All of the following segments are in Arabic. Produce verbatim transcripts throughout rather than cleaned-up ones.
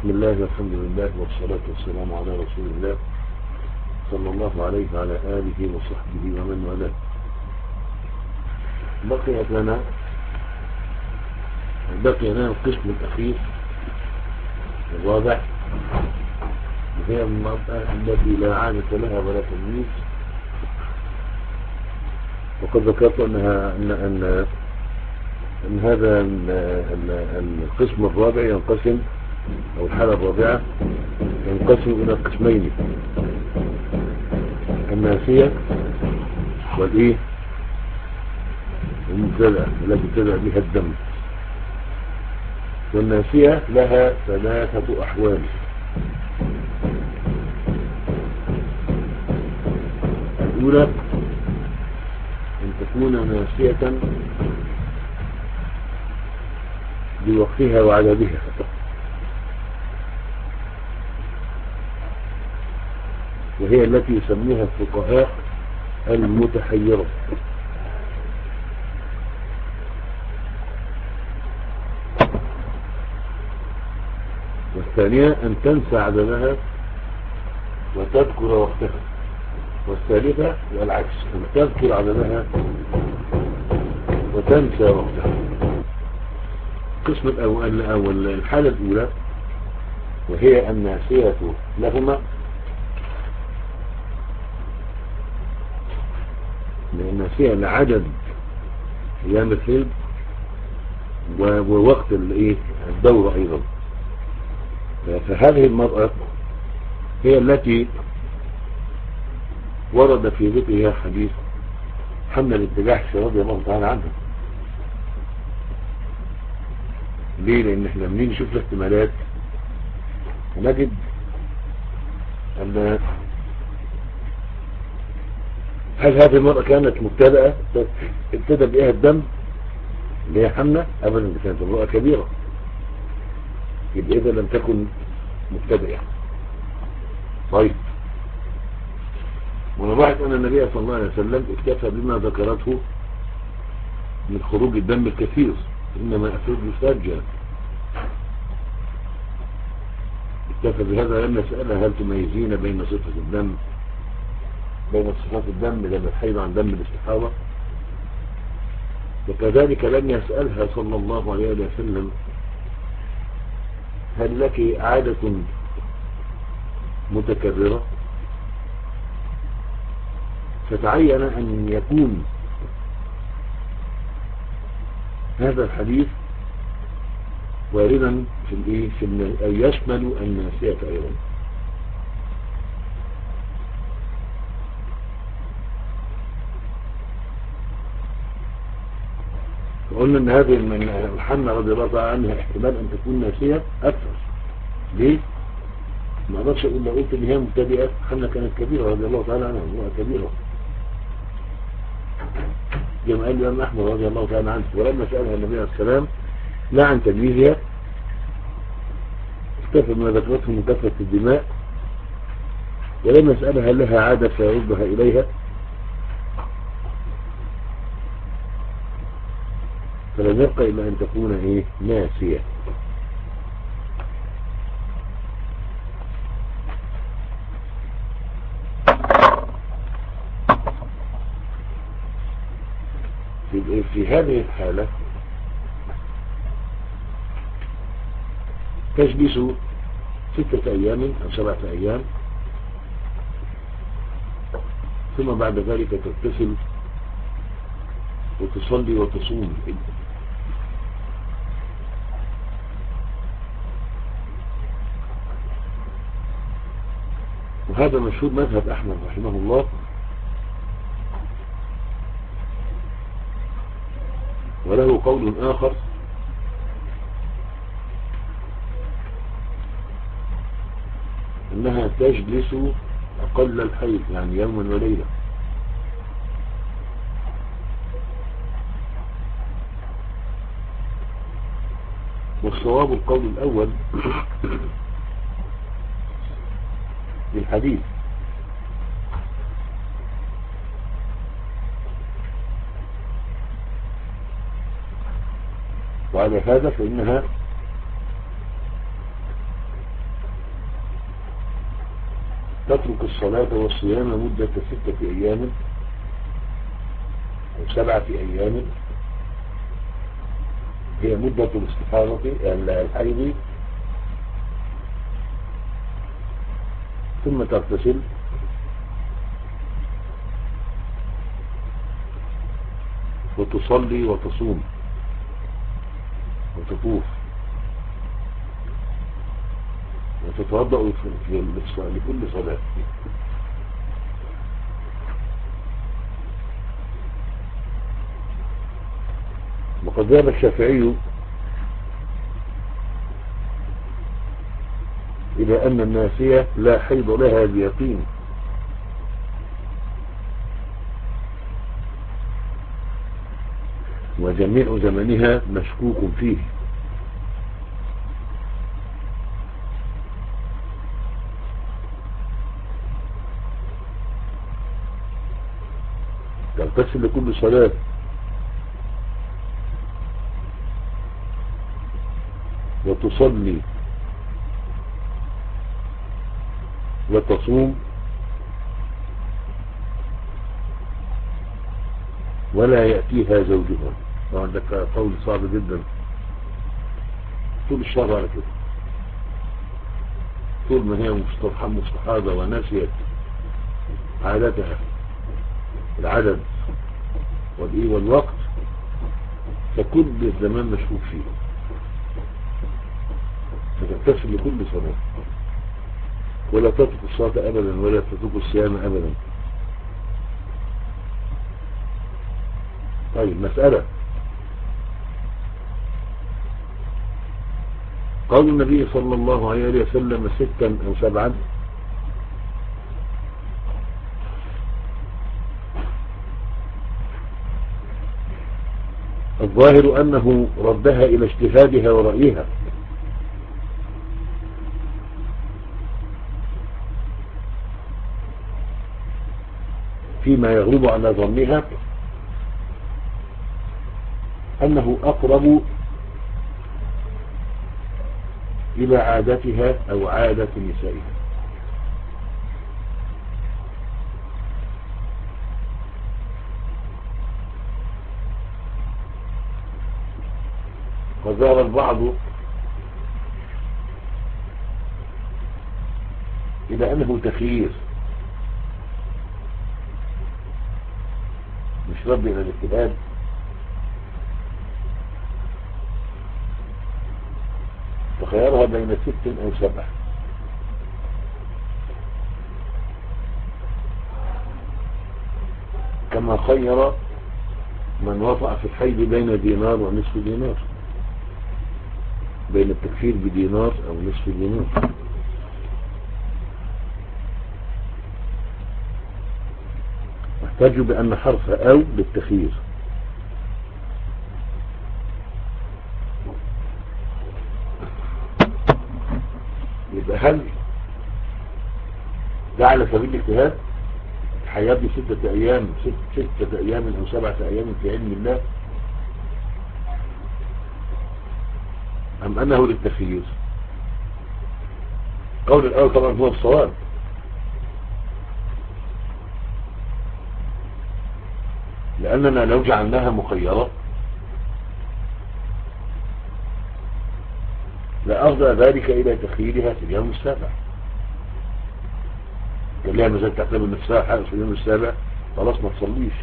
بسم الله والحمد لله والصلاة والسلام على رسول الله صلى الله عليه وعلى آله وصحبه ومن والاه. بقيت لنا بقي لنا القسم الأخير الرابع، وهي المرأة التي لا عادة لها ولا تمييز. وقد ذكرت أنها أن أن أن هذا القسم الرابع ينقسم، أو الحالة الرابعة ينقسم إلى قسمين: الناسية والإيه المبتدأة التي ابتدأ بها الدم. والناسية لها ثلاثة أحوال: الأولى أن تكون ناسية بوقتها وعددها، وهي التي يسميها الفقهاء المتحيرة. والثانية أن تنسى عددها وتذكر وقتها. والثالثة والعكس، أن تذكر عددها وتنسى وقتها. القسم الأول أو الحالة الأولى وهي الناسية لهما، الناسية لعدد أيام الحيض ووقت الدورة أيضا. فهذه المرأة هي التي ورد في ذكرها حديث حمنا بنت جحش رضي الله تعالى عنها. ليه؟ لأن احنا منين نشوف الاحتمالات ونجد أن هل هذه المرأة كانت مبتدأة ابتدأ بها الدم اللي هي حمنا؟ أبدا، كانت امرأة كبيرة، يبقى إذا لم تكن مبتدئة. طيب، ونلاحظ أن النبي صلى الله عليه وسلم اكتفى بما ذكرته من خروج الدم الكثير، إنما أفرد فاجا. اكتفى بهذا لما سألها هل تميزين بين صفة الدم بين صفات الدم دم الحيض عن دم الاستحاضة. وكذلك لم يسألها صلى الله عليه وسلم هل لك عادة متكررة، فتعين أن يكون هذا الحديث واردا في الايه في أن يشمل الناسية أيضا. قلنا ان هذه من حمنا رضي الله تعالى عنها احتمال ان تكون ناسية اكثر. ليه؟ ما اقدرش اقول لو قلت ان هي مبتدئة. حمنا كانت كبيرة رضي الله تعالى عنها، امرأة كبيرة، كما قال الإمام أحمد رضي الله تعالى عنه. ولما سألها النبي عليه السلام لا عن تمييزها، اكتفى بما ذكرته من كثرة الدماء، ولما سألها هل لها عادة فيردها إليها، فلم يبقى إلا أن تكون إيه ناسية. في هذه الحالة تجلس ستة أيام أو سبعة أيام، ثم بعد ذلك تغتسل وتصلي وتصوم. وهذا مشهور مذهب أحمد رحمه الله، وله قول آخر أنها تجلس أقل الحيض، يعني يوما وليلة. والصواب القول الأول للحديث، وعلى هذا فإنها تترك الصلاة والصيام مدة ستة أيام أو سبعة أيام، هي مدة الاستحاضة الحيض، ثم تغتسل وتصلي وتصوم وتطوف وتتوضأ لكل صلاة. وقد ذهب الشافعي إلى أن الناسية لا حيض لها بيقين، وجميع زمنها مشكوك فيه، تغتسل لكل صلاة وتصلي وتصوم ولا يأتيها زوجها. طبعا ده قول صعب جدا، طول الشهر على كده، طول ما هي مستحاضة ونسيت عادتها العدد والإيه والوقت، فكل الزمان مشكوك فيه، فتغتسل لكل صلاة ولا تترك الصلاة أبدا ولا تترك الصيام أبدا. طيب مسألة، قول النبي صلى الله عليه وسلم ستا أو سبعا، الظاهر أنه ردها إلى اجتهادها ورأيها، فيما يغلب على ظنها أنه أقرب إلى عادتها أو عادة نسائها. وذهب البعض إلى أنه تخيير، مش رد إلى الاجتهاد، فخيارها بين ست أو سبع، كما خير من وضع في الحيض بين دينار ونصف دينار، بين التكفير بدينار أو نصف دينار. احتاجوا بأن حرف أو للتخيير. يبقى هل ده على سبيل الاجتهاد، حياتي ستة أيام ست ستة أيام أو سبعة أيام في علم الله، أم أنه للتخيير؟ قول الأول طبعا هو الصواب، لأننا لو جعلناها مخيرة لأفضى ذلك إلى تخييرها في اليوم السابع، قال لها مازال تعتبر نفسها حاجة في اليوم السابع، خلاص ما تصليش.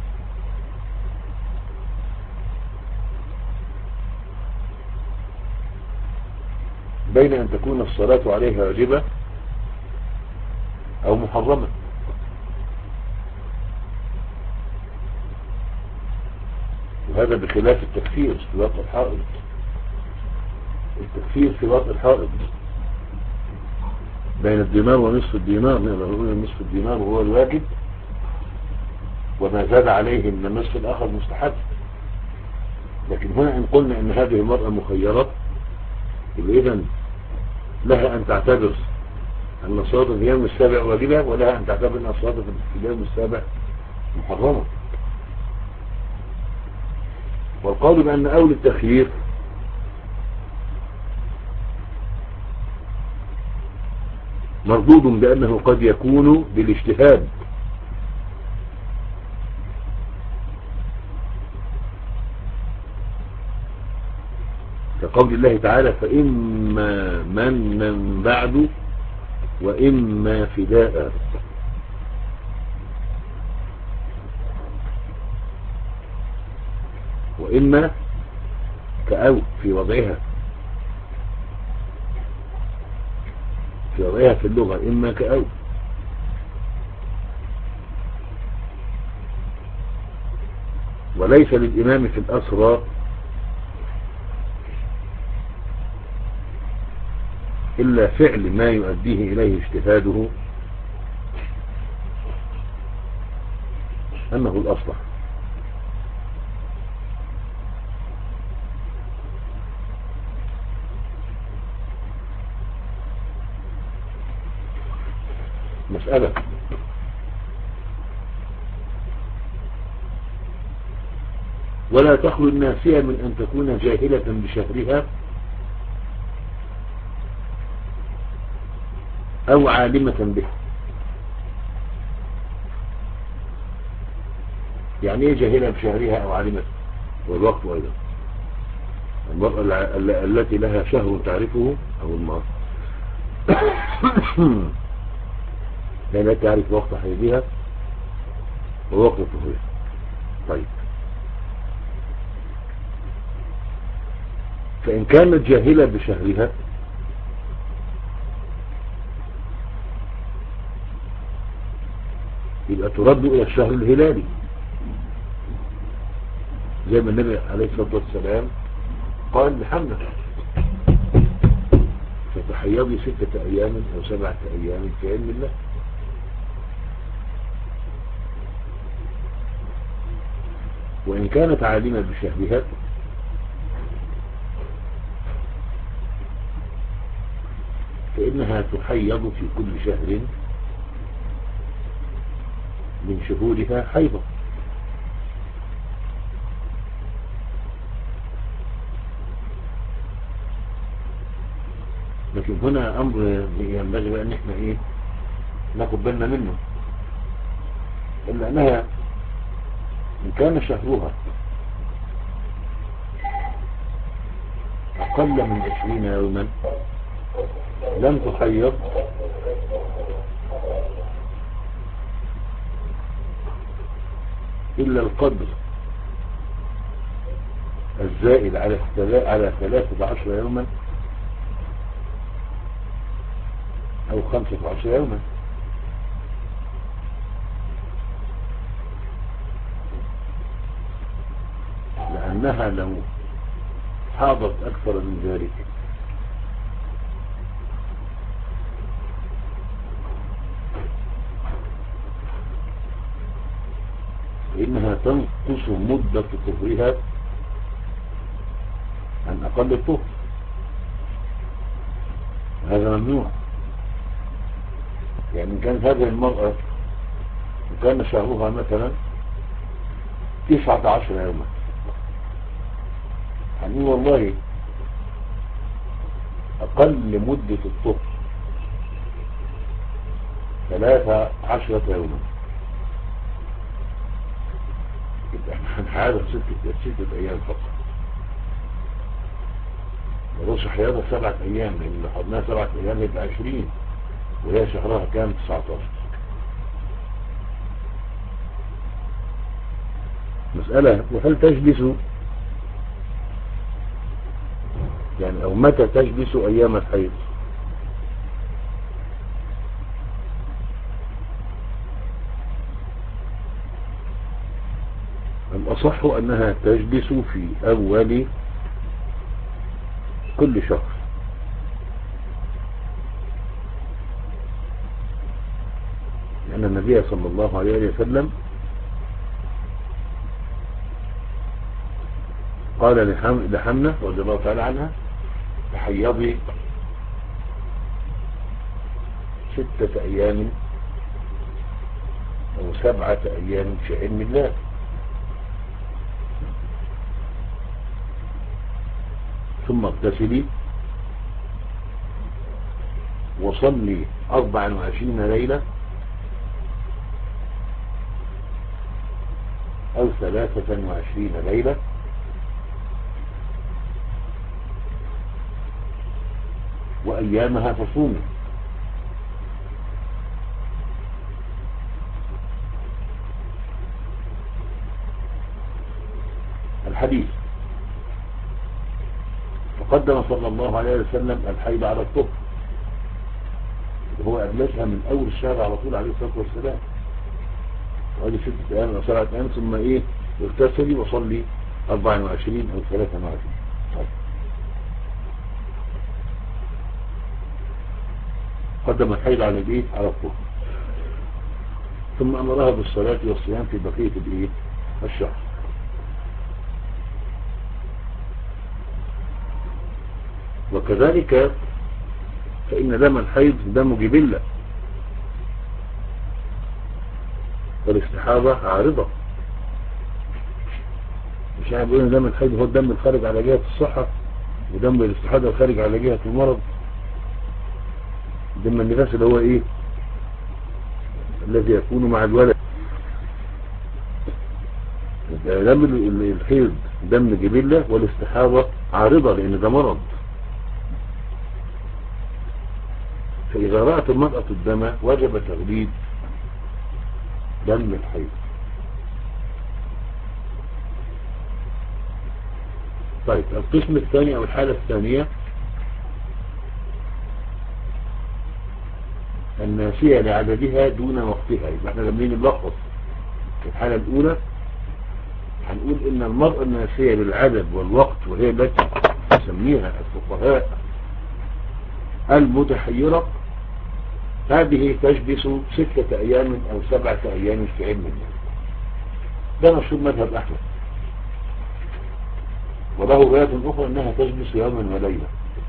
بين أن تكون الصلاة عليها واجبة أو محرمة. وهذا بخلاف التكفير في وقت الحائض، التكفير في وقت الحائض بين الدينار ونصف الدينار، نقدر نقول نصف الدينار وهو الواجب، وما زاد عليه من النصف الآخر مستحب. لكن هنا إن قلنا إن هذه المرأة مخيرة، يبقى إذن لها أن تعتبر أن الصلاة في اليوم السابع واجبة، ولها أن تعتبر أن الصلاة في اليوم السابع محرمة. والقول بأن أول التخيير مردود بأنه قد يكون بالاجتهاد، كقول الله تعالى فإما منا بعد وإما فداء. وإما كأو في وضعها في وضعها في اللغة إما كأو. وليس للإمام في الأسرى إلا فعل ما يؤديه إليه اجتهاده أنه الأصلح. مسألة ولا تخلو الناسية من أن تكون جاهلة بشهرها أو عالمة به. يعني ايه جاهلة بشهرها أو عالمة؟ والوقت أيضا المرأة التي لها شهر تعرفه أو المرأة لا تعرف وقت حيضها ووقت طهورها. طيب فإن كانت جاهلة بشهرها يبقى ترد إلى الشهر الهلالي زي ما النبي عليه الصلاة والسلام قال لحمنا فتحيضي ستة أيام أو سبعة أيام في علم الله. وإن كانت عالمة بشهرها فإنها تحيض في كل شهر من شهورها حيضا. لكن هنا أمر ينبغي بقى أن احنا إيه ناخد بالنا منه، إلا أنها إن كان شهرها أقل من عشرين يوما لم تحيض إلا القدر الزائد على على ثلاثة عشر يوما أو خمسة عشر يوما. لأنها لو حاضت أكثر من ذلك فإنها تنقص مدة طهرها عن أقل الطهر. هذا ممنوع. يعني إن كانت هذه المرأة كان شهرها مثلا تسعة عشر يوما هنقول والله أقل مدة الطهر ثلاثة عشرة يوما، يبقى احنا هنحاول ستة ستة أيام فقط. ونص حياتها سبعة أيام، لأن لو حضناها سبعة أيام يبقى عشرين وهي شهرها كام تسعة عشر. مسألة وهل تجلس يعني أو متى تجلس أيام الحيض؟ الأصح أنها تجلس في أول كل شهر، لأن النبي صلى الله عليه وسلم قال لحمنة رضي الله تعالى عنها تحيضي ستة أيام أو سبعة أيام في علم الله. ثم اغتسلي وصلي أربع وعشرين ليلة أو ثلاثة وعشرين ليلة وأيامها فصومي. الحديث فقدم صلى الله عليه وسلم الحيض على الطهر، هو أجلسها من أول الشهر على طول عليه الصلاة والسلام، وهذه ستة أيام أو سبعة أيام، ثم إيه اغتسلي وصلي أربع وعشرين أو ثلاثة وعشرين. طيب. قدم الحيض على الإيه على الطهر، ثم أمرها بالصلاة والصيام في بقية الإيه الشهر. وكذلك فإن دم الحيض دم جبلة، والاستحاضة عارضة. مش يعني بيقول ان دم الحيض هو الدم الخارج على جهة الصحة، ودم الاستحاضة الخارج على جهة المرض. دم النفاس اللي هو ايه الذي يكون مع الولد. دم الحيض دم جبلة، والاستحاضة عارضة لان ده مرض. فإذا رأت المرأة الدم وجب تغليد دم الحيض. طيب القسم الثاني أو الحالة الثانية الناسية لعددها دون وقتها. يبقى احنا لما نلخص الحالة الأولى هنقول إن المرأة الناسية للعدد والوقت، وهي التي تسميها الفقهاء المتحيرة، هذه تجلس ستة أيام أو سبعة أيام في علم الله. ده مشهور مذهب أحمد، وله رواية أخرى أنها تجلس يوما وليلة،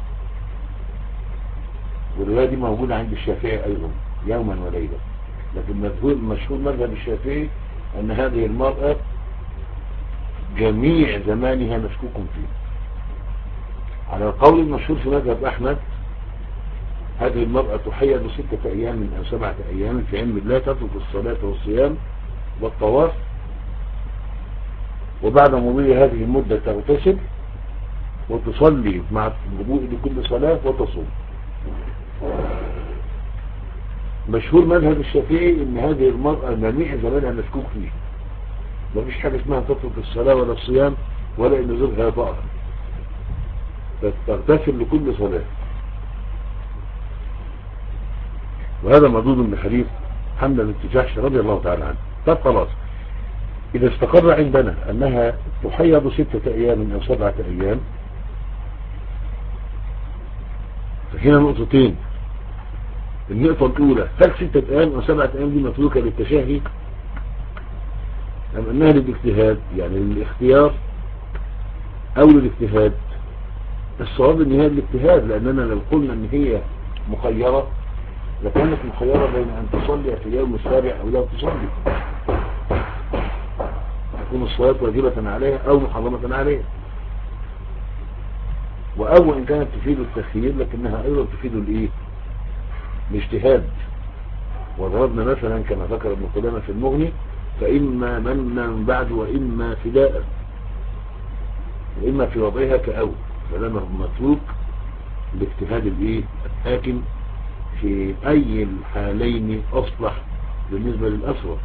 والرواية دي موجودة عند الشافعي أيضا يوما وليلة. لكن مشهور مذهب الشافعي أن هذه المرأة جميع زمانها مشكوك فيه. على القول المشهور في مذهب أحمد هذه المرأة تحيض ستة أيام أو سبعة أيام في علم الله، تترك الصلاة والصيام والطواف، وبعد مضي هذه المدة تغتسل وتصلي مع الوضوء لكل صلاة وتصوم. مشهور مذهب الشافعي ان هذه المرأة جميع زمانها مشكوك فيه، مفيش حاجة اسمها تترك الصلاة ولا الصيام ولا ان زوجها يطأها، تغتسل لكل صلاة. وهذا مردود بحديث حملة بنت جحش رضي الله تعالى عنه. طب خلاص، إذا استقر عندنا أنها تحيض ستة أيام أو سبعة أيام، فهنا نقطتين. النقطة الأولى، هل ستة أيام أو سبعة أيام دي متروكة للتشهي أم أنها للاجتهاد، يعني للاختيار أو للاجتهاد؟ الصواب أن هي الاجتهاد، لأننا لو قلنا أن هي مخيرة لكانت مخيرة بين أن تصلي في يوم السابع أو لا تصلي، تكون الصلاة واجبة عليها أو محرمة عليها. وأو إن كانت تفيد التخيير لكنها أيضا تفيد الإيه؟ الاجتهاد. وضربنا مثلا كما ذكر ابن قدامة في المغني: فإما منا بعد وإما فداء، وإما في وضعها كأول. فلما متروك باجتهاد الإيه؟ الحاكم في أي الحالين أصلح بالنسبة للأسرى.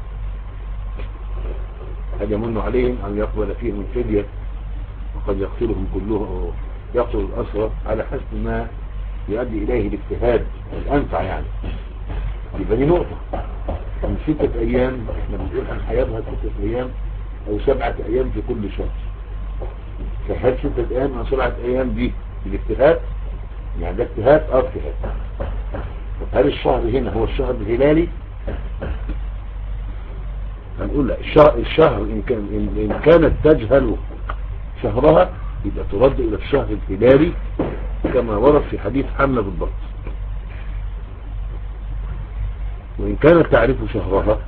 هل يمن عليهم أن يقبل فيهم الفدية وقد يقتلهم كلهم، يقتل الأسرى على حسب ما يؤدي إليه الاجتهاد الأنفع يعني. يبقى دي نقطة. من ستة أيام احنا بنقول عن حياتها ستة أيام أو سبعة أيام في كل شهر، فهل ستة أيام أو سبعة أيام دي بالاجتهاد؟ يعني ده اجتهاد أو اجتهاد. هل الشهر هنا هو الشهر الهلالي؟ هنقول لا، الشهر, الشهر إن, كان إن, إن كانت تجهل شهرها يبقى ترد إلى الشهر الهلالي كما ورد في حديث حملة بالضبط. وإن كانت تعرف شهرها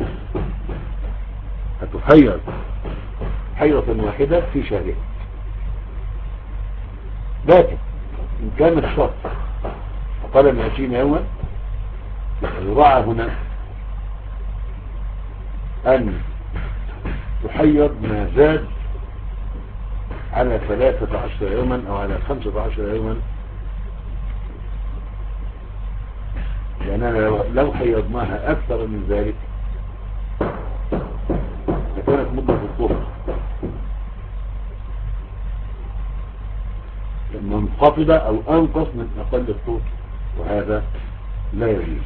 هتحيض حيضة واحدة في شهرها. لكن إن كان الشهر أقل من عشرين يوما، يراعى هنا أن تحيض ما زاد على ثلاثة عشر يوما أو على خمسة عشر يوما، لأننا لو حيضناها أكثر من ذلك لكانت مدة الطهر منخفضة أو أنقص من أقل الطهر، وهذا لا يجوز.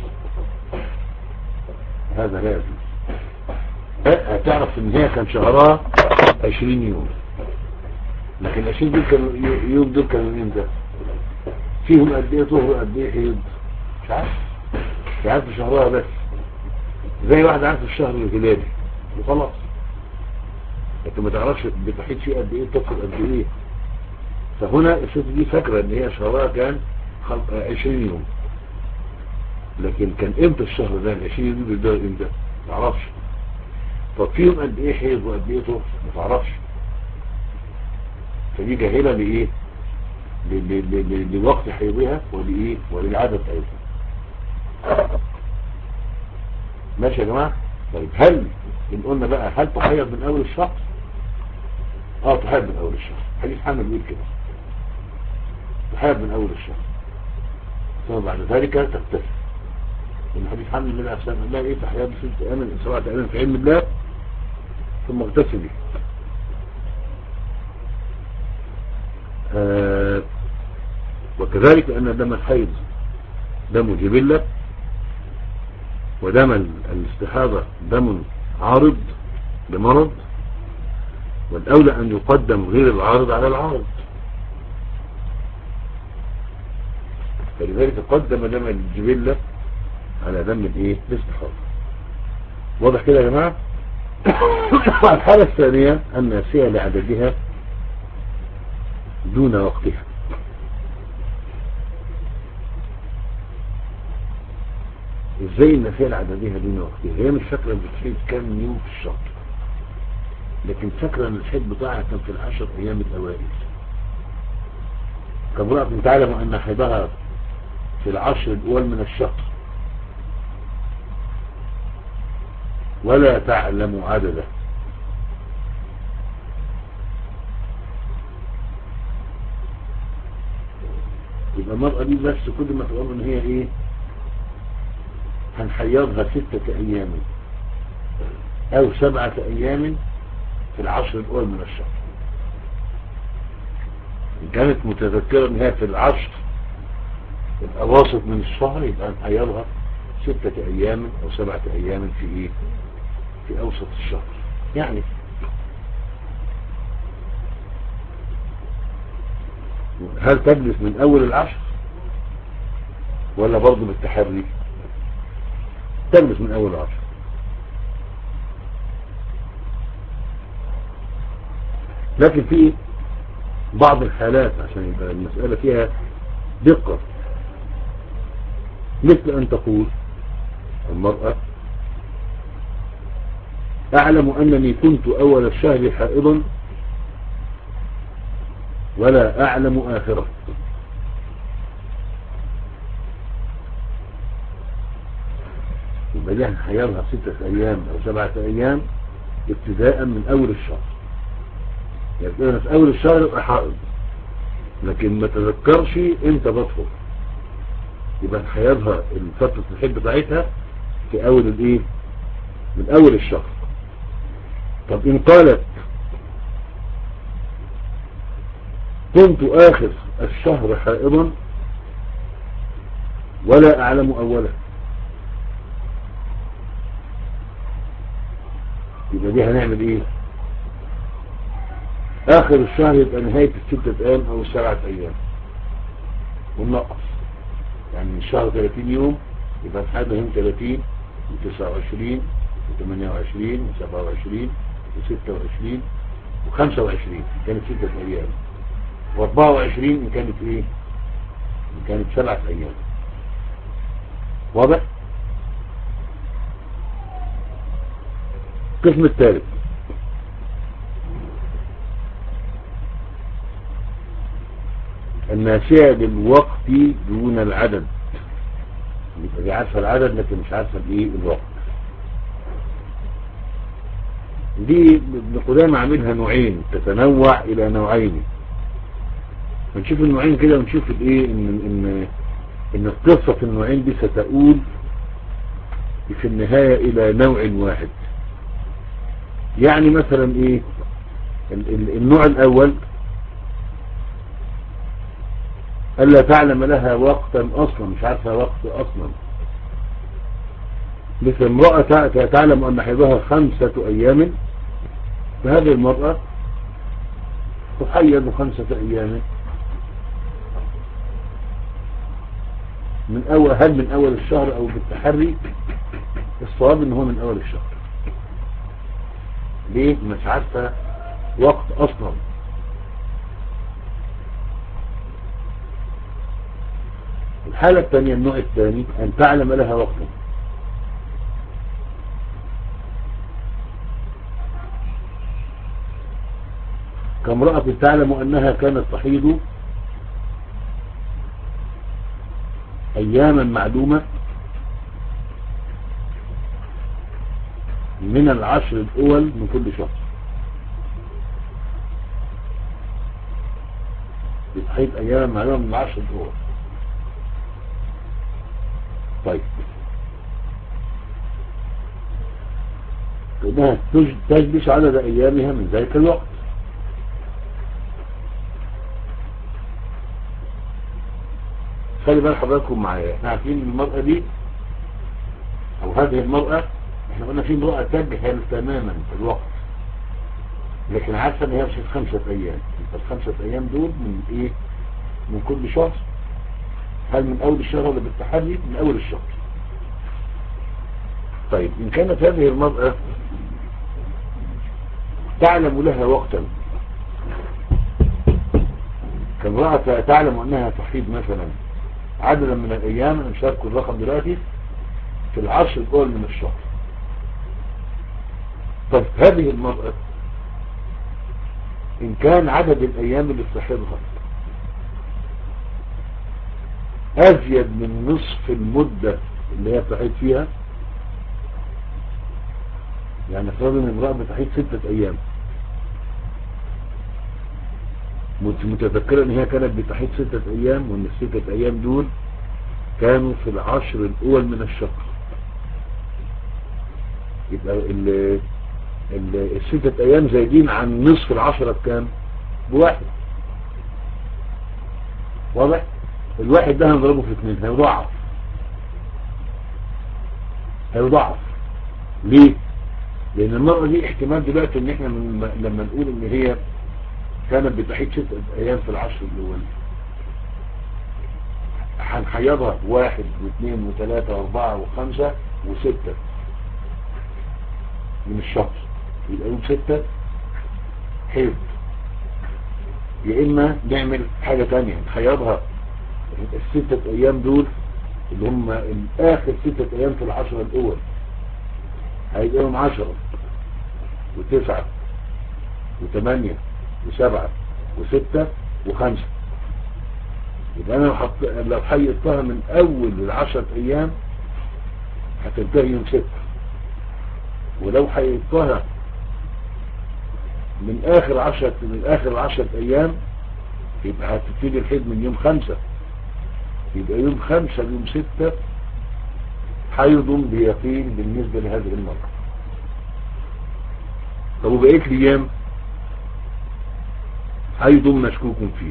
هذا لا يجوز. هتعرف ان هي كان شهرها عشرين يوم، لكن عشرين دول كانوا يوم دول كانوا امتى؟ فيهم قد ايه طهر قد ايه حيض؟ مش عارف. مش عارف شهرها بس، زي واحد عارف الشهر الهلالي وخلاص، لكن ما تعرفش بتحيض فيه قد ايه تطهر قد ايه. فهنا الست دي فاكره ان هي شهرها كان عشرين يوم، لكن كان امتى الشهر ده عشرين يوم دول بيبدأوا امتى؟ ما تعرفش. طب فيهم قد ايه حيض وقد ايه طهر؟ ما تعرفش. فدي جاهله لايه؟ لوقت حيضها ولايه؟ وللعدد حيضها. ماشي يا جماعه؟ طيب هل ان قلنا بقى هل تحيض من اول الشهر؟ اه تحيض من اول الشهر. حديث حامل بيقول كده، تحيض من اول الشهر ثم بعد ذلك تغتسل. ان حديث حامل النبي عليه الصلاه والسلام لا ايه تحيض ست ايام سبعه ايام في علم الله ثم اغتسلي. آه وكذلك أن دم الحيض دم جبلة، ودم الاستحاضة دم عارض بمرض، والأولى أن يقدم غير العارض على العارض، فلذلك قدم دم الجبلة على دم الايه الاستحاضة. واضح كده يا جماعة؟ الحالة الثانية الناسية لعددها دون وقتها. ازاي الناسية لعددها دون وقتها؟ هي مش فاكرة بتحيد كام يوم في الشهر، لكن فاكرة ان الحيد بتاعها كان في العشر ايام الاوائل. كامرأة تعلم ان حيضها في العشر الاول من الشهر ولا تعلم عدده، يبقى المرأة دي بس كل ما تقول ان هي ايه هنحيضها ستة ايام او سبعة ايام في العشر الاول من الشهر. ان كانت متذكرة ان هي في العشر الاواسط من الشهر يبقى هنحيضها ستة ايام او سبعة ايام في ايه في اوسط الشهر. يعني هل تجلس من اول العشر ولا برضه بالتحري؟ تجلس من اول العشر. لكن في بعض الحالات عشان يبقى المسألة فيها دقة، مثل ان تقول المرأة اعلم انني كنت اول الشهر حائضا ولا اعلم اخره، يبقى دي هنحيضها ستة ايام او سبعة ايام ابتداء من اول الشهر. يعني انا في اول الشهر ابقى حائض لكن ما تذكرش امتى بدخل، يبقى هنحيضها الفترة الحيض بتاعتها في اول الايه من اول الشهر. طب ان قالت كنت اخر الشهر حائضا ولا اعلم اوله، يبقى دي هنعمل ايه؟ اخر الشهر يبقى نهاية الستة ايام او السبعة ايام ونقص. يعني الشهر ثلاثين يوم يبقى نحيضها يوم ثلاثين وتسعة وعشرين وثمانية وعشرين وسبعة وعشرين وستة وعشرين وخمسة وعشرين كانت ستة ايام، واربعة وعشرين ان كانت ايه ان كانت سبعة ايام. واضح؟ القسم الثالث الناسية للوقت دون العدد. يبقى دي عارفة العدد لكن مش عارفة الايه الوقت. دي ابن قدامة عاملها نوعين، تتنوع الى نوعين. هنشوف النوعين كده ونشوف الايه ان ان ان القصة في النوعين دي ستؤول في النهاية الى نوع واحد. يعني مثلا ايه النوع الاول ألا تعلم لها وقتا أصلا، مش عارفة وقت أصلا. مثل امرأة تعلم أن حيضها خمسة أيام، فهذه المرأة تحيض خمسة أيام من أول، هل من أول الشهر أو بالتحري؟ الصواب إن هو من أول الشهر. ليه؟ مش عارفة وقت أصلا. الحالة الثانية، النوع الثاني، أن تعلم لها وقتا. كامرأة تعلم أنها كانت تحيض أياما معلومة من العشر الأول من كل شهر، بتحيض أياما معلومة من العشر الأول. طيب إنها تجلس عدد أيامها من ذلك الوقت. خلي بال حضراتكم معايا، احنا عارفين المرأة دي او هذه المرأة، احنا قلنا في امرأة تجهل تماما في الوقت لكن عارفة ان هي مش خمسة ايام. الخمسة ايام دول من ايه؟ من كل شهر. هل من اول الشهر ولا بالتحري؟ من اول الشهر. طيب ان كانت هذه المرأة تعلم لها وقتا، كامرأة تعلم انها تحيض مثلا عددا من الايام، انا مش هذكر الرقم دلوقتي، في العشر الاول من الشهر. طيب هذه المرأة ان كان عدد الايام اللي بتحيضها ازيد من نصف المدة اللي هي بتحيض فيها، يعني فرض ان امرأة بتحيض ستة ايام، متذكرة ان هي كانت بتحيض ستة ايام، وان الستة ايام دول كانوا في العشر الاول من الشهر. يبقى ال ال الستة ايام زايدين عن نصف العشرة بكام؟ بواحد. واضح؟ الواحد ده هنضربه في اثنين، هيضاعف. هيضاعف ليه؟ لان المرة دي احتمال دلوقتي ان احنا لما نقول ان هي كانت بتحيض ستة ايام في العشر الاول، هنحيضها واحد واثنين وثلاثة واربعة وخمسة وستة من الشهر، يبقى يوم ستة حيض. يا اما نعمل حاجة تانية، نحيضها الستة ايام دول اللي هم الاخر ستة ايام في العشرة الاول، هيبقى يوم عشرة وتسعة وثمانية وسبعة وستة وخمسة. يبقى انا لو حط... لو حيضتها من اول العشرة ايام هتنتهي يوم ستة، ولو حيضتها من اخر عشرة من اخر العشرة ايام يبقى هتبتدي الحيض من يوم خمسة، يبقى يوم خمسة ليوم ستة حيض بيقين بالنسبة لهذه المرة. طب وبقيت الايام حيض مشكوك فيه.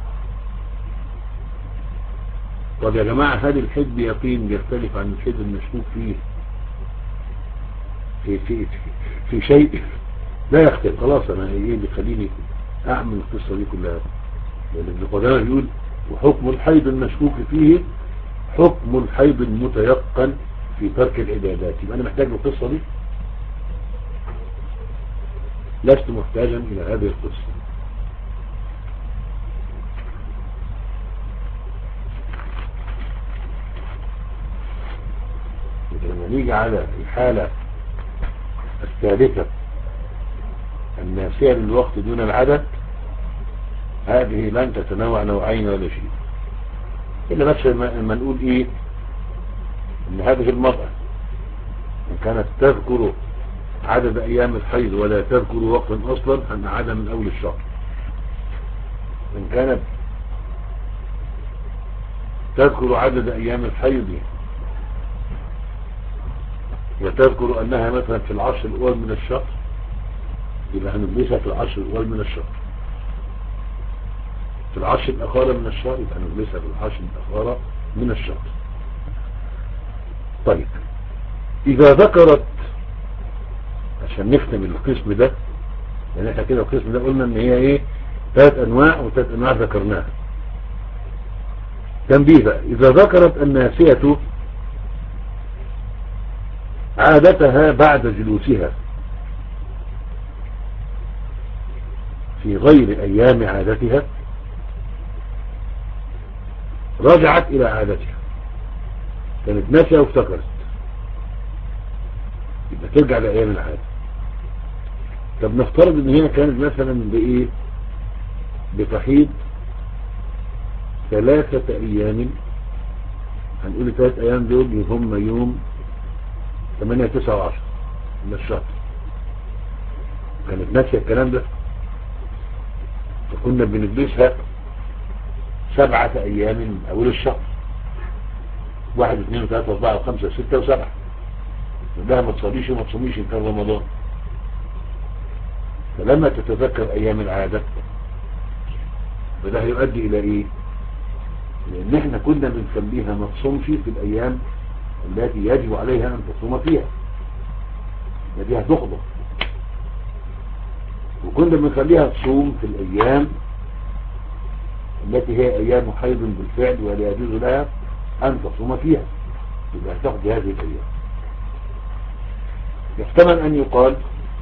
طب يا جماعة هل الحيض بيقين يختلف عن الحيض المشكوك فيه في, في, في, في شيء؟ لا يختلف. خلاص انا ايه اللي خليني اعمل القصة دي كلها؟ لان ابن قدامة بيقول وحكم الحيض المشكوك فيه حكم الحيض المتيقن في ترك العبادات. يبقى انا محتاج القصة دي؟ لست محتاجا الى هذه القصة. لما نيجي على الحالة الثالثة الناسية للوقت دون العدد، هذه لن تتنوع نوعين ولا شيء، إلا بس لما نقول إيه ان هذه المرأة ان كانت تذكر عدد ايام الحيض ولا تذكر وقتا اصلا ان عدا من اول الشهر. ان كانت تذكر عدد ايام الحيض وتذكر انها مثلا في العشر الاول من الشهر يبقى هنجلسها في العشر الاول من الشهر. في العشر الاخيرة من الشهر يبقى هنجلسها في العشر الاخيرة من الشهر. طيب اذا ذكرت، عشان نختم القسم ده، يعني احنا كده القسم ده قلنا ان هي ايه، ثلاث انواع وثلاث انواع ذكرناها. تنبيه بقى، اذا ذكرت الناسية عادتها بعد جلوسها في غير ايام عادتها رجعت الى عادتها. كانت ناسية وافتكرت يبقى ترجع لايام العادة. طب نفترض ان هي كانت مثلا بايه، بتحيض ثلاثة ايام، هنقول ثلاث ايام دول هم يوم ثمانية تسعة وعشرة من الشهر. كانت ناسية الكلام ده، فكنا بنجلسها سبعة ايام من اول الشهر، واحد اثنين وثلاثة واربعة وخمسة وستة وسبعة. لها ما تصليش وما تصوميش ان كان رمضان. فلما تتذكر ايام العادة فده يؤدي الى ايه، لان احنا كنا بنخليها ما تصومش في الايام التي يجب عليها ان تصوم فيها، دي هتخضر. وكنا بنخليها تصوم في الايام التي هي ايام حيض بالفعل ولا يجوز لها ان تصوم فيها، يبقى هتاخد هذه الايام. يحتمل ان يقال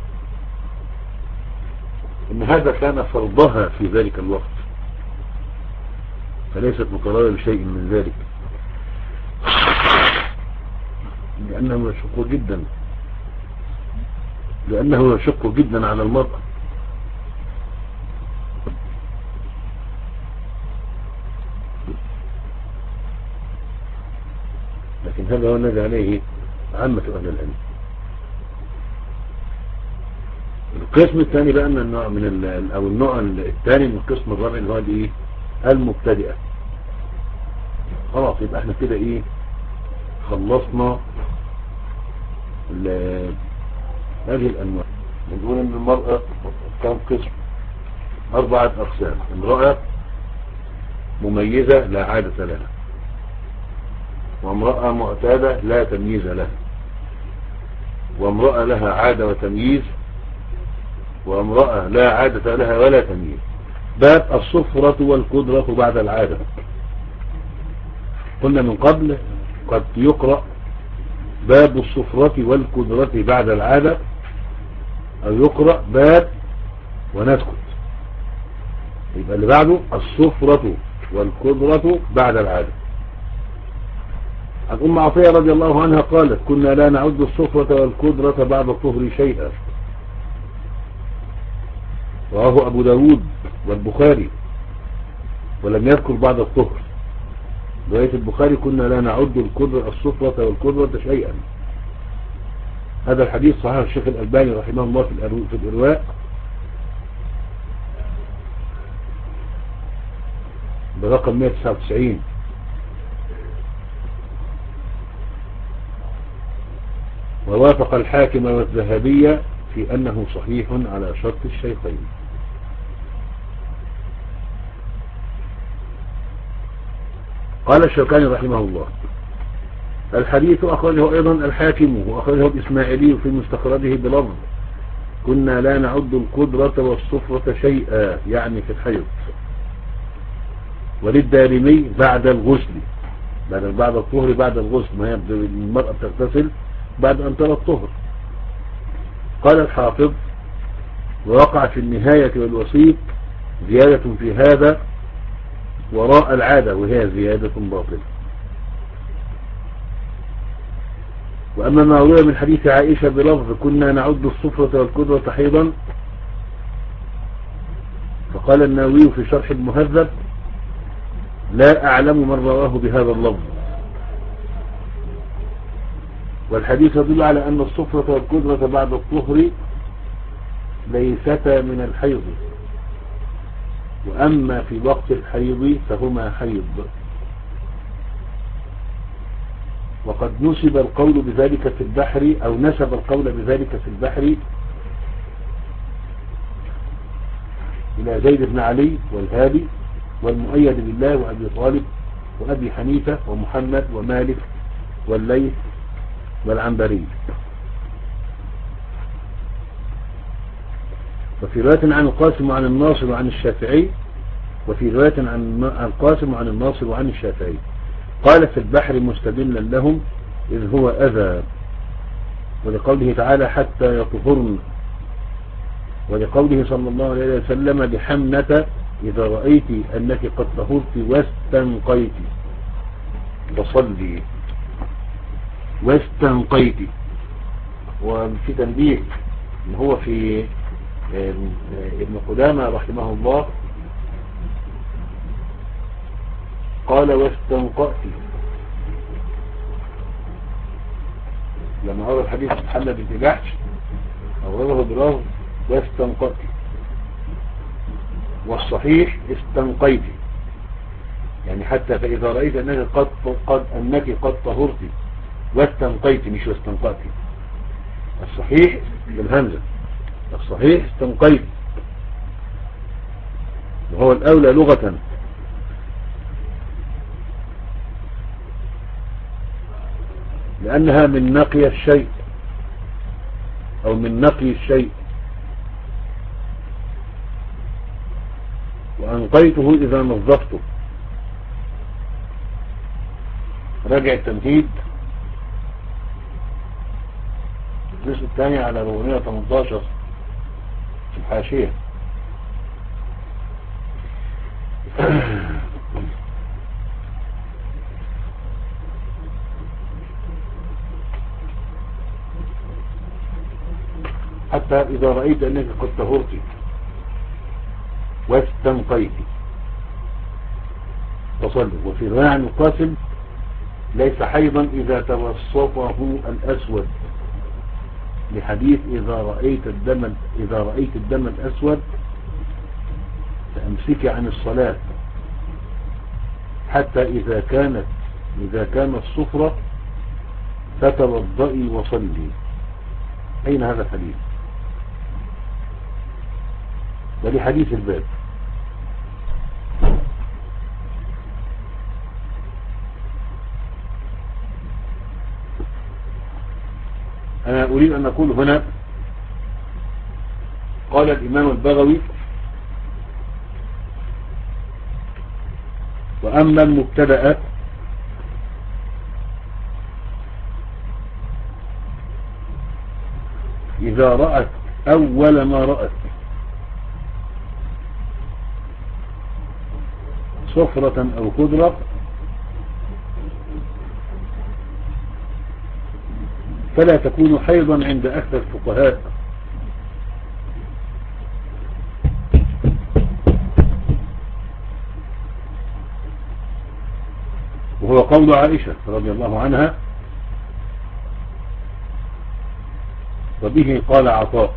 ان هذا كان فرضها في ذلك الوقت، فليست مطالبة بشيء من ذلك، لأنه يشق جدا لأنه يشق جدا على المرأة. لكن هذا هو الذي عليه عامة أهل العلم. القسم الثاني بقى من النوع من ال أو النوع الثاني من القسم الرابع اللي هو الايه، المبتدئة. خلاص يبقى احنا كده ايه، خلصنا هذه الأنواع. بنقول ان المرأة كان قسم أربعة أقسام: امرأة مميزة لا عادة لها، وامرأة معتادة لا تمييز لها، وامرأة لها عادة وتمييز، وامرأة لا عادة لها ولا تمييز. باب الصفرة والقدرة بعد العادة. قلنا من قبل قد يقرأ باب الصفرة والقدرة بعد العادة، أو يقرأ باب ونسكت. يبقى اللي بعده الصفرة والقدرة بعد العادة. عن أم عطية رضي الله عنها قالت: كنا لا نعد الصفرة والقدرة بعد الطهر شيئا. رواه أبو داود والبخاري، ولم يذكر بعد الطهر. رواية البخاري: كنا لا نعد القدرة الصفرة والقدرة شيئا. هذا الحديث صحيح الشيخ الألباني رحمه الله في الإرواء برقم مئة وتسعة وتسعين. ووافق الحاكم والذهبية في أنه صحيح على شرط الشيخين. قال الشوكاني رحمه الله: الحديث أخرجه أيضا الحاكم وأخرجه الإسماعيلي في مستخرجه بلفظ: كنا لا نعد القدرة والصفرة شيئا، يعني في الحيض. وللدارمي بعد الغسل، بعد بعد الطهر بعد الغسل، ما هي المرأة بتغتسل بعد أن ترى الطهر. قال الحافظ: ووقع في النهاية والوسيط زيادة في هذا وراء العادة، وهي زيادة باطلة. وأما ما روي من حديث عائشة بلفظ: كنا نعد الصفرة والقدرة حيضا، فقال النووي في شرح المهذب: لا أعلم من رواه بهذا اللفظ. والحديث يدل على أن الصفرة والقدرة بعد الطهر ليستا من الحيض، وأما في وقت الحيض فهما حيض. وقد نسب القول بذلك في البحر، أو نسب القول بذلك في البحر إلى زيد بن علي والهادي والمؤيد بالله وأبي طالب وأبي حنيفة ومحمد ومالك والليث والعنبري. وفي رواية عن القاسم وعن الناصر وعن الشافعي، وفي رواية عن القاسم وعن الناصر وعن الشافعي قال في البحر مستدلا لهم إذ هو أذى، ولقوله تعالى حتى يطهرن، ولقوله صلى الله عليه وسلم بحمنة إذا رأيت أنك قد طهرت واستنقيت فصلي واستنقيت. وفي تنبيه إن هو في ابن قدامة رحمه الله قال واستنقأت، لما أرى الحديث محمد بن جحش أورده بلفظ واستنقأت، والصحيح استنقيت، يعني حتى فإذا رأيت أنك قد, قد, أنك قد طهرت واستنقيت، مش واستنقأت. الصحيح بالهمزة، الصحيح استنقيت، وهو الأولى لغة، لأنها من نقي الشيء أو من نقي الشيء. وأنقيته إذا نظفته. راجع التمهيد الجزء الثاني على أربعمائة وثمانية عشر في الحاشية. حتى إذا رأيت أنك قد طهرت واستنقيت فصلي. وفي رواية عن القاسم ليس حيضا إذا توسطه الأسود، لحديث إذا رأيت الدم إذا رأيت الدم الأسود فأمسك عن الصلاة حتى إذا كانت إذا كان الصفرة فتوضئي وصلي. أين هذا الحديث؟ ولحديث الباب. أنا أريد أن أقول هنا قال الإمام البغوي وأما المبتدأ إذا رأت أول ما رأت صفرة أو خضرة فلا تكون حيضا عند أكثر الفقهاء، وهو قول عائشة رضي الله عنها، وبه قال عطاء.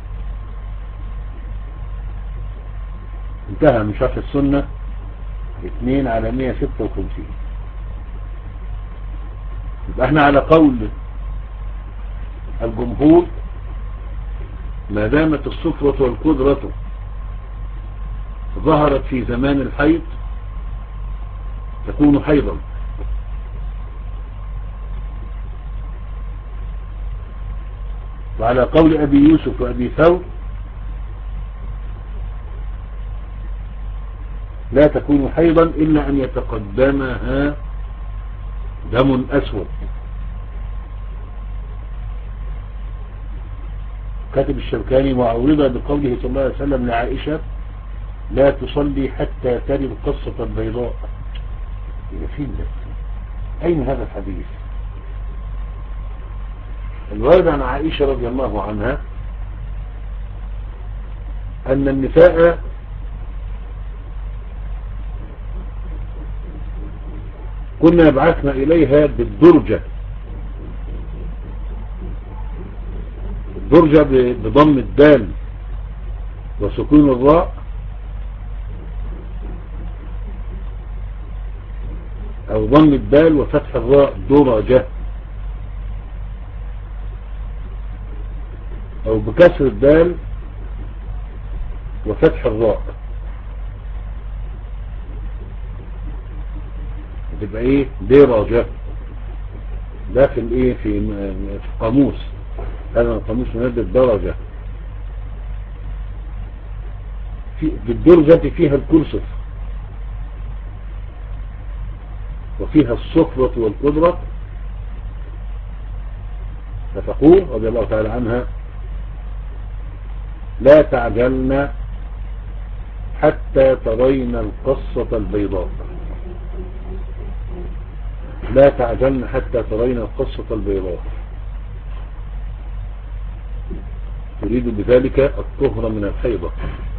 انتهى من شرح السنة اثنين على مئة وستة وخمسين. يبقى احنا على قول الجمهور ما دامت الصفرة والقدرة ظهرت في زمان الحيض تكون حيضا. وعلى قول أبي يوسف وأبي ثور لا تكون حيضا إلا أن يتقدمها دم أسود. كاتب الشوكاني وعورضها بقوله صلى الله عليه وسلم لعائشة لا تصلي حتى تري القصة البيضاء. إذا فين ده؟ أين هذا الحديث؟ الوارد عن عائشة رضي الله عنها أن النساء كنا يبعثنا إليها بالدرجة درجة بضم الدال وسكون الراء او ضم الدال وفتح الراء درجة، او بكسر الدال وفتح الراء تبقى ايه درجة. ده في الايه في القاموس، هذا القاموس مادة درجة. في بالدرجة فيها الكرسف وفيها الصفرة والقدرة. فتقول رضي الله تعالى عنها: لا تعجلن حتى ترين القصة البيضاء. لا تعجلن حتى ترين القصة البيضاء، تريد بذلك الطهر من الحيضة.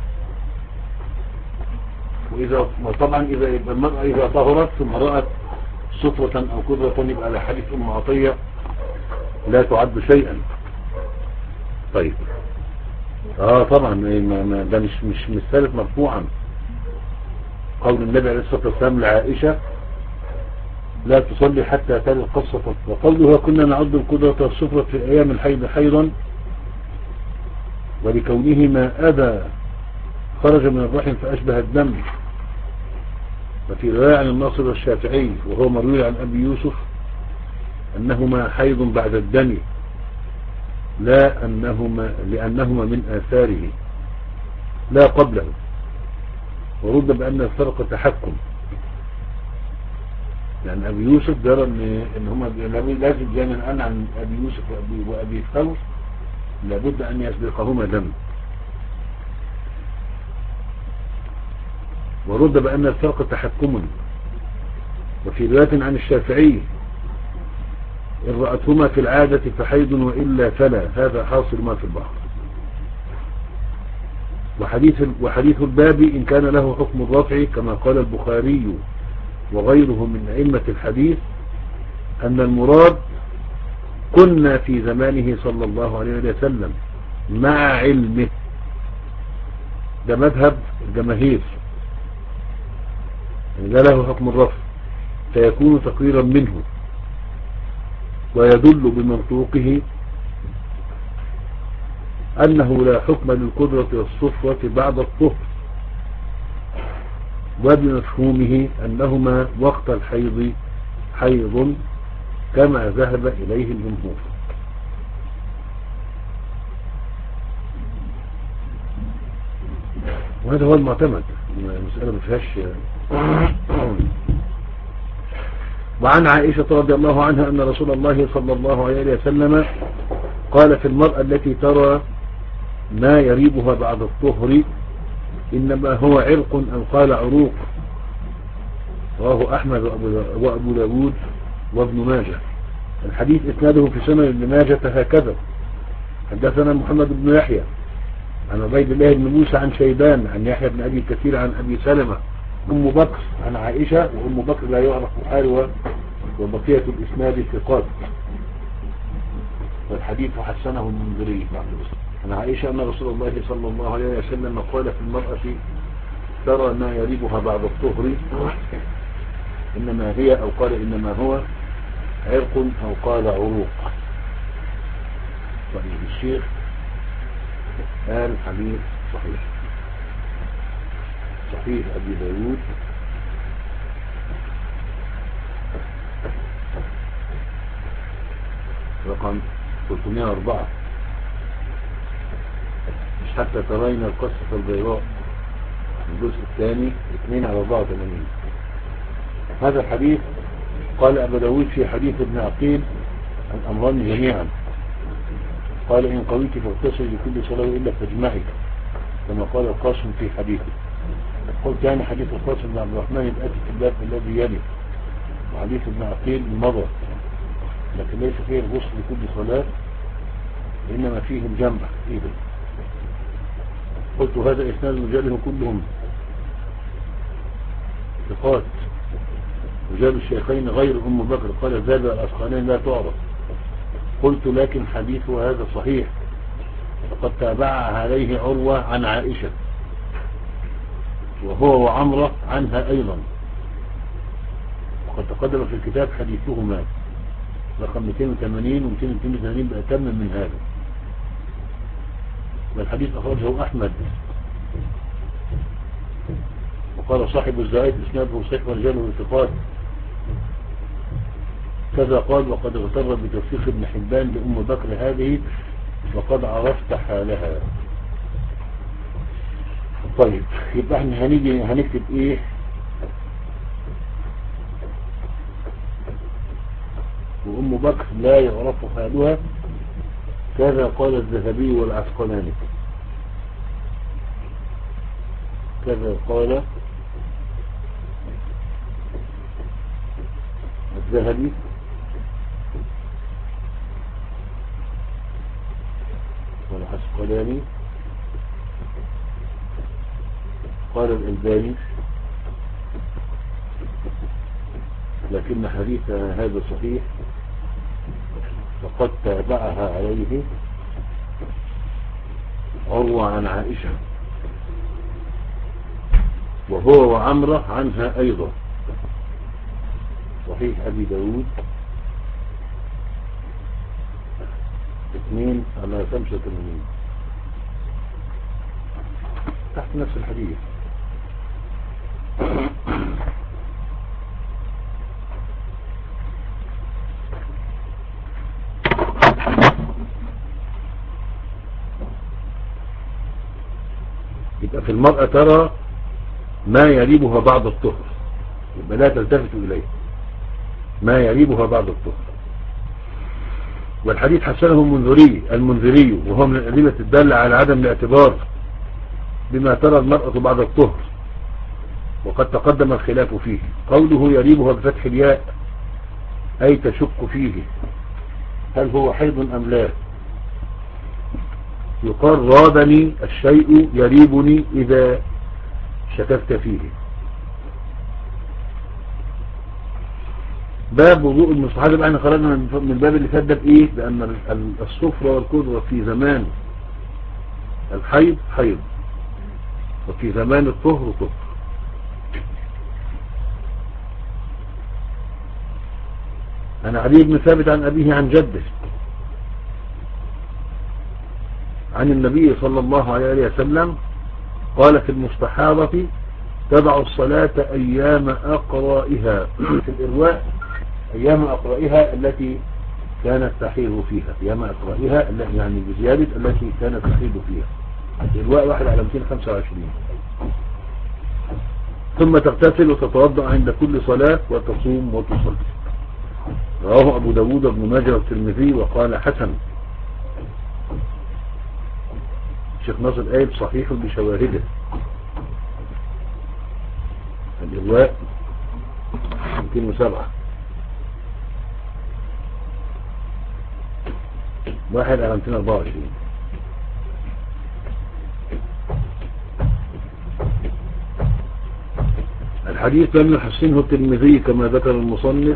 وإذا وطبعا إذا المرأة إذا طهرت ثم رأت صفرة أو قدرة يبقى على حديث أم عطية لا تعد شيئا. طيب اه طبعا ده مش مش مثالة مرفوعا. قول النبي عليه الصلاة والسلام لعائشة: لا تصلي حتى ترى القصة. وقوله: كنا نعد القدرة والصفرة في أيام الحيض حيضا، ولكونهما أذى خرج من الرحم فأشبه الدم. وفي رواية عن الناصر والشافعي وهو مروي عن أبي يوسف أنهما حيض بعد الدم، لا أنهما لأنهما من آثاره لا قبله. ورد بأن الفرق تحكم، لأن أبي يوسف جرى إن إن هما لازم جاء أن عن أبي يوسف وأبي وأبي ثور لابد أن يسبقهما دم. ورد بأن الفرق تحكم. وفي رواية عن الشافعي: إن رأتهما في العادة فحيض وإلا فلا، هذا حاصل ما في البحر. وحديث وحديث الباب إن كان له حكم الرفع كما قال البخاري وغيره من أئمة الحديث أن المراد كنا في زمانه صلى الله عليه وسلم مع علمه. ده مذهب الجماهير، يعني ده له حكم الرفع فيكون تقريرا منه، ويدل بمنطوقه أنه لا حكم للقدرة والصفرة بعد الطهر، وبمفهومه أنهما وقت الحيض حيض كما ذهب إليه الجمهور. وهذا هو المعتمد، المسألة مفيهاش. وعن عائشة رضي الله عنها أن رسول الله صلى الله عليه وسلم قال في المرأة التي ترى ما يريبها بعد الطهر إنما هو عرق أو قال عروق. رواه أحمد وأبو داود وابن ماجه. الحديث إسناده في سنن ابن ماجه هكذا: حدثنا محمد بن يحيى عن عبيد الله بن موسى عن شيبان عن يحيى بن أبي كثير عن أبي سلمة أم بكر عن عائشة، وأم بكر لا يعرف حالها، وبقية الإسناد ثقات، والحديث حسنه المنذري عن عائشة أن رسول الله صلى الله عليه وسلم قال في المرأة ترى ما يريبها بعد الطهر إنما هي أو قال إنما هو عرق أو قال عروق. طيب الشيخ قال حديث صحيح صحيح أبي داود رقم ثلاثمائة وأربعة، مش حتى ترين القصة البيضاء، الجزء الثاني اثنين على أربعة وثمانين. هذا الحديث قال أبو داود في حديث ابن عقيل الأمران جميعا، قال إن قويت فاغتسل لكل صلاة إلا فاجمعي، كما قال القاسم في حديثه. قلت يعني حديث القاسم بن عبد الرحمن الآتي في الباب الذي يلي، وحديث ابن عقيل مضى، لكن ليس فيه الغسل لكل صلاة، إنما فيه الجمع إذا. قلت هذا إسناد رجاله كلهم ثقات، رجال الشيخين غير أم بكر. قال زاد الأسقانين لا تعرف. قلت لكن حديثه هذا صحيح فقد تابعها عليه عروة عن عائشة وهو وعمرة عنها أيضا، وقد تقدم في الكتاب حديثهما رقم مئتين وثمانين و مئتين واثنين وثمانين بأتم من هذا. والحديث أخرجه أحمد وقال صاحب الزائد إسناده صحيح ورجاله الثقات كذا قال. وقد اغتر بتوثيق ابن حبان لأم بكر هذه وقد عرفت حالها. طيب يبقى احنا هنيجي هنكتب ايه؟ وأم بكر لا يعرف حالها كذا قال الذهبي والعسقلاني، كذا قال الذهبي والعسقلاني، قال الألباني لكن حديث هذا صحيح فقد تابعها عليه عروة عن عائشة وهو وعمرة عنها أيضا. صحيح أبي داود اثنين على خمسة وثمانين تحت نفس الحديث. يبقى في المرأة ترى ما يريبها بعض الطهر، يبقى لا تلتفت إليه ما يريبها بعض الطهر. والحديث حسنه المنذري المنذري وهو من الأدلة الدالة على عدم الاعتبار بما ترى المرأة بعد الطهر، وقد تقدم الخلاف فيه. قوله يريبها بفتح الياء أي تشك فيه هل هو حيض أم لا. يقال رابني الشيء يريبني إذا شككت فيه. باب وضوء المستحاضة بقى احنا خرجنا من الباب اللي فات ده بإيه؟ بأن الصفرة والقدرة في زمان الحيض حيض وفي زمان الطهر طهر. عن علي بن ثابت عن أبيه عن جده عن النبي صلى الله عليه وسلم قال في المستحاضة تبع الصلاة أيام أقرائها في الإرواء أيام أقرائها التي كانت تحيض فيها، أيام أقرائها يعني بزيادة التي كانت تحيض فيها. الإرواء واحد على مئتين وخمسة وعشرين. ثم تغتسل وتتوضأ عند كل صلاة وتصوم وتصلي. رواه أبو داود بن ماجه والترمذي وقال حسن. الشيخ ناصر قايل صحيح بشواهده. الإرواء مئتين وسبعة واحد على مئتين وأربعة وعشرين. الحديث لم يحسنه الترمذي كما ذكر المصنف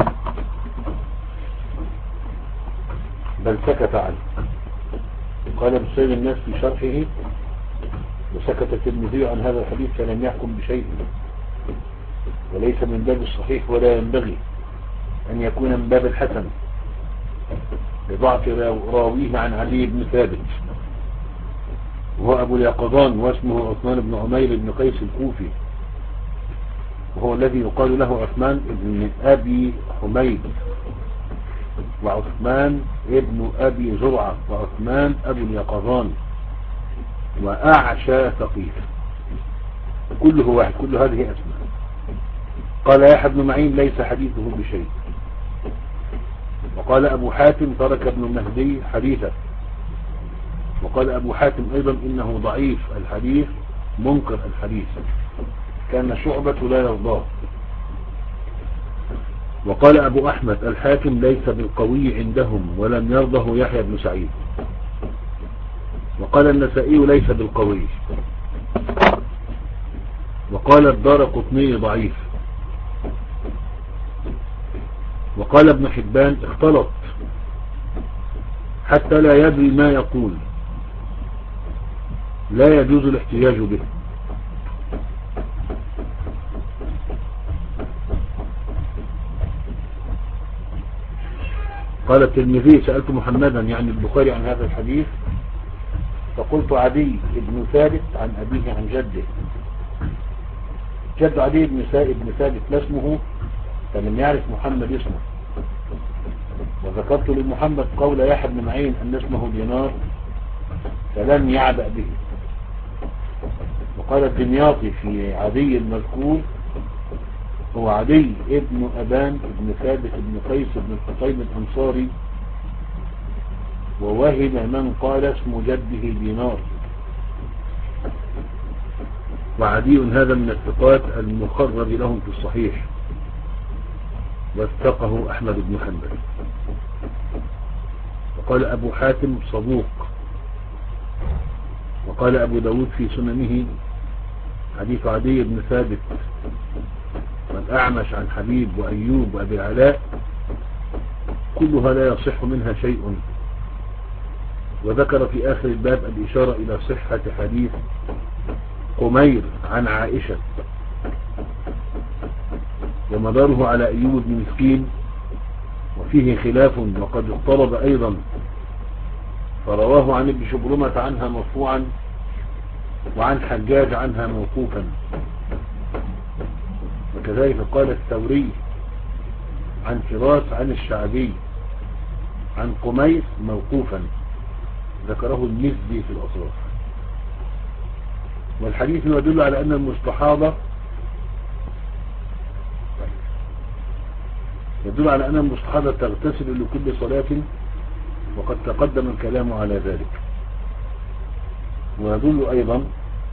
بل سكت عنه. قال ابن سيد الناس في شرحه وسكت الترمذي عن هذا الحديث فلم يحكم بشيء وليس من باب الصحيح ولا ينبغي أن يكون من باب الحسن لضعف راويه عن علي بن ثابت وهو أبو اليقظان واسمه عثمان بن عمير بن قيس الكوفي وهو الذي يقال له عثمان بن أبي حميد وعثمان ابن أبي زرعة وعثمان أبو اليقظان وأعشى ثقيف كله واحد، كل هذه أسماء. قال يحيى بن معين ليس حديثه بشيء. وقال أبو حاتم ترك ابن المهدي حديثه. وقال أبو حاتم أيضا إنه ضعيف الحديث منكر الحديث كان شعبة لا يرضاه. وقال أبو أحمد الحاكم ليس بالقوي عندهم ولم يرضه يحيى بن سعيد. وقال النسائي ليس بالقوي. وقال الدارقطني ضعيف. وقال ابن حبان اختلط حتى لا يدري ما يقول لا يجوز الاحتجاج به. قال الترمذي سألت محمدا يعني البخاري عن هذا الحديث فقلت عدي بن ثابت عن أبيه عن جده. جد عدي بن ثابت لا اسمه، فلم يعرف محمد اسمه. وذكرت لمحمد قول يحيى بن معين أن اسمه دينار فلم يعبأ به. وقال الدمياطي في عدي المذكور هو عدي ابن أبان ابن ثابت ابن قيس ابن الحصين الأنصاري، ووهم من قال اسم جده دينار. وعدي هذا من الثقات المخرج لهم في الصحيح، واثقه أحمد بن حنبل. وقال أبو حاتم صدوق. وقال أبو داود في سننه حديث عدي بن ثابت والأعمش عن حبيب وأيوب وأبي العلاء كلها لا يصح منها شيء. وذكر في آخر الباب الإشارة إلى صحة حديث قمير عن عائشة، ومداره على أيوب بن مسكين وفيه خلاف وقد اضطرب أيضا، فرواه عن ابن شبرمة عنها مرفوعا وعن حجاج عنها موقوفا. وكذلك قال الثوري عن فراس عن الشعبي عن قمير موقوفا، ذكره المزي في الأصراف. والحديث يدل على أن المستحاضة يدل على أن المستحاضة تغتسل لكل صلاة، وقد تقدم الكلام على ذلك. ويدل أيضا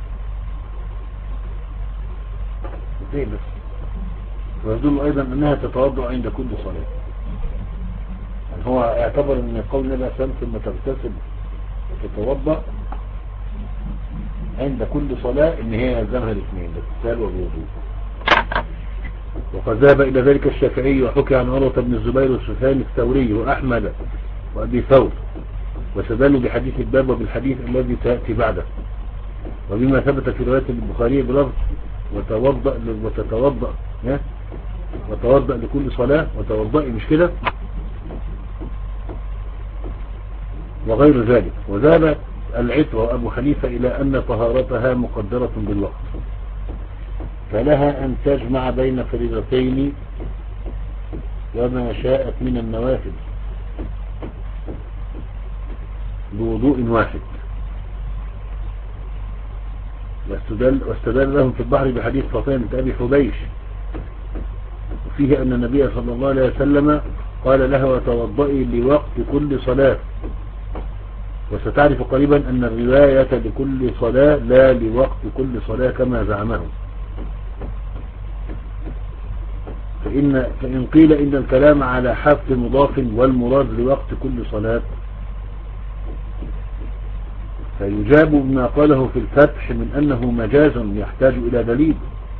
ويدل أيضا أنها تتوضأ عند كل صلاة. يعني هو اعتبر أن قول النبي صلى الله عليه وسلم ثم تغتسل وتتوضأ عند كل صلاة إن هي يلزمها الاثنين، الاغتسال والوضوء. وقد ذهب إلى ذلك الشافعي، وحكي عن عروة بن الزبير وسفيان الثوري وأحمد وأبي ثور، واستدلوا بحديث الباب وبالحديث الذي سيأتي بعده، وبما ثبت في رواية البخاري بلفظ وتوضأ وتتوضأ وتوضأ لكل صلاة وتوضأي، مش كده؟ وغير ذلك. وذهب العترة وأبو حنيفة إلى أن طهارتها مقدرة بالوقت، فلها أن تجمع بين فريضتين وما شاءت من النوافل بوضوء واحد. واستدل, واستدل لهم في البحر بحديث فاطمة بنت أبي حبيش، وفيه أن النبي صلى الله عليه وسلم قال لها وتوضئي لوقت كل صلاة. وستعرف قريبا أن الرواية لكل صلاة لا لوقت كل صلاة كما زعمه. فإن, فإن قيل إن الكلام على حذف مضاف والمراد لوقت كل صلاة، فيجاب بما قاله في الفتح من أنه مجاز يحتاج إلى دليل.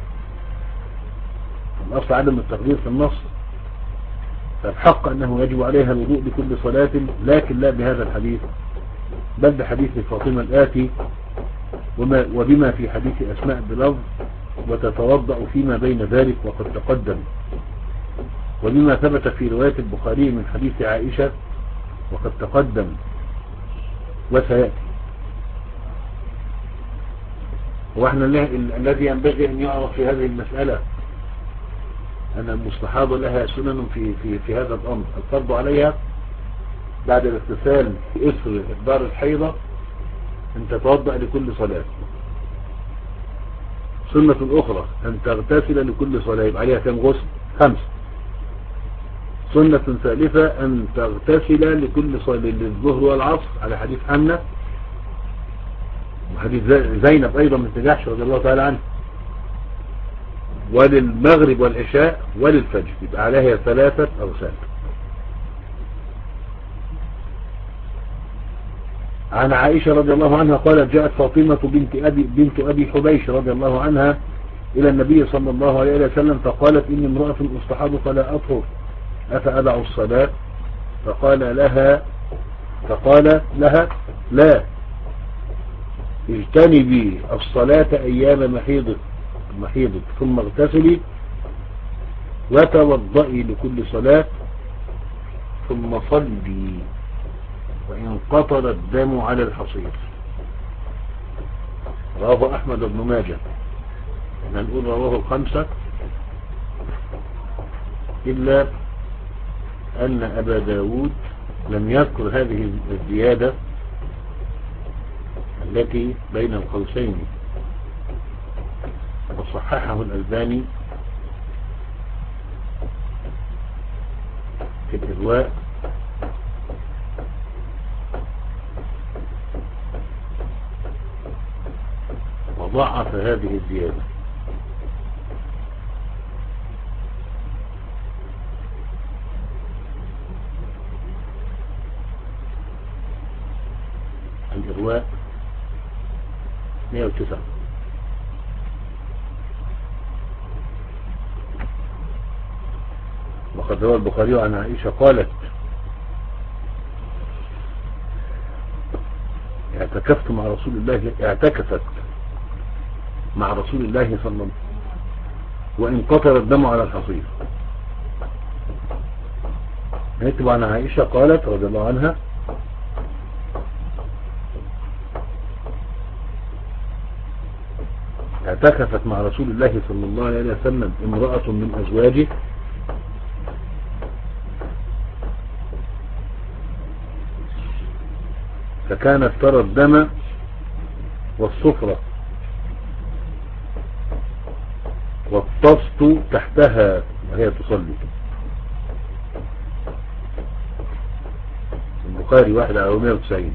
الأصل عدم التقدير في النص، فالحق أنه يجب عليها الوضوء بكل صلاة، لكن لا بهذا الحديث، بل بحديث فاطمة الآتي وما وبما في حديث أسماء بلفظ وتتوضأ فيما بين ذلك وقد تقدم، وبما ثبت في رواية البخاري من حديث عائشة وقد تقدم وسيأتي. واحنا الذي ينبغي أن يعرف في هذه المسألة أن المستحاضة لها سنن في, في, في هذا الأمر. الفرض عليها بعد الاغتسال في إثر إحضار الحيضة أن تتوضأ لكل صلاة. سنة أخرى أن تغتسل لكل صلاة، يبقى عليها كم غسل؟ خمس. سنة ثالثة أن تغتسل لكل صلاة، للظهر والعصر على حديث حنة وحديث زينب أيضا من تجاحش رضي الله تعالى عنه، وللمغرب والعشاء وللفجر، يبقى عليها ثلاثة أغسال. عن عائشة رضي الله عنها قالت جاءت فاطمة بنت أبي, بنت أبي حبيش رضي الله عنها إلى النبي صلى الله عليه وسلم فقالت إني امرأة أستحاض فلا أطهر أفأدع الصلاة؟ فقال لها فقال لها لا، اجتنبي الصلاة أيام محيضك محيضك ثم اغتسلي وتوضئي لكل صلاة ثم صلي وإن قطر الدم على الحصير. رواه أحمد بن ماجه. احنا نقول رواه الخمسة إلا أن أبا داود لم يذكر هذه الزيادة التي بين القوسين، وصححه الألباني في الإرواء وضعف هذه الزيادة. الإرواء مئة وتسعة. وقد روى البخاري عن عائشة قالت اعتكفت مع رسول الله اعتكفت مع رسول الله صلى الله عليه وسلم وإن قطر الدم على الحصير. نكتب عن عائشة قالت رضي الله عنها اعتكفت مع رسول الله صلى الله عليه وسلم امرأة من أزواجه فكانت ترى الدم والصفرة والطست تحتها وهي تصلي. البخاري واحد على مئة وتسعين.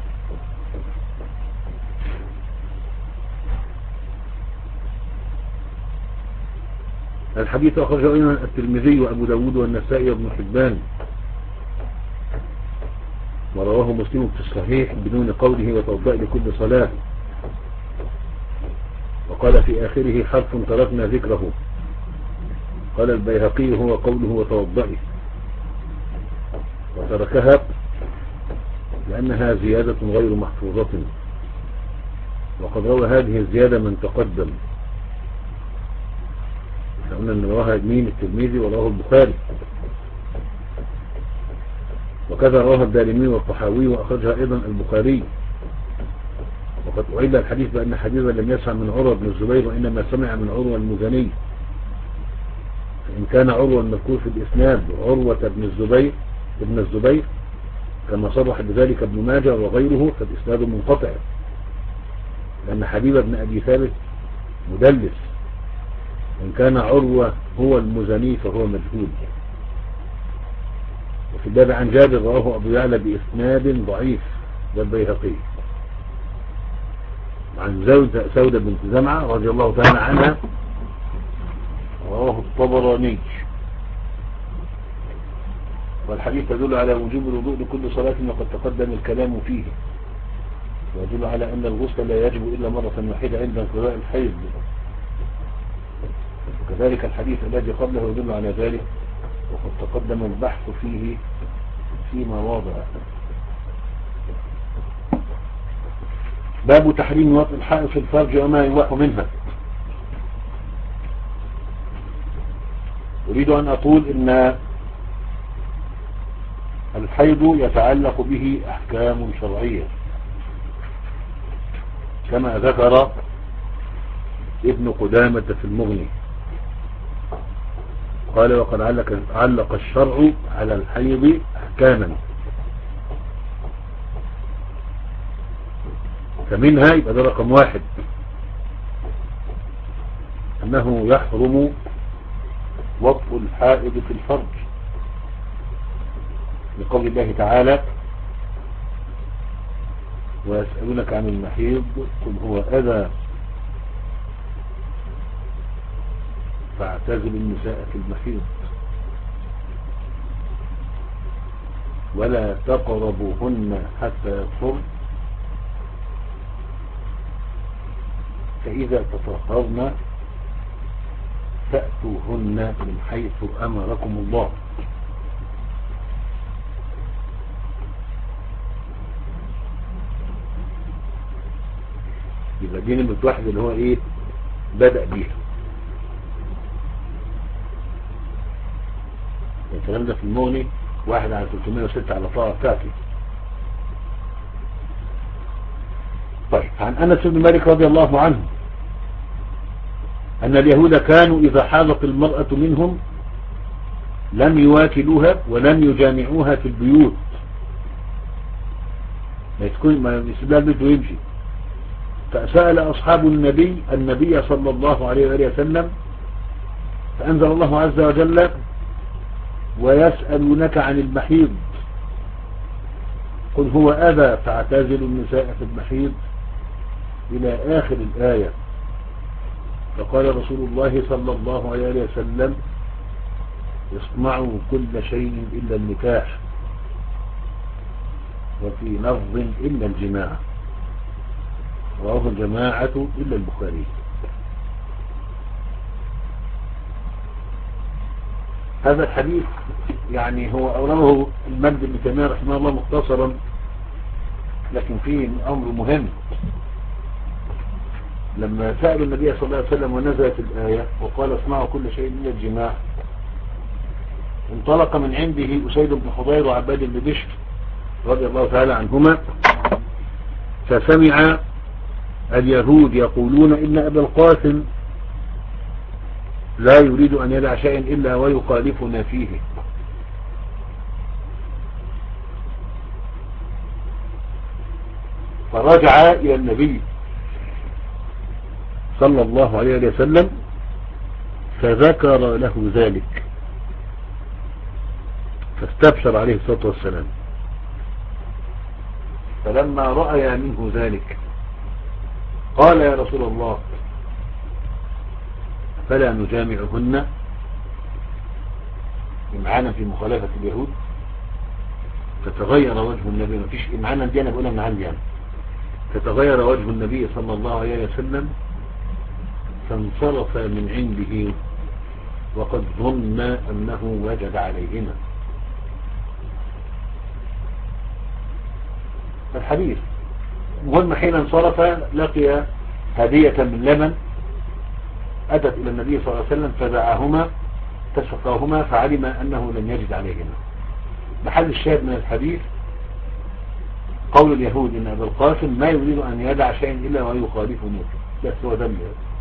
الحديث أخرجه أيضا الترمذي وأبو داود والنسائي وابن حبان، ورواه مسلم في الصحيح بدون قوله وتوضأ لكل صلاة، وقال في آخره حرف تركنا ذكره. قال البيهقي هو قوله وتوضئي، وتركها لأنها زيادة غير محفوظة، وقد روى هذه الزيادة من تقدم. قلنا أن رواها مين؟ الترمذي وراه البخاري، وكذا رواه الدارمي والطحاوي وأخرجها أيضا البخاري. وقد أعيد الحديث بأن حديثا لم يسمع من عروة بن الزبير وإنما سمع من عروة المزني، فإن كان عروة المذكور في الإسناد عروة بن الزبير ابن الزبير كما صرح بذلك ابن ماجه وغيره فالإسناد منقطع، لأن حبيب بن أبي ثابت مدلس، وإن كان عروة هو المزني فهو مجهول. وفي الباب عن جابر رواه أبو يعلى بإسناد ضعيف والبيهقي عن زوجة سودة بنت زمعة رضي الله تعالى عنها رواه الطبراني. والحديث يدل على وجوب الوضوء لكل صلاة وقد تقدم الكلام فيه، ويدل على أن الغسل لا يجب إلا مرة واحدة عند انقضاء الحيض، وكذلك الحديث الذي قبله يدل على ذلك، وقد تقدم البحث فيه في مواضع. باب تحريم وطء الحائض في الفرج وما يباح منها. أريد أن أقول إن الحيض يتعلق به أحكام شرعية كما ذكر ابن قدامة في المغني، قال وقد علق, علق الشرع على الحيض أحكاما، فمنها يبقى ده رقم واحد أنه يحرم وطء الحائض في الفرج لقول الله تعالى ويسألونك عن المحيض قل هو أذى فاعتزلوا النساء في المحيض ولا تقربوهن حتى يطهرن فإذا تطهرن فأتوهن من حيث أمركم الله. يبقى دي نمرة واحد اللي هو ايه بدأ بيها. الكلام ده في المغني واحد على ثلاثمائة وستة على طاعة بتاعتي. طيب عن أنس بن مالك رضي الله عنه أن اليهود كانوا إذا حاضت المرأة منهم لم يواكلوها ولم يجامعوها في البيوت، ما تكون ما يسيبها البيت ويمشي. فسأل أصحاب النبي النبي صلى الله عليه وآله وسلم فأنزل الله عز وجل ويسألونك عن المحيض قل هو أذى فاعتزلوا النساء في المحيض إلى آخر الآية. فقال رسول الله صلى الله عليه وسلم اصنعوا كل شيء إلا النكاح، وفي لفظ إلا الجماع، رواه الجماعة إلا البخاري. هذا الحديث يعني هو أورده المجد بن تيمية رحمه الله مختصرا، لكن فيه أمر مهم. لما سأل النبي صلى الله عليه وسلم ونزلت الآية وقال اصنعوا كل شيء إلا الجماع، انطلق من عنده أسيد بن حضير وعباد بن بشر رضي الله تعالى عنهما، فسمع اليهود يقولون إن أبا القاسم لا يريد أن يدع شيئا إلا ويخالفنا فيه. فرجع إلى النبي صلى الله عليه وسلم فذكر له ذلك، فاستبشر عليه الصلاة والسلام. فلما رأى منه ذلك قال يا رسول الله فلا نجامعهن إمعانا في مخالفة اليهود. فتغير وجه النبي، ما فيش إمعانا دي أنا بقولها من عندي يعني. فتغير وجه النبي صلى الله عليه وسلم فانصرف من عنده وقد ظن أنه وجد عليهما. الحديث المهم حين انصرف لقي هدية من لبن أتت إلى النبي صلى الله عليه وسلم فدعاهما تسقاهما فعلم أنه لم يجد عليهما. محل الشاهد من الحديث قول اليهود إن أبا القاسم ما يريد أن يدع شيئا إلا ويخالفه، بس هو ده.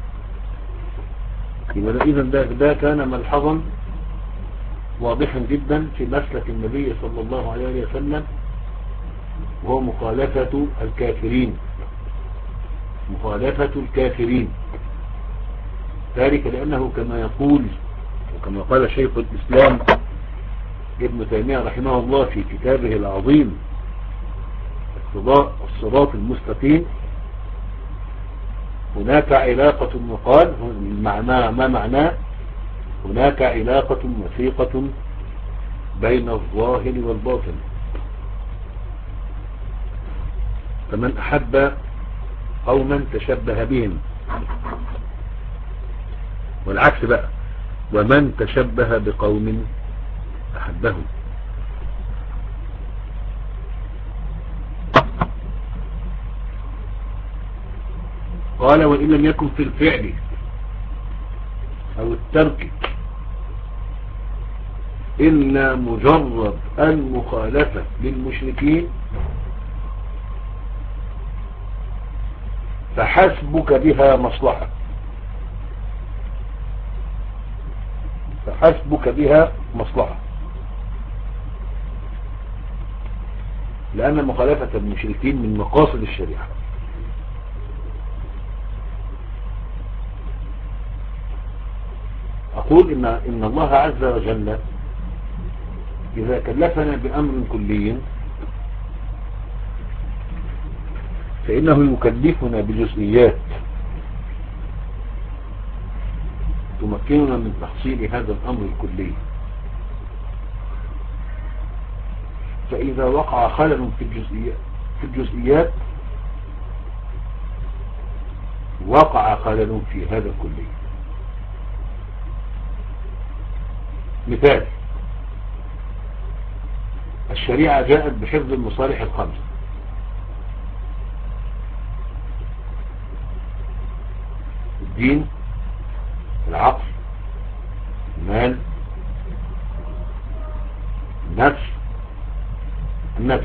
إذا ده, ده كان ملحظا واضحا جدا في مسلك النبي صلى الله عليه وسلم، وهو مخالفة الكافرين، مخالفة الكافرين. ذلك لأنه كما يقول وكما قال شيخ الإسلام ابن تيمية رحمه الله في كتابه العظيم الصراط المستقيم، هناك علاقة وقال ما معناه هناك علاقة وثيقة بين الظاهر والباطن. فمن أحب قوما تشبه بهم، والعكس بقى، ومن تشبه بقوم أحبهم. قال وإن لم يكن في الفعل أو الترك إلا مجرد المخالفة للمشركين فحسبك بها مصلحة، فحسبك بها مصلحة، لأن مخالفة المشركين من مقاصد الشريعة. أقول إن, إن الله عز وجل إذا كلفنا بأمر كلي فإنه يكلفنا بجزئيات تمكننا من تحصيل هذا الأمر الكلي. فإذا وقع خلل في الجزئيات, في الجزئيات وقع خلل في هذا الكلي. مثال: الشريعة جاءت بحفظ المصالح الخمسة، الدين، العقل، المال، النفس، النفس.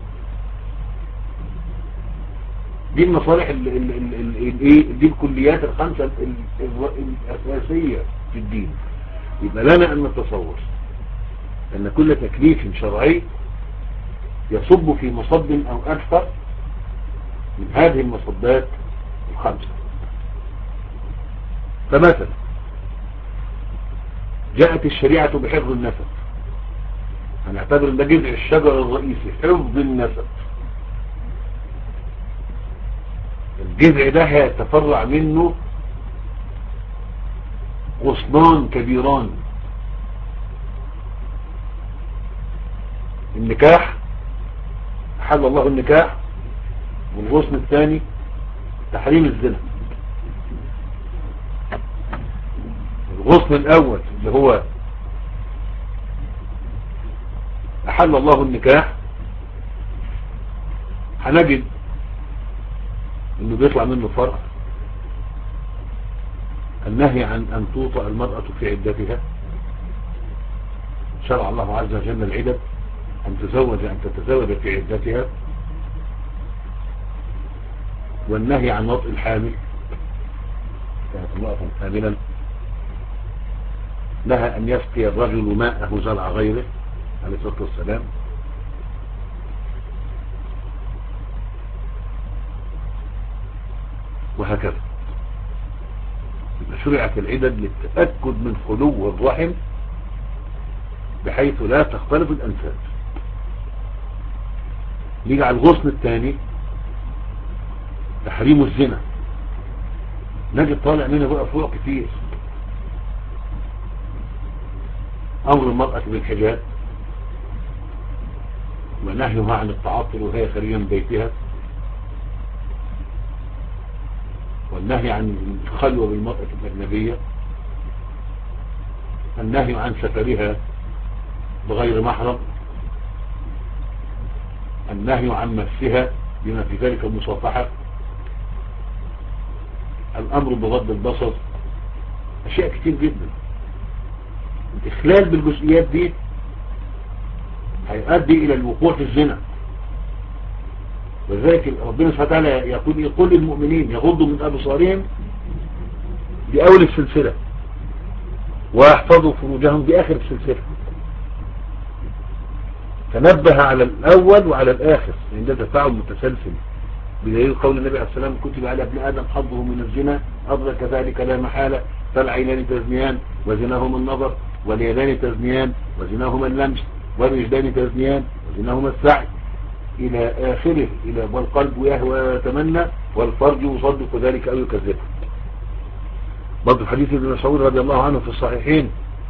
دي المصالح ال ال ال ال ال دي الكليات الخمسة ال ال الأساسية في الدين. يبقى لنا أن نتصور أن كل تكليف شرعي يصب في مصب أو أكثر من هذه المصبات الخمسة. فمثلا جاءت الشريعة بحفظ النسب، هنعتبر ان ده جذع الشجر الرئيسي، حفظ النسب. الجذع ده هيتفرع منه غصنان كبيران: النكاح، حل الله النكاح، والغصن الثاني تحريم الزنا. الغصن الاول اللي هو أحل الله النكاح، هنجد انه بيطلع منه فرع النهي عن ان توطأ المرأة في عدتها. شرع الله عز وجل العدد، ان تزوج ان تتزوج في عدتها. والنهي عن وطئ الحامل، كانت امرأة حاملا لها ان يسقي الرجل ماءه زرع غيره عليه الصلاة والسلام. وهكذا. شرعت العدد للتأكد من خلو الرحم بحيث لا تختلط الأنساب. نيجي على الغصن الثاني تحريم الزنا، نجد طالع منه بقى فروع كتير: أمر المرأة بالحجاب، ونهيها عن التعطل وهي خارجة من بيتها، والنهي عن الخلوة بالمرأة الأجنبية، النهي عن سفرها بغير محرم، النهي عن مسها بما في ذلك المصافحة، الأمر بغض البصر. أشياء كتير جدا. الإخلال بالجزئيات دي هيؤدي إلى الوقوع في الزنا. وذلك ربنا سبحانه وتعالى يقول يقول للمؤمنين يغضوا من أبصارهم بأول السلسلة ويحفظوا فروجهم بآخر السلسلة. تنبه على الأول وعلى الآخر لأن ده تفاعل متسلسل، بدليل قول النبي عليه السلام: كتب على ابن آدم حظه من الزنا أدرك ذلك لا محالة، فالعينان تزنيان وزناهما النظر، واليدان تزنيان وزناهما اللمس، والرجلان تزنيان وزناهما السعي إلى آخره، إلى والقلب يهوى ويتمنى والفرج يصدق ذلك أو يكذبه. برضو حديث ابن مسعود رضي الله عنه في الصحيحين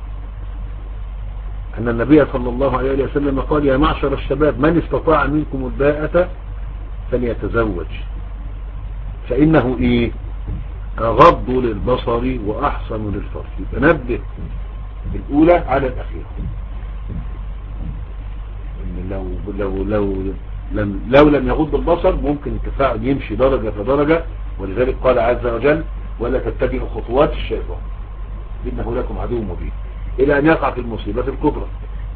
أن النبي صلى الله عليه وسلم قال: يا معشر الشباب من استطاع منكم الباءة فليتزوج فإنه إيه أغض للبصر وأحسن للفرج. يتنبه الأولى على الأخيرة. لو لو لو لم لو لم يغض البصر ممكن التفاعل يمشي درجة فدرجة، ولذلك قال عز وجل: ولا تتبعوا خطوات الشيطان إنه لكم عدو مبين، إلى أن يقع في المصيبة الكبرى.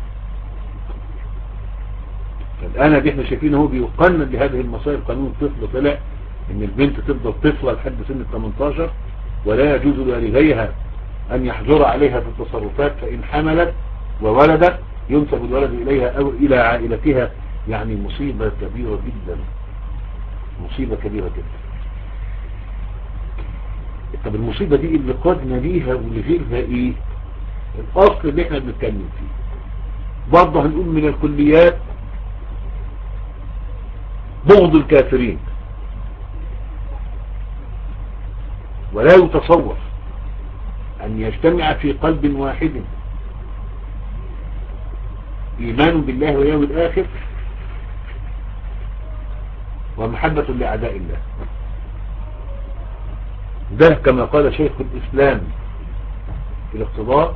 الآن دي احنا شايفين هو بيقنن لهذه المصائب. قانون الطفل طلع ان البنت تفضل طفلة لحد سن ثمانية عشر ولا يجوز لوالديها ان يحجر عليها في التصرفات، فإن حملت وولدت ينسب الولد إليها أو إلى عائلتها. يعني مصيبة كبيرة جدا، مصيبة كبيرة جدا. طب المصيبة دي اللي قادنا ليها ولغيرها ايه؟ الأصل اللي احنا بنتكلم فيه برضه هنقول من الكليات بغض الكافرين. ولا يتصور أن يجتمع في قلب واحد إيمان بالله واليوم الآخر ومحبة لأعداء الله. ده كما قال شيخ الإسلام في الاقتضاء: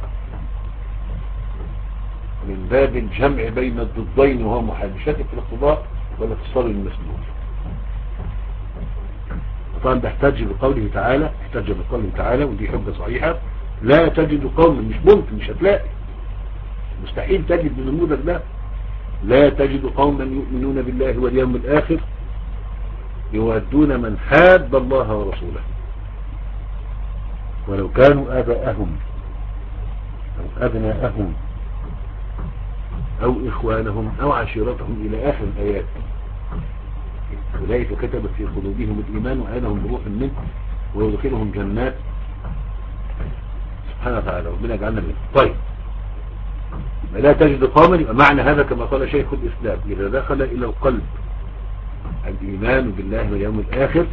من باب الجمع بين الضدين وهو محال. شاكك في الاقتضاء ولا في الصالح المسلول؟ طبعا بيحتج بقوله تعالى، احتج بقوله تعالى ودي حجة صحيحة، لا تجد قوما، مش ممكن، مش هتلاقي، مستحيل تجد النموذج ده، لا تجد قوما يؤمنون بالله واليوم الآخر يودون من حاد الله ورسوله ولو كانوا آباءهم أو أبناءهم أو إخوانهم أو عشيرتهم إلى آخر الآيات. أولئك كتب في قلوبهم الإيمان وآلهم بروح منه ويدخلهم جنات سبحانه وتعالى، ربنا يجعلنا منه. طيب، لا تجد قوما، يبقى معنى هذا كما قال شيخ الإسلام إذا دخل إلى القلب الإيمان بالله واليوم الآخر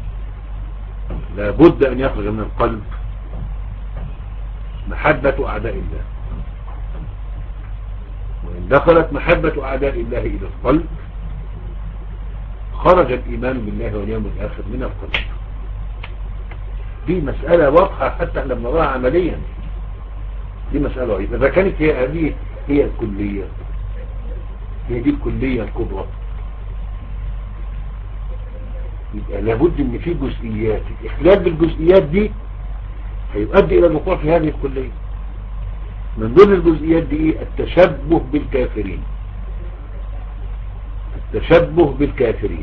لابد أن يخرج من القلب محبة أعداء الله، وإن دخلت محبة أعداء الله إلى القلب خرج الإيمان بالله واليوم الآخر من القلب. دي مسألة واضحة حتى لما نراها عمليا، دي مسألة واضحة. إذا كانت هي هذه هي الكلية، هي دي الكلية الكبرى، يبقى لابد ان في جزئيات، الاخلال بالجزئيات دي هيؤدي الى الوقوع في هذه الكلية. من ضمن الجزئيات دي ايه؟ التشبه بالكافرين، التشبه بالكافرين.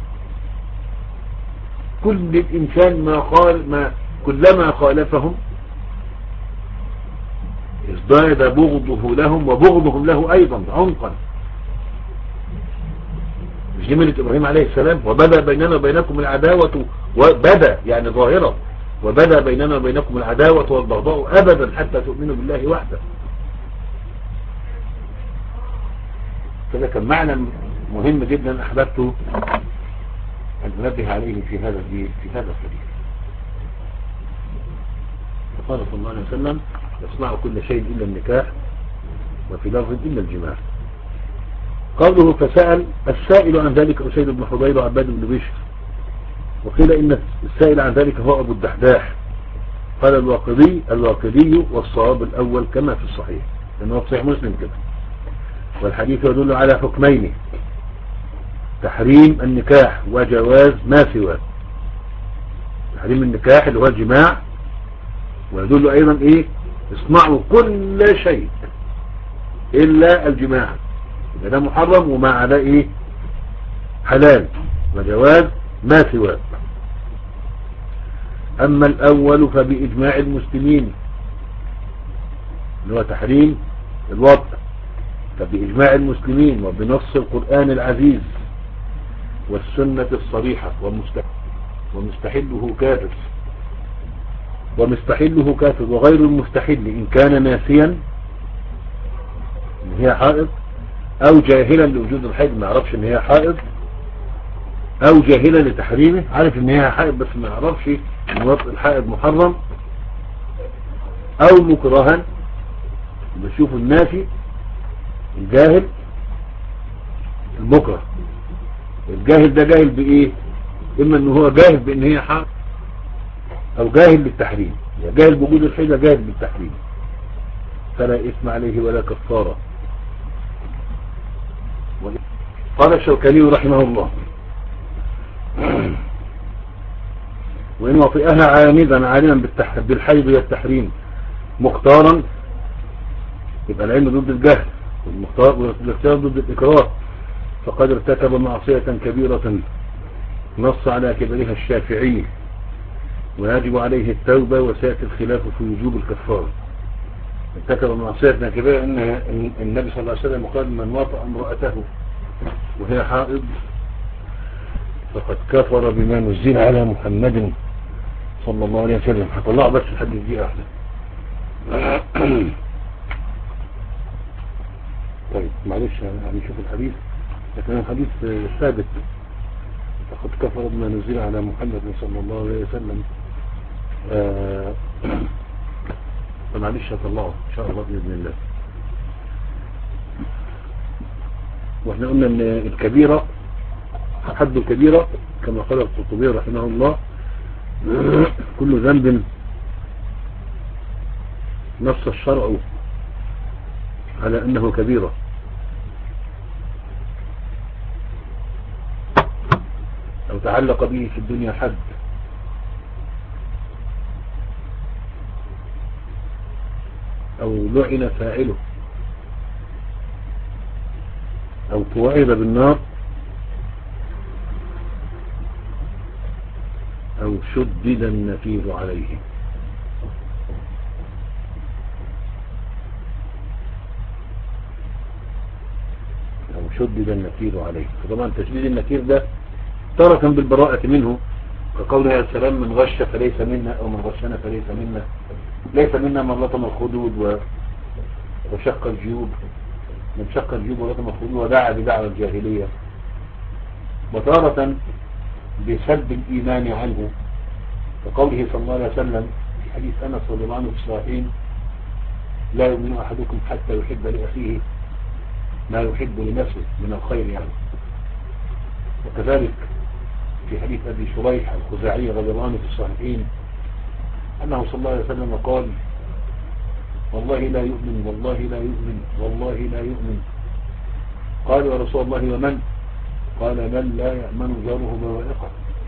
كل الانسان ما قال ما كلما خالفهم ازداد بغضه لهم وبغضهم له ايضا عمقا. مش دي ملة ابراهيم عليه السلام؟ وبدا بيننا وبينكم العداوة، وبدا يعني ظاهرة، وبدا بيننا وبينكم العداوة والبغضاء ابدا حتى تؤمنوا بالله وحده. كده كان معنى مهم جدا احببته ان ننبه عليه في هذا في هذا الحديث. قال صلى الله عليه وسلم يصنع كل شيء الا النكاح، وفي لفظ الا الجماع. قوله فسأل، السائل عن ذلك أسيد بن حضير وعباد بن بشر، وقيل إن السائل عن ذلك هو أبو الدحداح. قال الواقدي الواقدي والصواب الأول كما في الصحيح، لأنه في صحيح مسلم كده. والحديث يدل على حكمين: تحريم النكاح وجواز ما سواه. تحريم النكاح اللي هو الجماع، ويدل أيضا إيه؟ اصنعوا كل شيء إلا الجماع، ده محرم وما عدا ايه؟ حلال. وجواز ما سواه. اما الاول فباجماع المسلمين اللي هو تحريم الوضع، فباجماع المسلمين وبنص القرآن العزيز والسنة الصريحة، ومستحله كافر ومستحله كافر وغير المستحل إن كان ناسيا ان هي حائض، او جاهلا لوجود الحيض ما يعرفش ان هي حائض، او جاهلا لتحريمه، عارف ان هي حائض بس ما يعرفش ان وطء الحائض محرم، او مكرها. بشوف الناسي الجاهل المكره. الجاهل ده جاهل بايه؟ اما ان هو جاهل بان هي حائض، او جاهل بالتحريم، يعني جاهل بوجود الحيض جاهل بالتحريم، فلا اثم عليه ولا كفاره. قال الشوكاني رحمه الله وإن وطئها عامدا عالما بالحيض والتحريم مختارا، يبقى العلم ضد الجهل والاختيار ضد الإكراه، فقد ارتكب معصية كبيرة نص على كبرها الشافعي، ويجب عليه التوبة، وسيأتي الخلاف في وجوب الكفارة. ارتكب معصية كبيرة ان النبي صلى الله عليه وسلم قال من وطأ امرأته وهي حائض فقد كفر بما نزل على محمد صلى الله عليه وسلم. هطلعه بس الحديث دي احنا. طيب معلش هنشوف الحديث، لكن الحديث ثابت، فقد كفر بما نزل على محمد صلى الله عليه وسلم. آه فمعلش هطلعه ان شاء الله بإذن الله. واحنا قلنا ان الكبيرة حد الكبيرة كما قال القرطبي رحمه الله كل ذنب نص الشرع على انه كبيرة او تعلق به في الدنيا حد أو لعن فاعله أو توعد بالنار أو شدد النفير عليه. أو شدد النفير عليه. فطبعا تشديد النفير ده تارة بالبراءة منه، كقوله عليه السلام: من غش فليس منا، أو من غشنا فليس منا. ليس منا من لطم الخدود وشق الجيوب، من شق الجيوب ولطم الخدود ودعا بدعوى الجاهلية. وتارة بسلب الإيمان عنه، كقوله صلى الله عليه وسلم في حديث أنس رضي الله عنه في الصحيحين: لا يؤمن أحدكم حتى يحب لأخيه ما يحب لنفسه من الخير يعني. وكذلك في حديث أبي شريح الخزاعي رضي الله عنه في الصحيحين أنه صلى الله عليه وسلم قال: والله لا يؤمن، والله لا يؤمن، والله لا يؤمن. قال: يا رسول الله ومن؟ قال: من لا يأمن جاره بوائقه.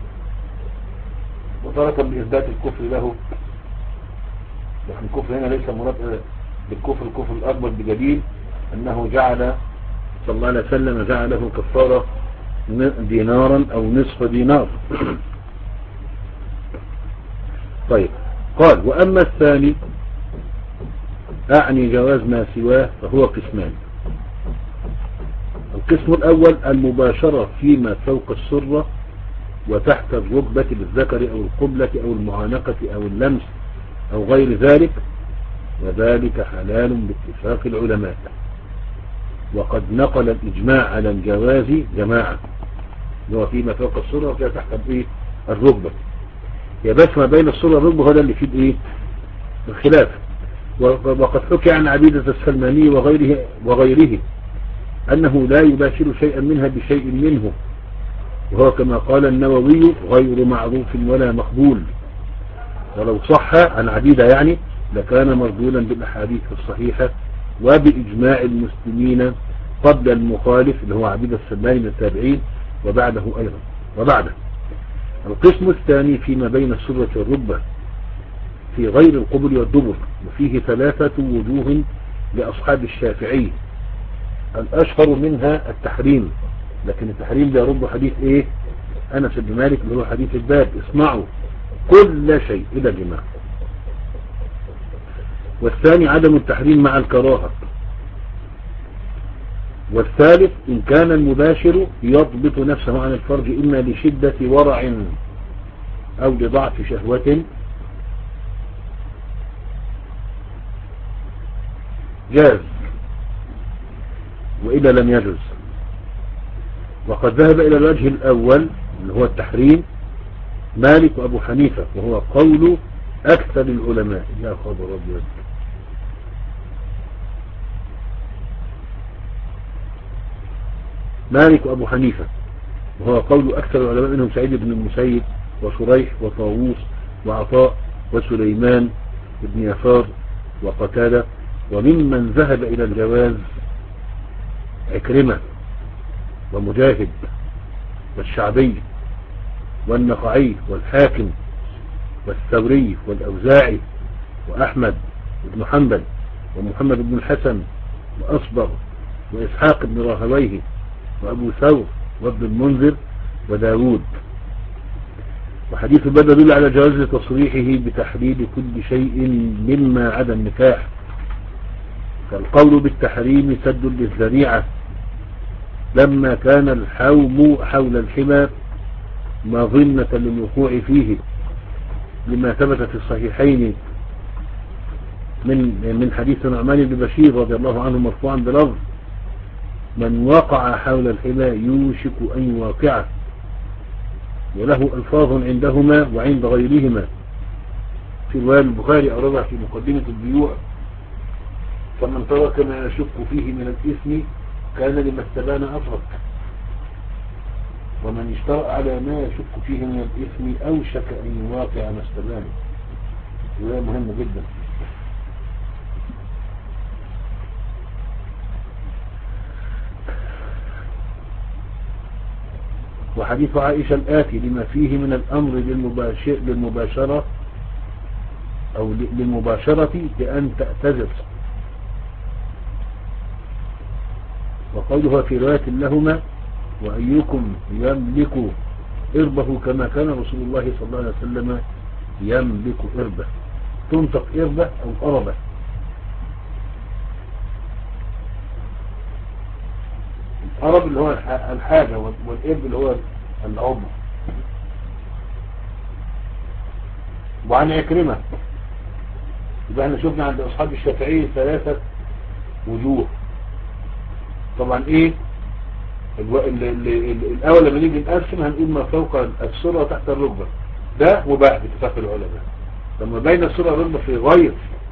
وترك بإثبات الكفر له، لكن الكفر هنا ليس مراد بالكفر الكفر الأكبر، بدليل أنه جعل صلى الله عليه وسلم جعله كفارة دينارا أو نصف دينار. طيب، قال: وأما الثاني أعني جواز ما سواه فهو قسمان. القسم الأول المباشرة فيما فوق السرة وتحت الركبة بالذكر أو القبلة أو المعانقة أو اللمس أو غير ذلك، وذلك حلال باتفاق العلماء. وقد نقل الإجماع على الجواز جماعة، هو فيما فوق السرة وفيما تحت الركبة. يا بس ما بين السرة والركبة هذا اللي فيه ايه الخلاف. وقد حكي عن عبيدة السلماني وغيره وغيره أنه لا يباشر شيئا منها بشيء منه، وهو كما قال النووي غير معروف ولا مقبول. ولو صح عن عبيدة يعني لكان مردودا بالأحاديث الصحيحة وبإجماع المسلمين قبل المخالف اللي هو عبيدة السلماني من التابعين وبعده أيضا وبعده. القسم الثاني فيما بين السرة والركبة في غير القبل والدبر، وفيه ثلاثة وجوه لأصحاب الشافعي. الأشهر منها التحريم، لكن التحريم ده يرد حديث ايه أنس بن مالك اللي هو حديث الباب: اصنعوا كل شيء إلى جماع. والثاني عدم التحريم مع الكراهة. والثالث إن كان المباشر يضبط نفسه عن الفرج إما لشدة ورع أو لضعف شهوة جاز، وإذا لم يجز. وقد ذهب إلى الوجه الأول اللي هو التحريم مالك وأبو حنيفة، وهو قول أكثر العلماء. يا خبر أبيض، مالك وأبو حنيفة وهو قول أكثر العلماء منهم سعيد بن المسيب وشريح وطاووس وعطاء وسليمان بن يسار وقتادة. وممن ذهب إلى الجواز عكرمة ومجاهد والشعبي والنقعي والحاكم والثوري والأوزاعي وأحمد بن حنبل ومحمد بن الحسن وأصبر وإسحاق بن راهويه وأبو ثور وابن المنذر وداود. وحديث الباب يدل على جواز تصريحه بتحليل كل شيء مما عدا النكاح، فالقول بالتحريم سد للذريعة لما كان الحوم حول الحمى مظنة للوقوع فيه، لما ثبت في الصحيحين من من حديث نعمان بن بشير رضي الله عنه مرفوعا بلفظ: من وقع حول الحمى يوشك أن يواقعه. وله ألفاظ عندهما وعند غيرهما. في رواية البخاري أوردها في مقدمة البيوع: فمن ترك ما يشك فيه من الإثم كان لما استبان أفرق، ومن اشترأ على ما يشك فيه من الإثم أوشك أن يواقع ما استبان. رواية مهمة جدا. وحديث عائشة الآتي لما فيه من الأمر للمباشرة أو للمباشرة بأن تعتذر وقولها في رواية لهما وأيكم يملك إربه كما كان رسول الله صلى الله عليه وسلم يملك إربه، تنطق إربة أو أربة. الأرب اللي هو الحاجة، والإرب اللي هو العضو. وعن عكرمة، يبقى احنا شفنا عند أصحاب الشافعي ثلاثة وجوه. طبعا ايه ال ال ال ال الأول لما نيجي نقسم هنقول ما فوق السرة وتحت الركبة، ده مباح باتفاق العلماء. لما بين السرة والركبة في غير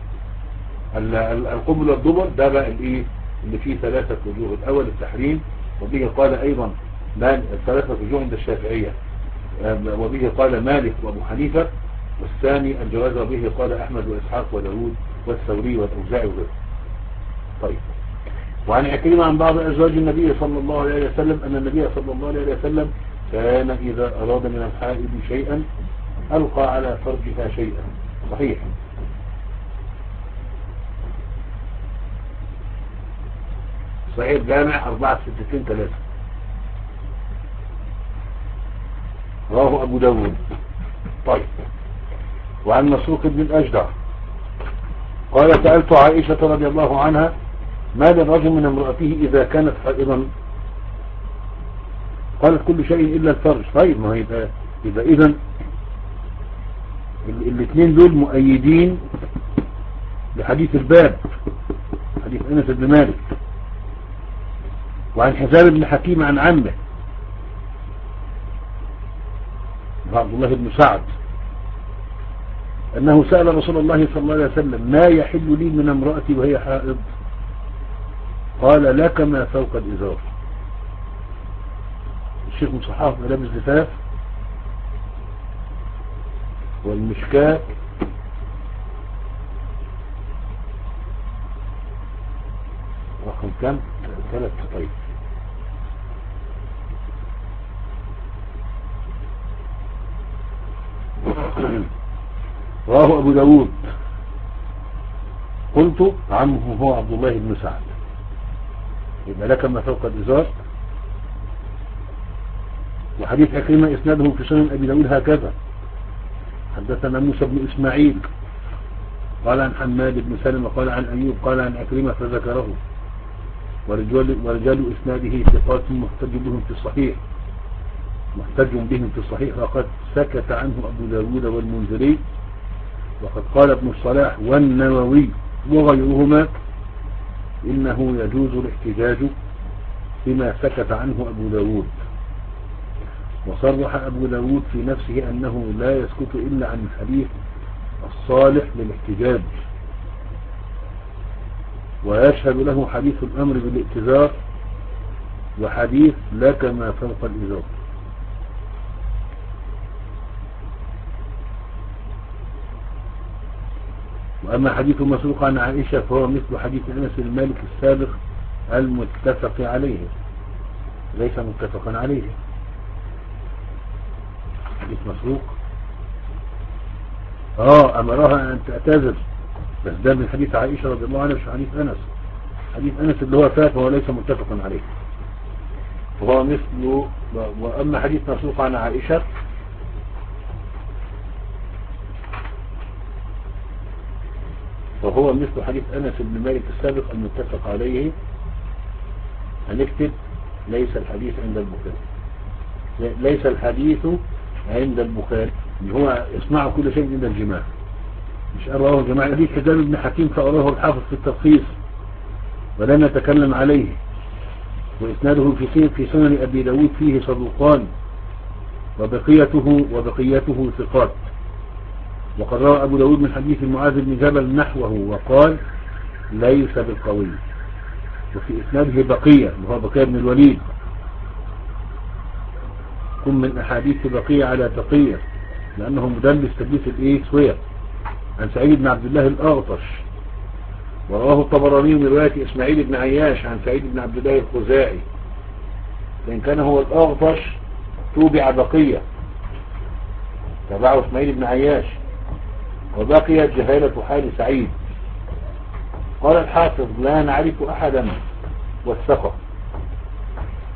القبل والدبر، ده بقى الايه اللي فيه ثلاثة وجوه. الأول التحريم، وبه قال أيضا الثلاثة وجوه عند الشافعية، وبه قال مالك وأبو حنيفة. والثاني الجواز، وبه قال أحمد وإسحاق وداود والثوري والأوزاعي وغيره. طيب، وعن عكرمة عن بعض أزواج النبي صلى الله عليه وسلم أن النبي صلى الله عليه وسلم كان إذا أراد من الحائض شيئا ألقى على فرجها شيئا. صحيح. صحيح جامع أربعة ستين ثلاثة، رواه أبو داود. طيب، وعن مسروق بن الأجدع قال سألت عائشة رضي الله عنها ما للرجل من امرأته إذا كانت حائضا؟ قالت كل شيء إلا الفرج. طيب، ما يبقى يبقى إذن الاثنين دول مؤيدين لحديث الباب، حديث أنس بن مالك. وعن حزام بن حكيم عن عمه عبد الله بن سعد أنه سأل رسول الله صلى الله عليه وسلم ما يحل لي من امرأتي وهي حائض؟ قال لك ما فوق الإزار. الشيخ مصحاف ملابس زفاف والمشكاة رقم كم؟ ثلاث. طيب، رواه أبو داود. قلت عمه هو عبد الله بن سعد. يبقى لك ما فوق الإزار. وحديث عكرمة إسناده في سنن أبي داود هكذا: حدثنا موسى بن إسماعيل قال عن حماد بن سلمة قال عن أيوب قال عن عكرمة فذكره. ورجال, ورجال إسناده ثقات محتج بهم في الصحيح محتج بهم في الصحيح وقد سكت عنه أبو داود والمنذري. وقد قال ابن الصلاح والنووي وغيرهما إنه يجوز الاحتجاج بما سكت عنه أبو داود. وصرح أبو داود في نفسه أنه لا يسكت إلا عن الحديث الصالح للاحتجاج، ويشهد له حديث الأمر بالائتذار وحديث لك ما فوق الإزار. وأما حديث مسروق عن عائشة فهو مثل حديث أنس بن مالك السابق المتفق عليه، ليس متفقا عليه. حديث مسروق اه أمرها أن تعتذر، بس ده من حديث عائشة رضي الله عنها مش حديث أنس. حديث أنس اللي هو فات وهو ليس متفقا عليه، وهو مثله. وأما حديث مسروق عن عائشة وهو مثل حديث أنس بن مالك السابق المتفق عليه. هنكتب ليس الحديث عند البخاري، ليس الحديث عند البخاري، هو يصنع كل شيء عند الجماع، مش أراه الجماعة. حديث حزام بن حكيم فأراه الحافظ في التلخيص ولا نتكلم عليه، وإسناده في في سنن أبي داود فيه صدوقان وبقيته وبقيته ثقات. وقد روى أبو داود من حديث معاذ بن جبل نحوه وقال ليس بالقوي. وفي إسناده بقية وهو بقية بن الوليد، كن من أحاديث بقية على تقية لأنه مدلس تدليس الإيه سوية، عن سعيد بن عبد الله الأغطش. ورواه الطبراني من رواية إسماعيل بن عياش عن سعيد بن عبد الله الخزاعي، لأن كان هو الأغطش توبع بقية، تبعه إسماعيل بن عياش، وبقيت جهالة حال سعيد. قال الحافظ لا نعرف أحدا وثقه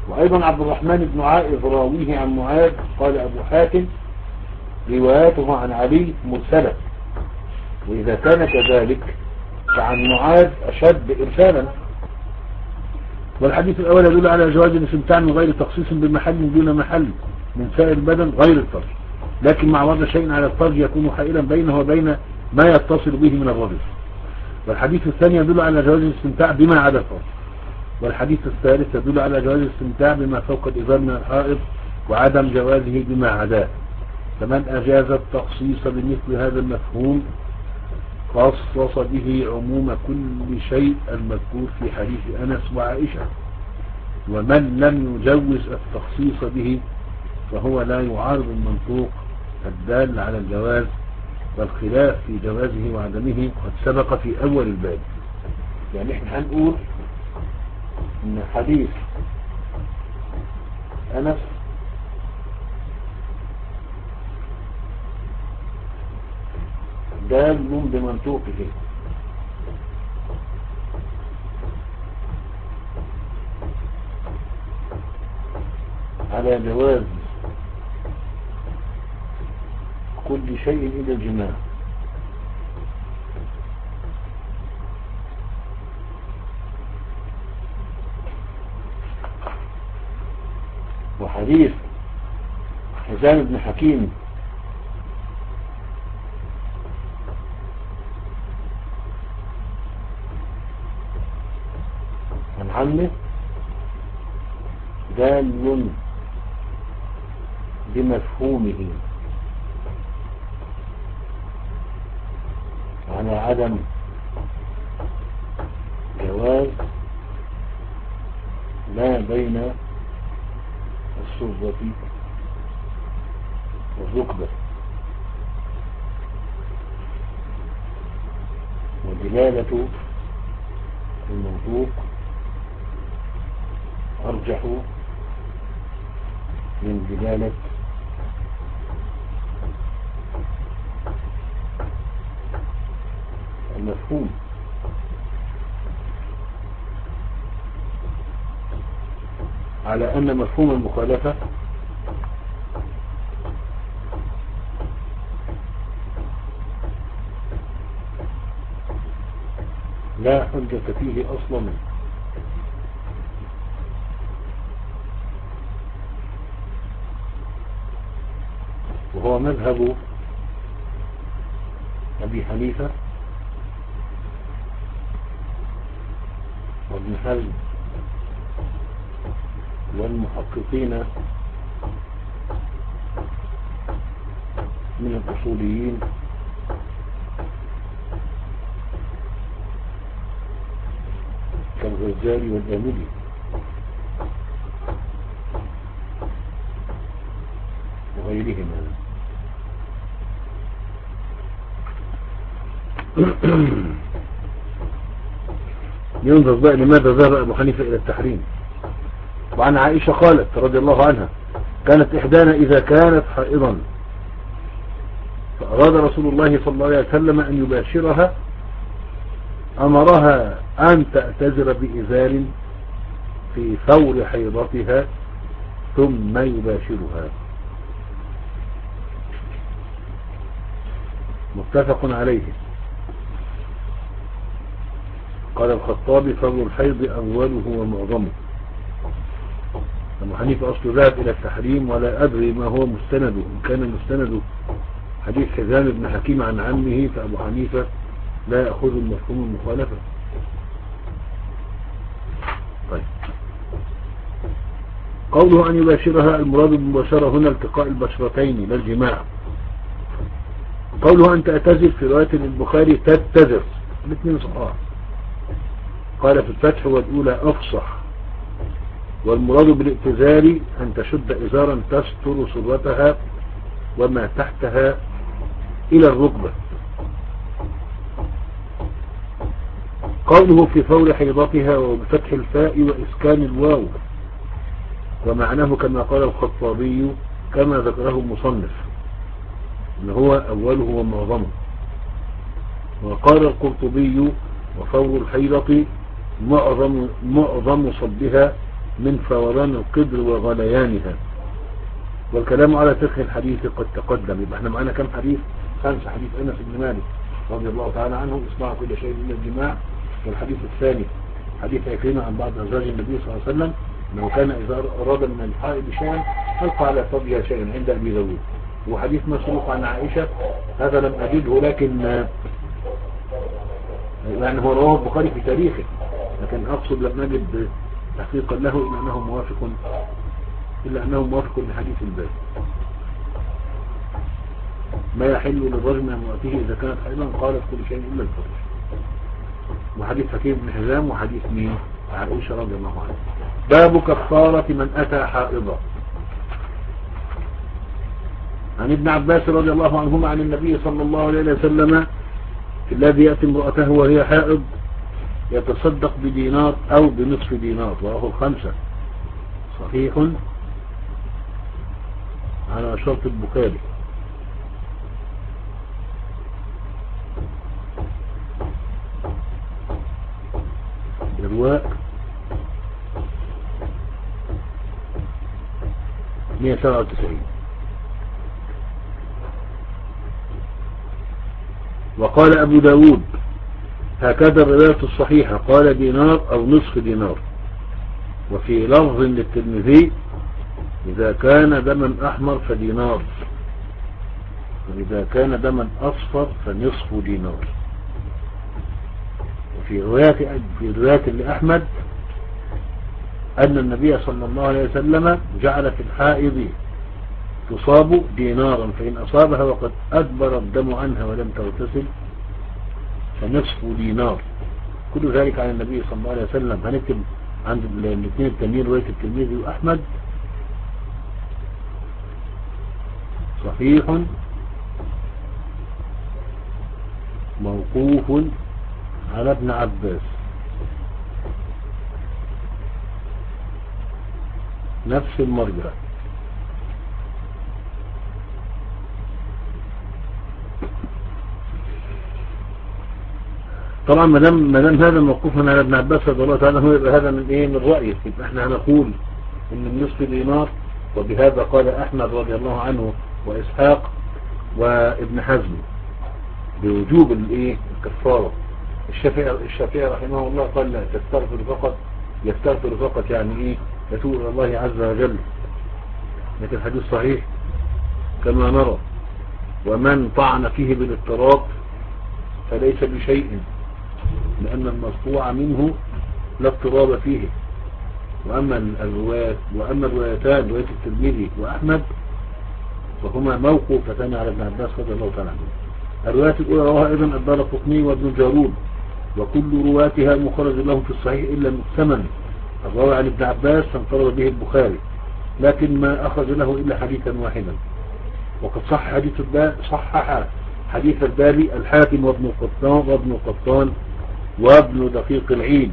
وأيضا عبد الرحمن بن عائذ راويه عن معاذ قال أبو حاتم رواياته عن علي مرسلة، وإذا كان كذلك فعن معاذ أشد إرسالا. والحديث الأول يدل على جواز الاستمتاع من غير تخصيص بمحل دون محل من سائر البدن غير الفرج، لكن مع وضع شيء على الفرج يكون حائلا بينه وبين ما يتصل به من الرجل. والحديث الثاني يدل على جواز الاستمتاع بما عدا الفرج. والحديث الثالث يدل على جواز الاستمتاع بما فوق الإزار من الحائض وعدم جوازه بما عداه. فمن أجاز التخصيص بمثل هذا المفهوم خصص به عموم كل شيء المذكور في حديث أنس وعائشة. ومن لم يجوز التخصيص به فهو لا يعارض المنطوق الدال على الجواز، والخلاف في جوازه وعدمه قد سبق في أول الباب. يعني احنا هنقول ان حديث أنس دال بمنطوقه على جواز كل شيء إلى الجماع، وحديث حزام بن حكيم عن عمه دال بمفهومه على عدم جواز ما بين السرة والركبة، ودلالة المنطوق أرجح من دلالة المفهوم. على أن مفهوم المخالفة لا حجة فيه أصلا، وهو مذهب أبي حنيفة وابن حزم والمحققين من الأصوليين كالغزالي والآملي. وغيرهما. ينظر بقى لماذا ذهب أبو حنيفة إلى التحريم. وعن عائشة قالت رضي الله عنها كانت إحدانا إذا كانت حائضا فأراد رسول الله صلى الله عليه وسلم أن يباشرها أمرها أن تأتزر بإزار في فور حيضتها ثم يباشرها. متفق عليه. قال الخطابي فور الحيض أوله ومعظمه. أبو حنيفة أصله ذهب إلى التحريم ولا أدري ما هو مستنده، إن كان مستنده حديث حزام بن حكيم عن عمه فأبو حنيفة لا يأخذ المفهوم المخالفة. طيب، قوله أن يباشرها المراد بالمباشرة هنا التقاء البشرتين لا الجماع. قوله أن تأتزر في رواية البخاري تتزر، الاثنين صحاح. قال في الفتح والأولى أفصح، والمراد بالائتزار أن تشد إزارا تستر سرتها وما تحتها إلى الركبة. قوله في فور حيضتها وبفتح الفاء وإسكان الواو، ومعناه كما قال الخطابي كما ذكره المصنف إن هو أوله ومعظمه. وقال القرطبي وفور الحيضة معظم, معظم صبها من فوران القدر وغليانها. والكلام على فقه الحديث قد تقدم. يبقى احنا معانا كم حديث؟ خمسة. حديث أنس بن مالك رضي الله تعالى عنه اصنعوا كل شيء من الجماع. والحديث الثاني حديث عكرمة عن بعض أزواج النبي صلى الله عليه وسلم أنه كان إذا أراد من الحائض شيئا ألقى على ثوبها شيئا عند أبي داود. وحديث مسروق عن عائشة هذا لم أجده، لكن يعني هو رواه البخاري في تاريخه، لكن أقصد لم نجد تحقيقا له إلا أنه موافق إلا أنه موافق لحديث الباب. ما يحل للرجل من امرأته إذا كانت حائضا قالت كل شيء إلا الفرج. وحديث حكيم بن حزام وحديث مين؟ عائشة رضي الله عنها. باب كفارة من أتى حائضا. عن ابن عباس رضي الله عنهما عن النبي صلى الله عليه وسلم الذي يأتي امرأته وهي حائض يتصدق بدينار أو بنصف دينار. وهو الخمسة صحيح على شرط البخاري. الرواء مئة وسبعة وتسعين. وقال أبو داود هكذا الرواية الصحيحة قال دينار أو نصف دينار. وفي لفظ للترمذي إذا كان دما أحمر فدينار، وإذا كان دما أصفر فنصف دينار. وفي روايات في روايات لأحمد أن النبي صلى الله عليه وسلم جعل في الحائض تصاب دينارا فإن أصابها وقد أدبر الدم عنها ولم تغتسل فنصف دينار. كل ذلك عن النبي صلى الله عليه وسلم. هنكتب عند الاثنين التانيين رواية الترمذي وأحمد صحيح موقوف على ابن عباس نفس المرجع. طبعا ما دام ما دام هذا موقوف على ابن عباس رضي الله تعالى عنه يبقى هذا من ايه؟ من رأيه. يبقى احنا هنقول ان النصف دينار، وبهذا قال احمد رضي الله عنه واسحاق وابن حزم بوجوب الايه؟ الكفاره. الشافعي الشافعي رحمه الله قال لا تستغفر فقط، يستغفر فقط يعني ايه؟ يتوب الى الله عز وجل. لكن الحديث صحيح كما نرى. ومن طعن فيه بالاضطراب فليس بشيء، لأن المصطوع منه لا اضطراب فيه. وأما الروايات وأما الروايتان رواية الترمذي وأحمد فهما موقوفتان على ابن عباس رضي الله تعالى عنه. الرواية الأولى رواها أيضا الدارقطني وابن جارود، وكل رواتها مخرج لهم في الصحيح إلا مقسما الراوي عن ابن عباس فانفرد به البخاري، لكن ما أخرج له إلا حديثا واحدا. وقد صح حديث الباب صحح حديث البابي الحاكم وابن قطان وابن قطان وابن دقيق العيد.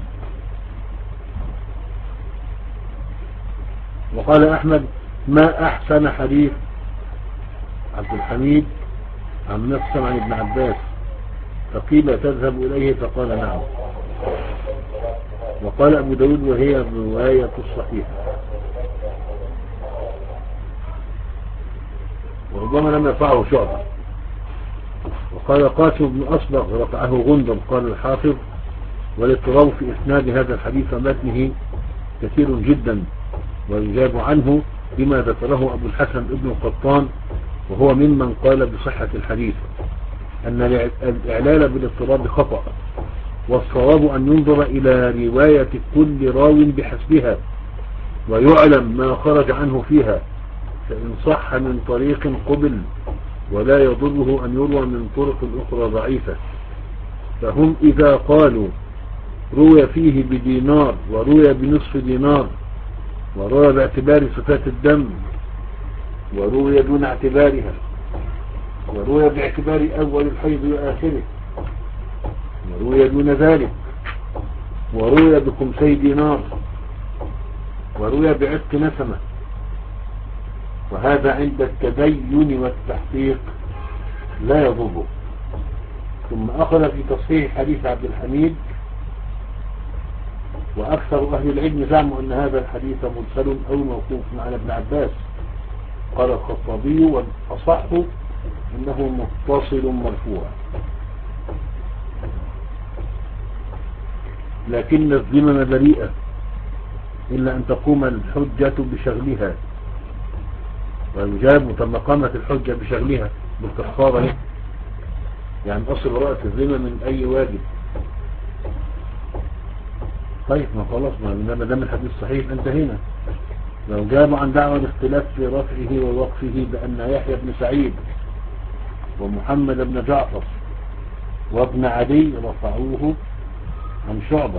وقال أحمد ما أحسن حديث عبد الحميد عن نفسه عن ابن عباس، فقيل تذهب إليه فقال نعم. وقال أبو داود وهي الرواية الصحيحة. وربما لم يرفعه شعبة. وقال قاسم بن أصبغ رفعه غندر. قال الحافظ والاضطراب في إسناد هذا الحديث ومتنه كثير جدا، ويجاب عنه بما ذكره أبو الحسن ابن القطان وهو ممن قال بصحة الحديث أن الإعلال بالاضطراب خطأ، والصواب أن ينظر إلى رواية كل راو بحسبها ويعلم ما خرج عنه فيها، فإن صح من طريق قبل ولا يضره أن يروى من طرق أخرى ضعيفة. فهم إذا قالوا روي فيه بدينار وروي بنصف دينار وروي باعتبار صفات الدم وروي دون اعتبارها وروي باعتبار أول الحيض وآخره وروي دون ذلك وروي بخمسي دينار وروي بعتق نسمة، وهذا عند التبين والتحقيق لا يضره. ثم أخذ في تصحيح حديث عبد الحميد وأكثر أهل العلم زعموا أن هذا الحديث مرسل أو موقوف على ابن عباس. قال الخطابي والأصح أنه متصل مرفوع، لكن الذمم بريئة إلا أن تقوم الحجة بشغلها، والمجاب طب قامت الحجة بشغلها بالكفارة، يعني أصل براءة الذمم من أي واجب. طيب ما خلاص، ما دام الحديث صحيح انتهينا. لو جابوا عن دعوى الاختلاف في رفعه ووقفه بأن يحيى بن سعيد ومحمد بن جعفر وابن عدي رفعوه عن شعبة،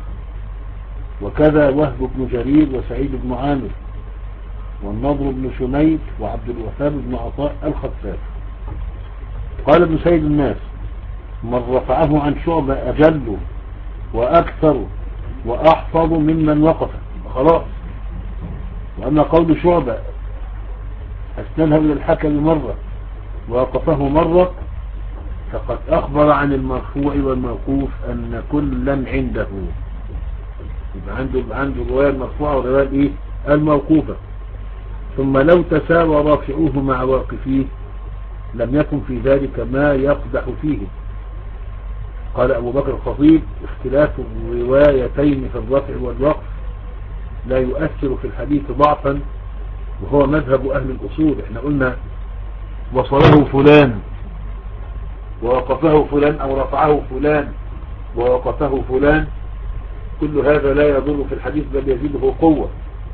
وكذا وهب بن جرير وسعيد بن عامر والنضر بن شميت وعبد الوهاب بن عطاء الخفاف. قال ابن سيد الناس: من رفعه عن شعبة أجل وأكثر وأحفظ ممن وقف. خلاص. وأما قول شعبة أسندها إلى الحكم مرة ووقفه مرة، فقد أخبر عن المرفوع والموقوف أن كلا عنده، يبقى عنده عنده الرواية المرفوعة والرواية إيه الموقوفة. ثم لو تساوى رافعوه مع واقفيه لم يكن في ذلك ما يقدح فيه. قال أبو بكر الخطيب: اختلاف الروايتين في الرفع والوقف لا يؤثر في الحديث ضعفا، وهو مذهب أهل الأصول. احنا قلنا وصله فلان ووقفه فلان أو رفعه فلان ووقفه فلان، كل هذا لا يضر في الحديث بل يزيده قوة،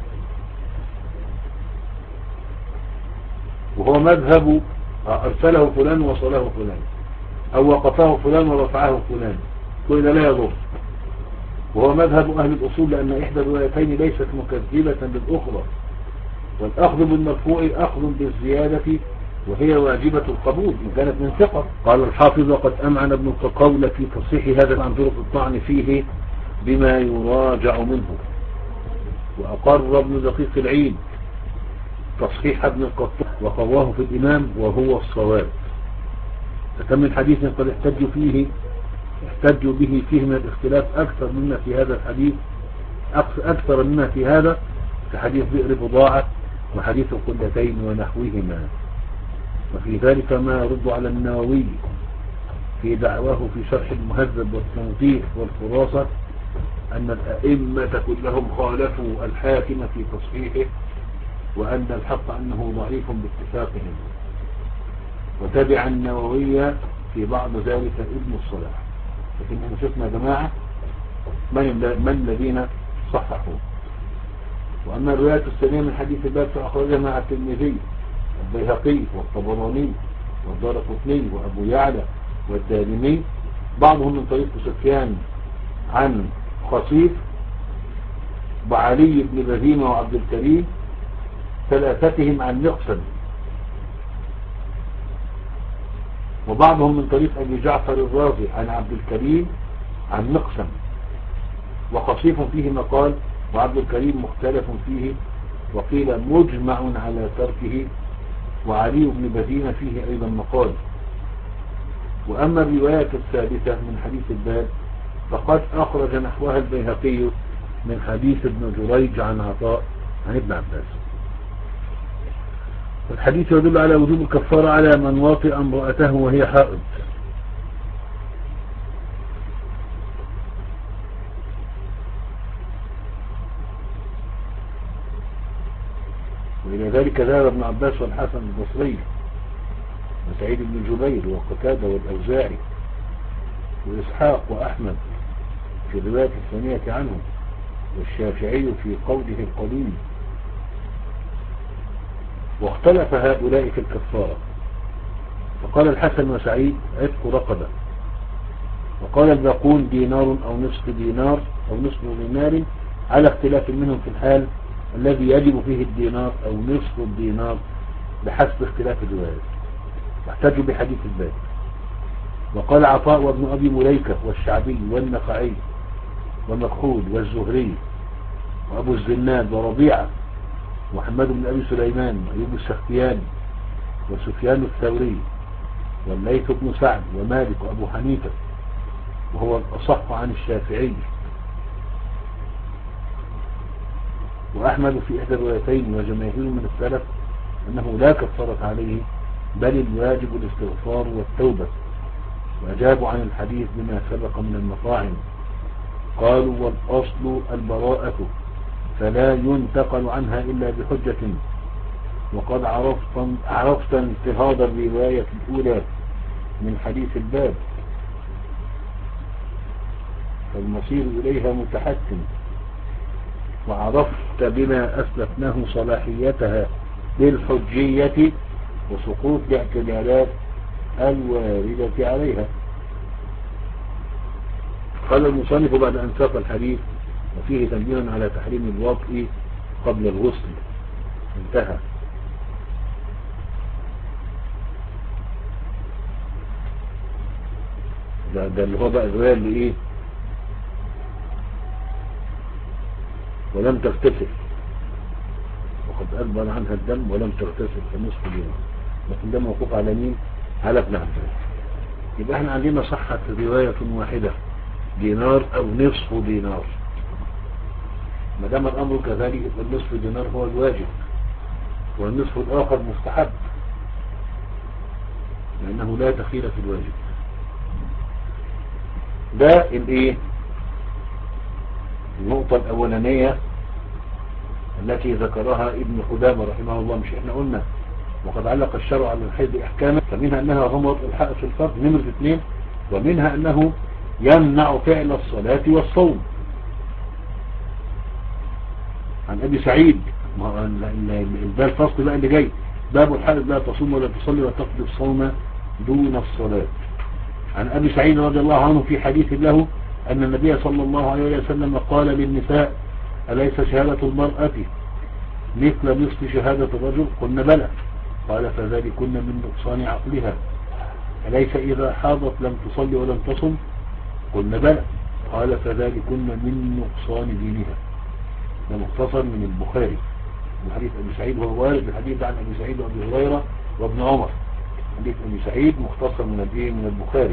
وهو مذهب أرسله فلان ووصله فلان أو وقفه فلان ورفعه فلان، كل ده لا يضر، وهو مذهب أهل الأصول، لأن إحدى الروايتين ليست مكذبة للأخرى، والأخذ بالمرفوع أخذ بالزيادة وهي واجبة القبول إن كانت من ثقة. قال الحافظ: وقد أمعن ابن القول في تصحيح هذا عن طرق الطعن فيه بما يراجع منه، وأقر ابن دقيق العيد تصحيح ابن القطان وقواه في الإمام وهو الصواب. فكم من حديث قد احتج فيه احتجوا به فيه من الاختلاف أكثر مما في هذا الحديث، أكثر مما في هذا في حديث بئر بضاعة وحديث القلتين ونحوهما. وفي ذلك ما يرد على النووي في دعواه في شرح المهذب والتنظيف والخلاصة أن الأئمة كلهم خالفوا الحاكم في تصحيحه، وأن الحق أنه ضعيف باتفاقهم. وتبع النووي في بعض ذلك ابن الصلاح. لكن احنا شفنا يا جماعة من, من الذين صححوا. وأما الرواية الثانية من حديث الباب فأخرجها مع الترمذي والبيهقي والطبراني والدارقطني وأبو يعلى والدارمي، بعضهم من طريق سفيان عن خصيف وعلي بن بهيمة وعبد الكريم، ثلاثتهم عن مقسم، وبعضهم من طريق أبي جعفر الرازي عن عبد الكريم عن مقسم، وخصيف فيه مقال وعبد الكريم مختلف فيه وقيل مجمع على تركه، وعلي بن بهيمة فيه أيضا مقال. وأما الرواية الثالثة من حديث الباب فقد أخرج نحوها البيهقي من حديث ابن جريج عن عطاء عن ابن عباس. الحديث يدل على وجوب الكفارة على من واطئ امرأته وهي حائض. وإلى ذلك ذهب ابن عباس والحسن البصري وسعيد بن جبير وقتادة والأوزاعي وإسحاق وأحمد في الرواية الثانية عنه، والشافعي في قوله القديم. واختلف هؤلاء في الكفارة، فقال الحسن وسعيد عتق رقبة، وقال الباقون دينار أو نصف دينار أو نصف دينار، على اختلاف منهم في الحال الذي يجب فيه الدينار أو نصف الدينار بحسب اختلاف الروايات. واحتجوا بحديث الباب. وقال عطاء وابن أبي مليكة والشعبي والنخعي ومخول والزهري وأبو الزناد وربيعة ومحمد بن أبي سليمان وأيوب السختياني وسفيان الثوري والليث بن سعد ومالك وأبو حنيفة، وهو الأصح عن الشافعي. وأحمد في إحدى الروايتين وجماهير من السلف أنه لا كفارة عليه بل الواجب الاستغفار والتوبة، وأجابوا عن الحديث بما سبق من المطاعم. قالوا والأصل البراءة فلا ينتقل عنها إلا بحجة، وقد عرفت, عرفت انتهاض الرواية الأولى من حديث الباب، فالمصير إليها متحتم، وعرفت بما أسلفناه صلاحيتها بالحجية وسقوط الاعتدالات الواردة عليها. قال المصنف بعد أن ساق الحديث وفيه تنبيه على تحريم الوطء قبل الغسل، انتهى. ده, ده اللي هو بقى الرواية اللي ايه ولم تغتسل وقد أدبر عنها الدم ولم تغتسل فنصف دينار، لكن ده موقوف على مين؟ على ابن عباس. يبقى احنا عندنا صحة رواية واحدة دينار أو نصف دينار، ما دام الأمر كذلك يبقى النصف دينار هو الواجب والنصف الآخر مستحب، لأنه لا تخيل في الواجب. ده الايه النقطة الأولانية التي ذكرها ابن قدامة رحمه الله. مش احنا قلنا وقد علق الشرع على الحيض احكاما، فمنها انها غمر الحق في الفرد نمرة اثنين، ومنها انه يمنع فعل الصلاة والصوم. عن ابي سعيد ده الفصل بقى اللي جاي، باب الحائض لا تصوم ولا تصلي وتقضي الصوم دون الصلاة. عن ابي سعيد رضي الله عنه في حديث له ان النبي صلى الله عليه وسلم قال للنساء أليس شهادة المرأة مثل نصف شهادة الرجل؟ قلنا بلى. قال فذلكن من نقصان عقلها. أليس إذا حاضت لم تصلي ولم تصم؟ قلنا بلى. قال فذلكن من نقصان دينها. ده مختصر من البخاري من حديث أبي سعيد، وهو وارد الحديث عن أبي سعيد وأبي هريرة وابن عمر. حديث أبي سعيد مختصر من الدين من البخاري.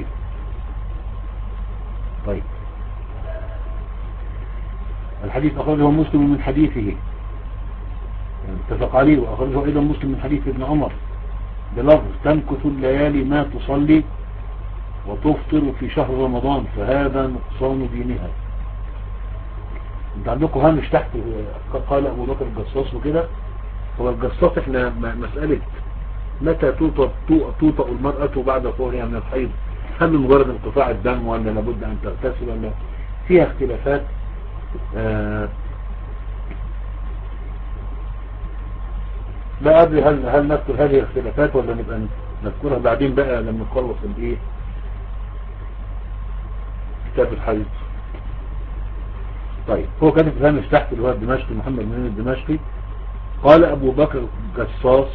طيب الحديث أخرجه مسلم من حديثه، يعني اتفق عليه، وأخرجه أيضا مسلم من حديث ابن عمر بلفظ تمكث الليالي ما تصلي وتفطر في شهر رمضان فهذا نقصان دينها. انت عندكم هامش تحت قال أبو بكر الجصاص وكده. هو الجصاص احنا مسألة متى توطأ توطأ المرأة بعد طهرها من الحيض، هل مجرد انقطاع الدم ولا لابد أن تغتسل ولا فيها اختلافات. آه لا أدري هل هل نذكر هذه الاختلافات ولا نبقى نذكرها بعدين بقى لما نخلص الايه كتاب الحديث. طيب هو كاتب في هامش تحت اللي هو الدمشقي محمد بن الدمشقي قال أبو بكر الجصاص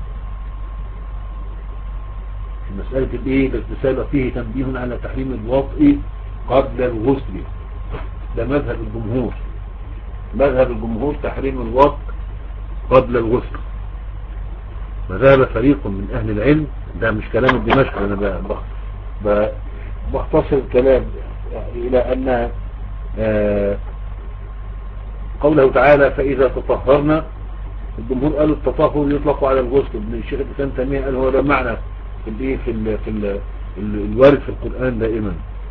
في مسألة الايه الاغتسال فيه تنبيه على تحريم الوطء قبل الغسل. ده مذهب الجمهور، مذهب الجمهور تحريم الوطء قبل الغسل. وذهب فريق من أهل العلم، ده مش كلام الدمشق، أنا بختصر الكلام إلى أن آه قوله تعالى فإذا تطهرنا، الجمهور قالوا التطهر يطلق على الغسل. ابن الشيخ الإسلام تيمية قال هو ده معنى في ال في ال في ال الوارد في القرآن دائما.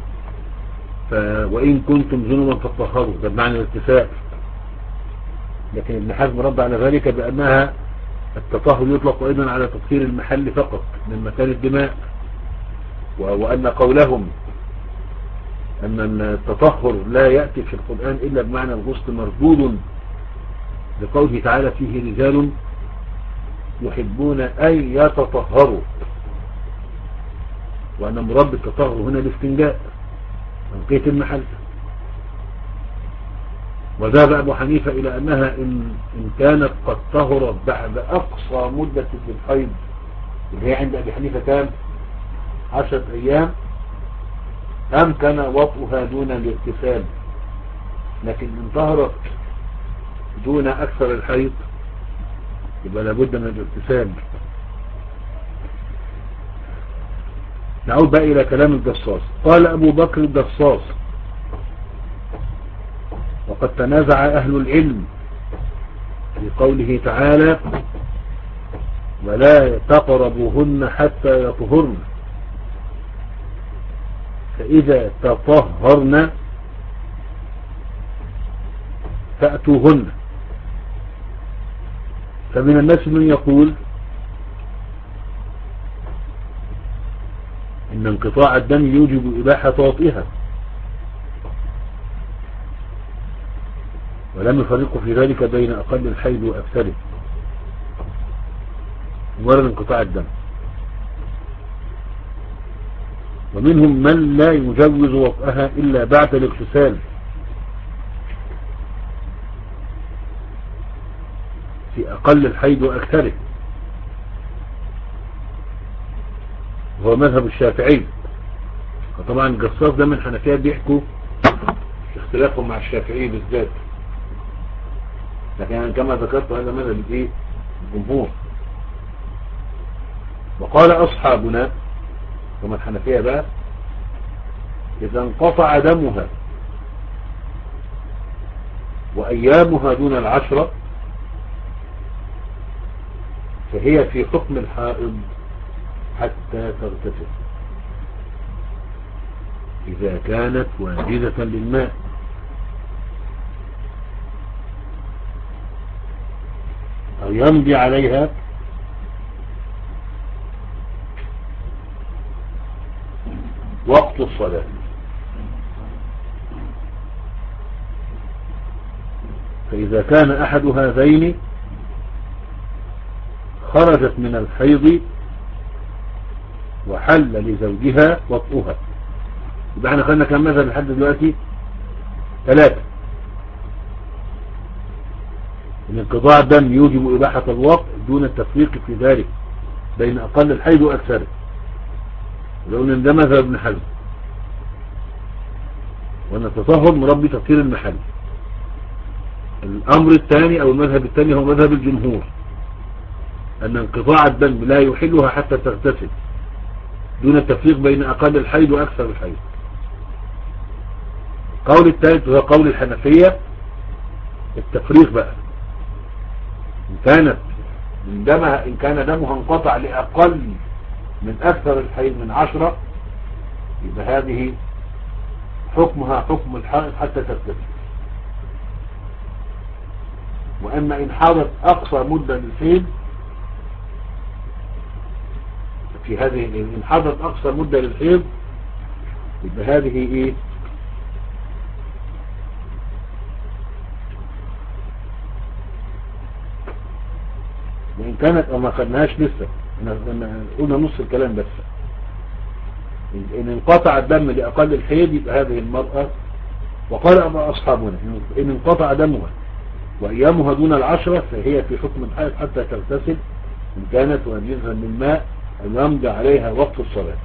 وإن كنتم جنبا فطهروا، ده بمعنى الاغتسال. لكن ابن حزم رد على ذلك بأنها التطهر يطلق أيضا على تطهير المحل فقط من مكان الدماء، وأن قولهم أن التطهر لا يأتي في القرآن إلا بمعنى الغسل مردود لقوله تعالى فيه رجال يحبون أن يتطهروا، وأن مراد التطهر هنا الاستنجاء تنقية المحل. وذهب أبو حنيفة إلى أنها إن, إن كانت قد طهرت بعد أقصى مدة الحيض اللي هي عند أبي حنيفة كان عشرة أيام أمكن وطئها دون الاغتسال، لكن إن طهرت دون أكثر الحيض يبقى لابد من الاغتسال. نعود بقى إلى كلام الجصاص. قال أبو بكر الجصاص وقد تنازع أهل العلم قوله تعالى ولا تقربوهن حتى يطهرن، فإذا تطهرن فأتوهن. فمن الناس من يقول إن انقطاع الدم يوجب إباحة وطئها، ولم يفرقوا في ذلك بين أقل الحيض وأكثره، مجرد انقطاع الدم. ومنهم من لا يجوز وطئها إلا بعد الاغتسال في أقل الحيض وأكثره، وهو مذهب الشافعي. وطبعا الجصاص ده من حنفية بيحكوا اختلافهم مع الشافعي بالذات، لكن كما ذكرت هذا مذهب الايه الجمهور. وقال أصحابنا ثم الحنفية بقى إذا انقطع دمها وأيامها دون العشرة فهي في حكم الحائض حتى تغتسل إذا كانت واجدة للماء. أو يمضي عليها وقت الصلاة. فإذا كان أحد هذين خرجت من الحيض وحل لزوجها وطئها. يبقى احنا خلنا كم مذهب لحد دلوقتي؟ ثلاثة. ان انقطاع الدم يوجب إباحة الوطء دون التفريق في ذلك بين أقل الحيض وأكثره، لو ان ده مذهب ابن حزم، وان التطهر مربي تطهير المحل. الأمر الثاني أو المذهب الثاني هو مذهب الجمهور، أن انقطاع الدم لا يحلها حتى تغتسل دون التفريق بين أقل الحيض وأكثر الحيض. قول الثالث هو قول الحنفية التفريق بقى، إن كانت من دمها إن كان دمها انقطع لأقل من أكثر الحيض من عشرة يبقى هذه حكمها حكم الحائض حتى تغتسل. وأما إن حاضت أقصى مدة للحيض في هذه إن حاضت أقصى مدة للحيض يبقى هذه إيه وإن كانت أو ما خدناهاش لسه قلنا نص الكلام بس. إن انقطع الدم لأقل الحيض يبقى هذه المرأة. وقال أبا أصحابنا إن انقطع دمها وأيامها دون العشرة فهي في حكم الحيض حتى تغتسل إن كانت واجزا من ماء أن يمضي عليها وقت الصلاة.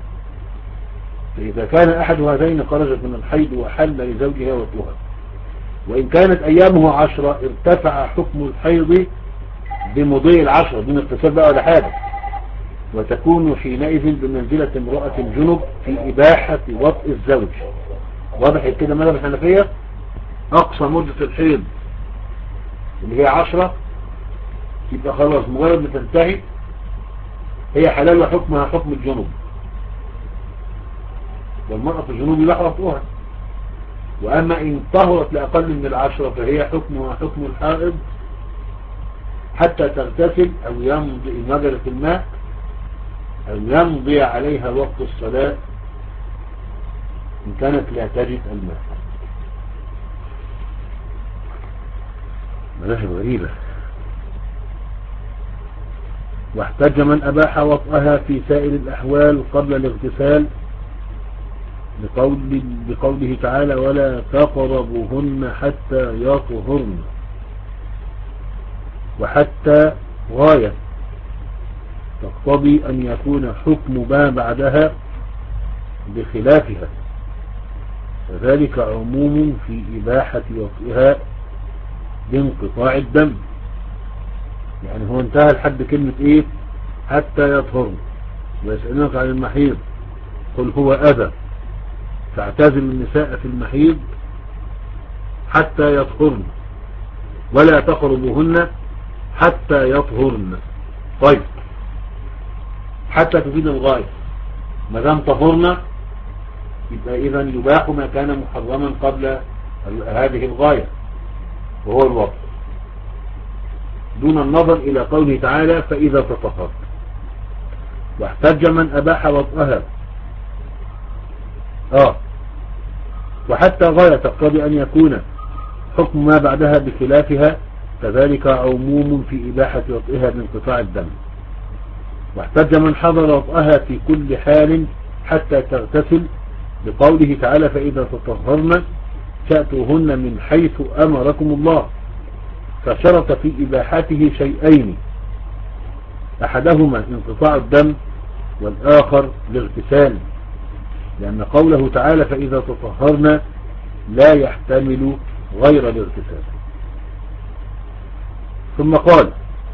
فإذا كان أحد هذين خرجت من الحيض وحل لزوجها وطئها، وإن كانت أيامه عشرة ارتفع حكم الحيض بمضي العشرة دون اغتسال بقى ولا حاجة، وتكون حينئذ بمنزلة امرأة جنب في إباحة وطئ الزوج. واضح كده ماذا الحنفية؟ أقصى مدة الحيض اللي هي عشرة يبقى خلاص مجرد ما تنتهي هي حلال وحكمها حكم الجنوب، والمرأة في الجنوب لا وطئها. وأما إن طهرت لأقل من العشرة فهي حكمها حكم الحائض حتى تغتسل أو يمضي إن وجدت الماء أو يمضي عليها وقت الصلاة إن كانت لا تجد الماء. مذاهب غريبة. واحتج من أباح وطئها في سائر الأحوال قبل الاغتسال بقول بقوله تعالى ولا تقربوهن حتى يطهرن، وحتى غاية تقتضي أن يكون حكم ما بعدها بخلافها، وذلك عموم في إباحة وطئها بانقطاع الدم. يعني هو انتهى لحد كلمة ايه حتى يطهرن. ويسألونك عن المحيض قل هو أذى فاعتزل النساء في المحيض حتى يطهرن ولا تقربوهن حتى يطهرن. طيب حتى تفيد الغاية، ما دام طهرنا يبقى إذا يباح ما كان محرما قبل هذه الغاية وهو الوضع، دون النظر إلى قوله تعالى فإذا تطهرت. واحتج من أباح وطئها آه وحتى غاية تقتضي أن يكون حكم ما بعدها بخلافها، كذلك عموم في إباحة وطئها بانقطاع الدم. واحتج من حضر وطئها في كل حال حتى تغتسل بقوله تعالى فإذا تطهرن فأتوهن من حيث أمركم الله، فشرط في إباحته شيئين، أحدهما انقطاع الدم والآخر الاغتسال، لأن قوله تعالى فإذا تطهرن لا يحتمل غير الاغتسال. ثم قال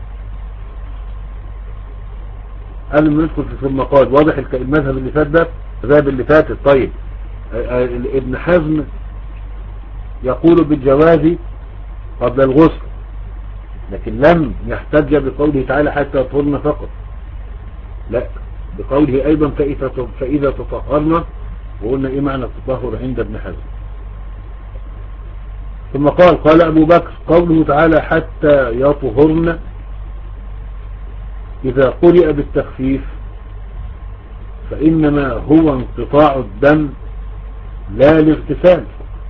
قبل ما ندخل في ثم قال واضح المذهب اللي فات ده الذهب اللي فاتت. طيب ابن حزم يقول بالجواز قبل الغسل، لكن لم يحتج بقوله تعالى حتى يطهرن فقط، لا بقوله أيضا فإذا تطهرن، وقلنا إيه معنى التطهر عند ابن حزم. ثم قال قال أبو بكر قوله تعالى حتى يطهرن إذا قرئ بالتخفيف فإنما هو انقطاع الدم لا الاغتسال،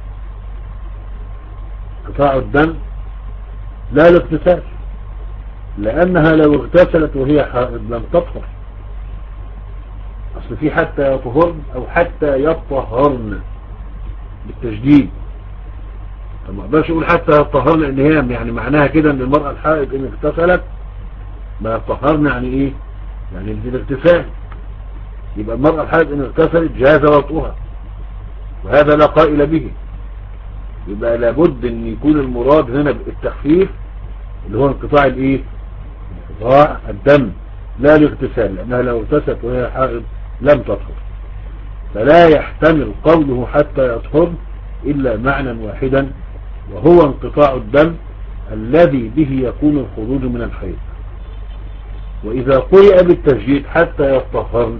انقطاع الدم لا الاغتسال، لأنها لو اغتسلت وهي حائض لم تطهر. أصل في حتى يطهرن أو حتى يطهرن بالتجديد، فما اقدرش اقول حتى يطهرن لان هي يعني معناها كده ان المرأة الحائض ان اغتسلت ما يطهرن يعني ايه؟ يعني الاغتسال. يبقى المرأة الحائض ان اغتسلت جاز وطئها، وهذا لا قائل به. يبقى لابد ان يكون المراد هنا بالتخفيف اللي هو انقطاع الايه؟ انقطاع الدم لا الاغتسال، لانها لو اغتسلت وهي حائض لم تطهر. فلا يحتمل قوله حتى يطهر إلا معنى واحدا، وهو انقطاع الدم الذي به يكون الخروج من الحيض. وإذا قرئ بالتسجيل حتى يطهرن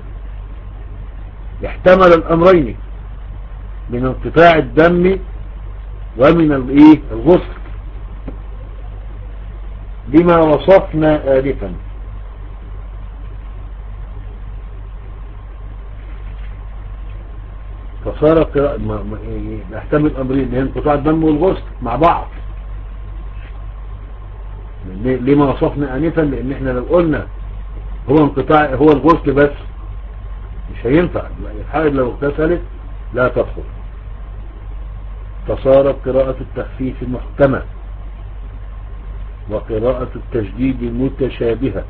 يحتمل الأمرين من انقطاع الدم ومن الايه الغسل، لما وصفنا آلفا. فصارت نحتمل امرين هي انقطاع الدم والغسل مع بعض. لما وصفنا انفا لان احنا لو قلنا هو انقطاع هو الغسل بس مش هينفع، الحائض لو اغتسلت لا تدخل. فصارت قراءة التخفيف محكمة وقراءة التجديد متشابهة،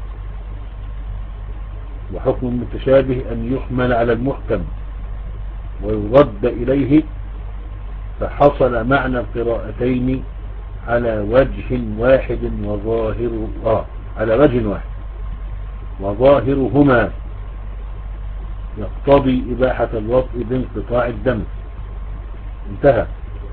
وحكم المتشابه ان يحمل على المحكم ويرد إليه، فحصل معنى القراءتين على وجه واحد وظاهر آه على وجه واحد وظاهرهما يقتضي إباحة الوطء بانقطاع الدم. انتهى.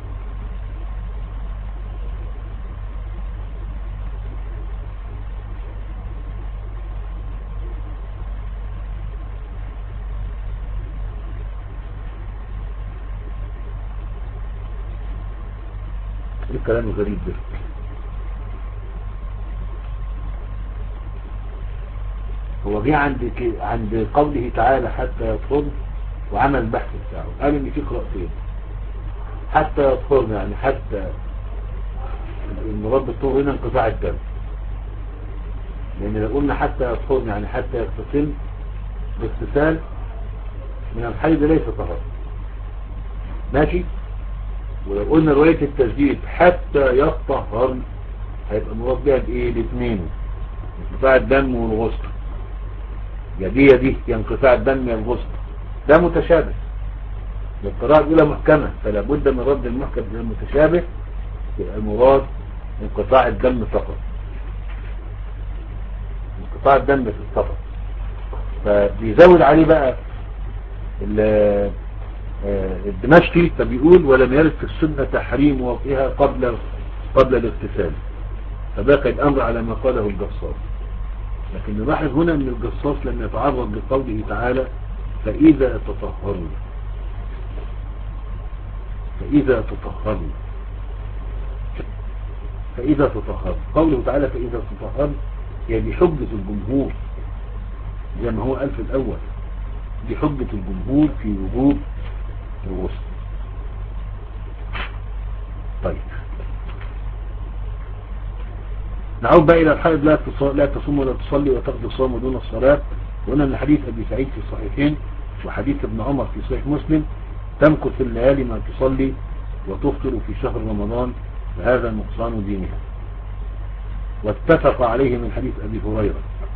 الكلام الغريب ده هو جه عند عند قوله تعالى حتى يطهر وعمل البحث بتاعه، قال ان في قراءتين حتى يطهر، يعني حتى المراد بالطهر هنا انقطاع الدم، لان لو قلنا حتى يطهر يعني حتى يغتسل باغتسال من الحيض ليس طهر ماشي. ولو قلنا رواية التسجيل حتى يطهر هيبقى مراد بها بايه؟ الاثنين، انقطاع الدم والغسل، يا دي يا دي، يا انقطاع الدم يا الغسل. ده متشابه، القراءة الاولى محكمة، فلا بد من رد المحكم للمتشابه، يبقى المراد انقطاع الدم فقط، انقطاع الدم في السفر. فبيزود عليه بقى الدمشقي فبيقول ولم يرد في السنة تحريم وطئها قبل قبل الاغتسال. فبقى الأمر على ما قاله الجصاص. لكن نلاحظ هنا أن الجصاص لم يتعرض لقوله تعالى فإذا تطهروا، فإذا تطهروا فإذا تطهروا قوله تعالى فإذا تطهروا هي دي حجة الجمهور زي ما هو قال في الأول، دي حجة الجمهور في وجوب الغسل. طيب نعود بقى إلى الحائض لا لا تصوم ولا تصلي وتقضي الصوم دون الصلاة. وهنا من حديث أبي سعيد في الصحيحين وحديث ابن عمر في صحيح مسلم تمكث في الليالي ما تصلي وتفطر في شهر رمضان فهذا نقصان دينها. واتفق عليه من حديث أبي هريرة،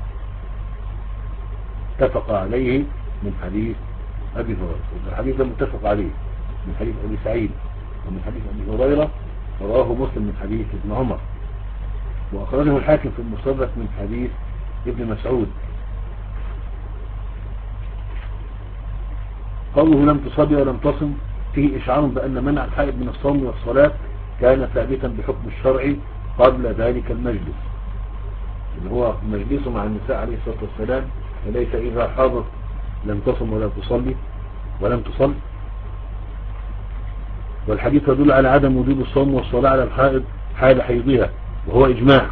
اتفق عليه من حديث أبي هريرة. الحديث ده متفق عليه من حديث أبي سعيد ومن حديث أبي هريرة وراه مسلم من حديث ابن عمر، وأخرجه الحاكم في المستدرك من حديث ابن مسعود. قوله لم تصلي ولم تصم فيه إشعار بأن منع الحائض من الصوم والصلاة كان ثابتا بحكم الشرع قبل ذلك المجلس اللي هو مجلسه مع النساء عليه الصلاة والسلام، وليس إذا حاضت لم تصم ولا تصلي ولم تصل. والحديث يدل على عدم وجوب الصوم والصلاة على الحائض حال حيضها وهو إجماع.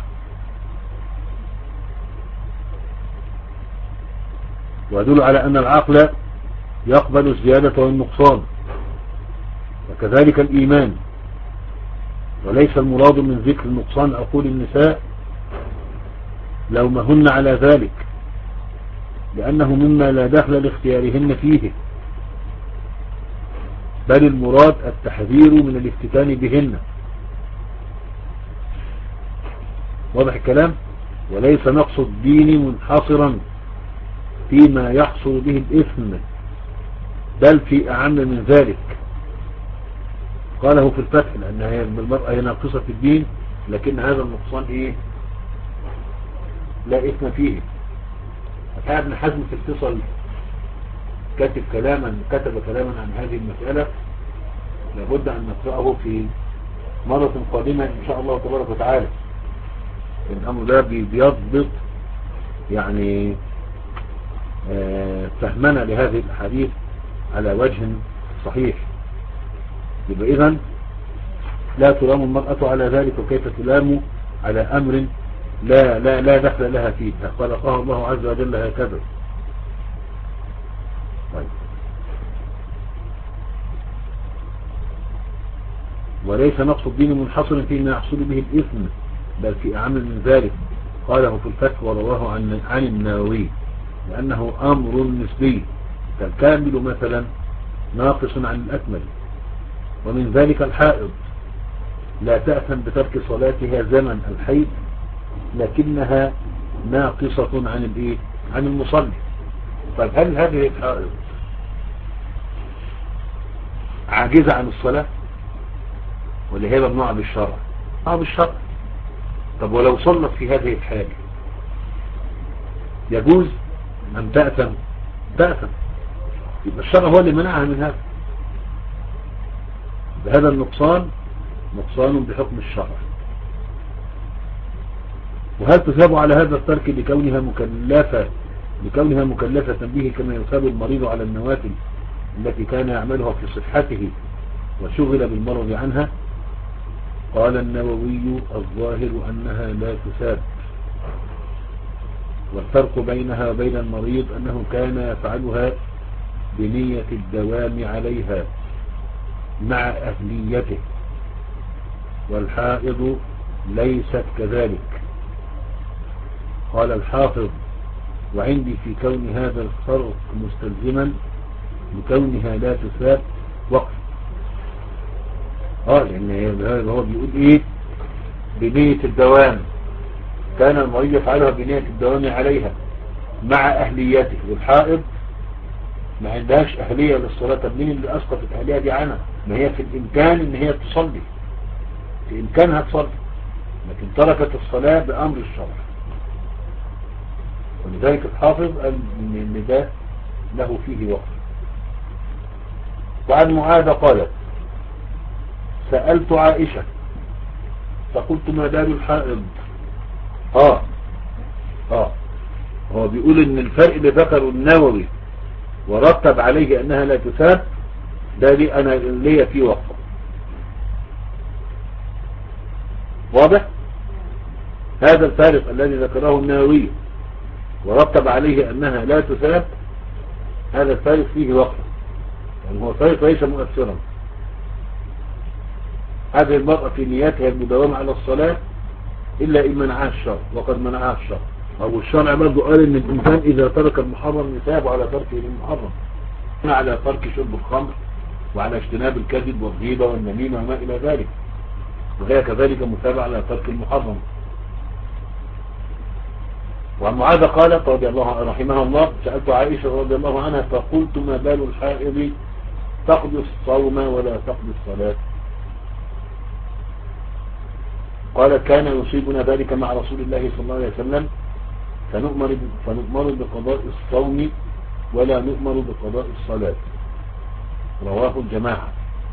ويدل على أن العقل يقبل الزيادة والنقصان وكذلك الإيمان، وليس المراد من ذكر نقصان عقول النساء لومهن على ذلك لأنه مما لا دخل لاختيارهن فيه، بل المراد التحذير من الافتتان بهن. واضح الكلام؟ وليس نقص الدين منحصرا فيما يحصل به الإثم بل في أعم من ذلك. قاله في الفتح لأن المرأة هي ناقصة في الدين لكن هذا النقصان إيه؟ لا إثم فيه. فكان ابن حزم في الفصل كتب كلاما كتب كلاما عن هذه المسألة لابد أن نقرأه في مرة قادمة إن شاء الله تبارك وتعالى. الأمر ده بيضبط يعني فهمنا لهذه الأحاديث على وجه صحيح. يبقى إذن لا تلام المرأة على ذلك، وكيف تلام على أمر لا لا لا دخل لها فيه خلقها الله عز وجل هكذا. طيب. وليس نقص الدين منحصر فيما يحصل به الإثم بل في أعم من ذلك. قاله في الفتح ورواه عن عن النووي لأنه أمر نسبي، فالكامل مثلا ناقص عن الأكمل. ومن ذلك الحائض لا تأثم بترك صلاتها زمن الحيض لكنها ناقصة عن الايه عن المصلي. طيب هل هذه الحائض عاجزة عن الصلاة ولا هي ممنوعة بالشرع؟ اه بالشرع. طب ولو صلت في هذه الحال يجوز أم تأثم؟ تأثم. يبقى الشرع هو اللي منعها من هذا. بهذا النقصان نقصان بحكم الشرع. وهل تثاب على هذا الترك لكونها مكلفة لكونها مكلفة به كما يثاب المريض على النوافل التي كان يعملها في صحته وشغل بالمرض عنها؟ قال النووي الظاهر أنها لا تثاب، والفرق بينها وبين المريض أنه كان يفعلها بنية الدوام عليها مع أهليته، والحائض ليست كذلك. قال الحافظ وعندي في كون هذا الفرق مستلزما لكونها لا تثاب وقف. اه لأن هو بيقول ايه بنية الدوام، كان المريض يفعلها بنية الدوام عليها مع أهليته، والحائض ما عندهاش أهلية للصلاة. طب مين اللي أسقط الأهلية دي عنها؟ ما هي في الإمكان إن هي تصلي، في إمكانها تصلي لكن تركت الصلاة بأمر الشرع. ولذلك الحافظ قال إن ده له فيه وقف. وعن معاذ قالت سألت عائشة فقلت ما بال الحائض اه اه هو بيقول ان الفرق اللي ذكره النووي ورتب عليه انها لا تساب، ده لي انا ليا فيه وقفه. واضح؟ هذا الفارق الذي ذكره النووي ورتب عليه انها لا تساب، هذا الفارق فيه وقفه، يعني هو فارق ليس مؤثرا. هذه المرأة في نياتها المداومة على الصلاة إلا إن منعها الشرع، وقد منعها الشرع. أو الشرع برضو قال إن الإنسان إذا ترك المحرم يثاب على تركه للمحرم، على ترك شرب الخمر وعلى اجتناب الكذب والغيبة والنميمة وما إلى ذلك، وهي كذلك مثابة على ترك المحرم. وعن معاذ قالت رضي الله رحمها الله: سألت عائشة رضي الله عنها فقلت: ما بال الحائض تقضي الصوم ولا تقضي الصلاة؟ قال: كان يصيبنا ذلك مع رسول الله صلى الله عليه وسلم، فنؤمر فنؤمر بقضاء الصوم ولا نؤمر بقضاء الصلاة. رواه الجماعة.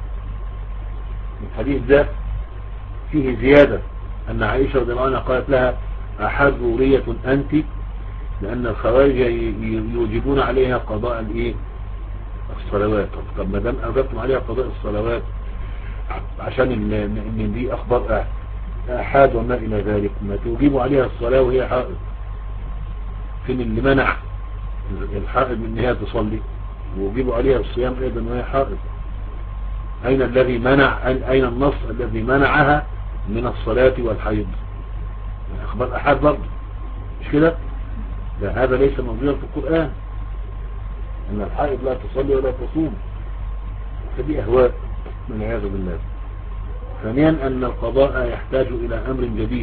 الحديث ده فيه زيادة أن عائشة رضي الله عنها قالت لها: أحرورية أنت؟ لأن الخوارج يوجبون عليها قضاء الإيه؟ الصلوات. طب ما دام أوجبتم عليها قضاء الصلوات عشان إن دي أخبار أحد وما إلى ذلك، ما توجبوا عليها الصلاة وهي حائض؟ فين اللي منع الحائض من أنها تصلي ويوجبوا عليها الصيام أيضا وهي حائض؟ أين الذي منع أين النص الذي منعها من الصلاة والحيض؟ أخبار أحد برضه، مش كده؟ لا، هذا ليس موجودا في القرآن، أن الحائض لا تصلي ولا تصوم، فدي أهواء من عياذ بالله. ثانيا أن القضاء يحتاج إلى أمر جديد.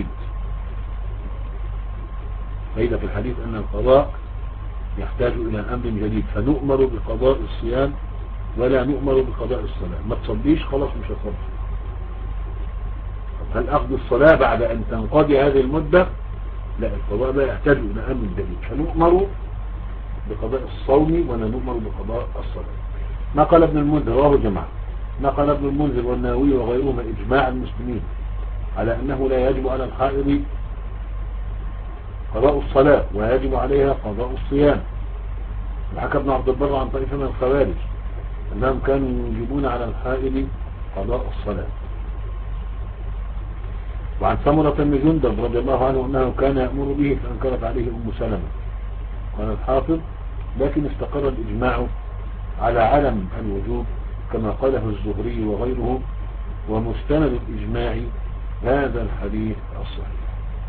فإذا في الحديث أن القضاء يحتاج إلى أمر جديد، فنؤمر بقضاء الصيام ولا نؤمر بقضاء الصلاة. ما تصليش خلاص مش هتصلي. هل أخذ الصلاة بعد أن تنقضي هذه المدة؟ لا، القضاء لا يحتاج إلى أمر جديد، فنؤمر بقضاء الصوم ولا نؤمر بقضاء الصلاة. ما قال ابن المنذر رواه جماعة، ما قال ابن المنذر والنووي وغيرهما إجماع المسلمين على أنه لا يجب على الحائض قضاء الصلاة ويجب عليها قضاء الصيام. وحكى ابن عبد البر عن طائفة من الخوارج أنهم كانوا يجبون على الحائض قضاء الصلاة. وعن سمرة بن جندب رضي الله عنه أنه كان يأمر به فأنكرت عليه أم سلمة. قال الحافظ: لكن استقر الإجماع على عدم الوجوب كما قاله الزهري وغيره، ومستند الإجماع هذا الحديث الصحيح.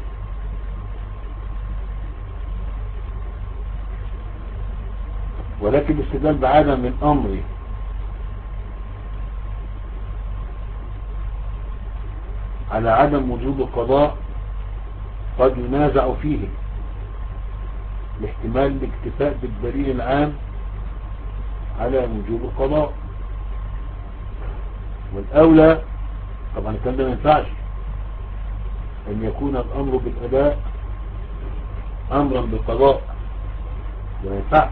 ولكن الاستدلال بعدم من أمره على عدم وجوب القضاء قد ينازع فيه لاحتمال الاكتفاء بالدليل العام على وجوب القضاء. والأولى طبعا الكلام ده ما ينفعش أن يكون الأمر بالأداء أمرا بالقضاء، ما ينفعش،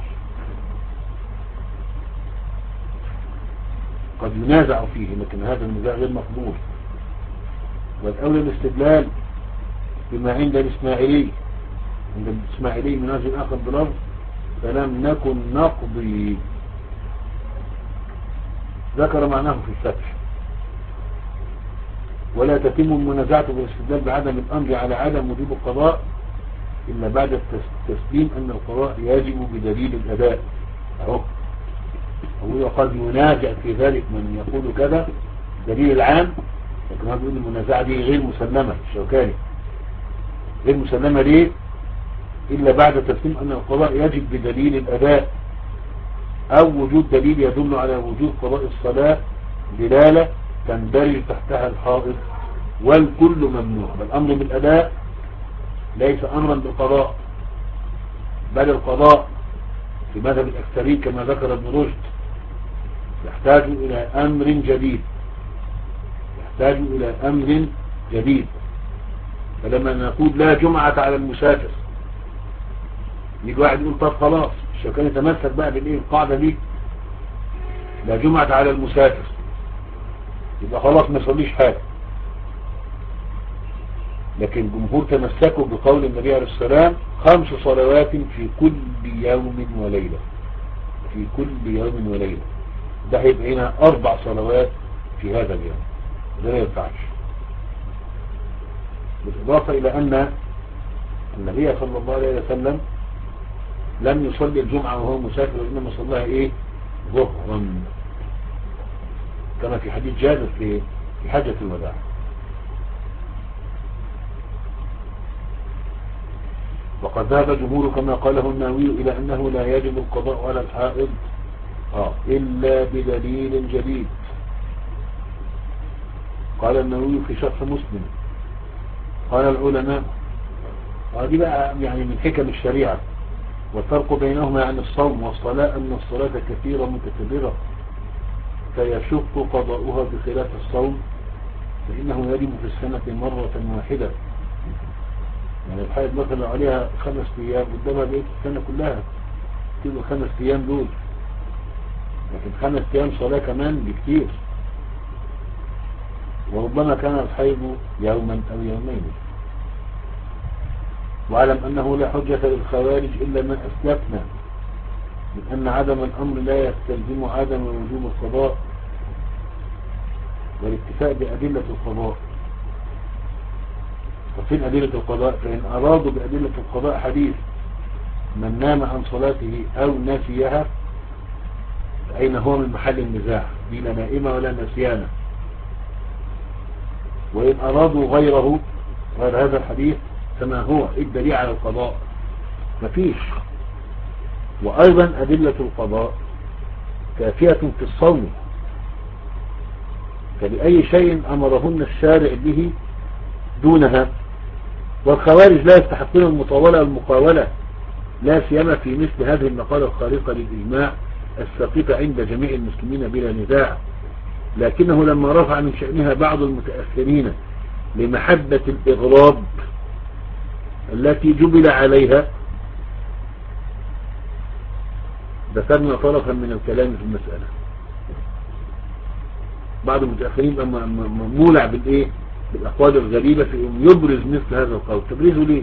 قد ينازع فيه، لكن هذا النزاع غير مقبول. والأولى الاستدلال بما عند الإسماعيلي، عند الإسماعيلي من وجه آخر بلفظ: فلم نكن نقضي، ذكر معناه في الفتح. ولا تتم المنازعة بالاستدلال بعدم الأمر على عدم وجوب القضاء إلا بعد التسليم أن القضاء يجب بدليل الأداء. أهو هو قد ينازع في ذلك من يقول كذا دليل العام، لكن هذا يقول المنازعة دي غير مسلمة. الشوكاني غير مسلمة ليه؟ إلا بعد تسليم أن القضاء يجب بدليل الأداء أو وجود دليل يدل على وجود قضاء الصلاة دلالة تندرج تحتها الحائض، والكل ممنوع. بالأمر بالأداء ليس أمرا بالقضاء، بل القضاء في مذهب الأكثرين كما ذكر ابن رشد يحتاج إلى أمر جديد، يحتاج إلى أمر جديد. فلما نقول لا جمعة على المسافر، يجي واحد يقول طب خلاص الشوكاني يتمسك بقى بالايه القاعدة دي، لا جمعة على المسافر، يبقى خلاص ما يصليش حاجة. لكن الجمهور تمسكوا بقول النبي عليه السلام خمس صلوات في كل يوم وليلة، في كل يوم وليلة. ده هيبقى هنا أربع صلوات في هذا اليوم، ده ما ينفعش. بالإضافة إلى أن النبي صلى الله عليه وسلم لم يصلي الجمعة وهو مسافر، وإنما صلىها إيه؟ ظهرا، كما في حديث جابر في في حجة الوداع. وقد ذهب الجمهور كما قاله النووي إلى أنه لا يجب القضاء على الحائض آه إلا بدليل جديد. قال النووي في شرح مسلم، قال العلماء، وهذه بقى يعني من حكم الشريعة، والفرق بينهما عن الصوم والصلاة أن الصلاة كثيرة متكررة فيشق قضاؤها بخلاف الصوم فإنه يجب في السنة مرة واحدة. يعني الحائض مثلا عليها خمس أيام قدامها بقية السنة كلها، تبقى خمس أيام دول، لكن خمس أيام صلاة كمان بكتير، وربما كان الحيض يوما أو يومين. واعلم أنه لا حجة للخوارج إلا ما أسلفنا من أن عدم الأمر لا يستلزم عدم وجوب القضاء والاكتفاء بأدلة القضاء. ففين أدلة القضاء؟ فإن أرادوا بأدلة القضاء حديث من نام عن صلاته أو نسيها فأين هو من محل النزاع؟ دي لا نائمة ولا نسيانة. وإن أرادوا غيره غير هذا الحديث كما هو الدليل على القضاء مفيش. وأيضا أدلة القضاء كافية في الصوم، فبأي شيء أمرهن الشارع به دونها. والخوارج لا يستحقون المطاولة والمقاولة، لا سيما في مثل هذه المقالة الخارقة للإجماع الساقطة عند جميع المسلمين بلا نزاع، لكنه لما رفع من شأنها بعض المتأخرين لمحبة الإغراب التي جبل عليها ذكرنا طرفا من الكلام في المسألة. بعض المتأخرين مولع بالإيه؟ بالأقوال الغريبة في أن يبرز مثل هذا القول. تبريزه ليه؟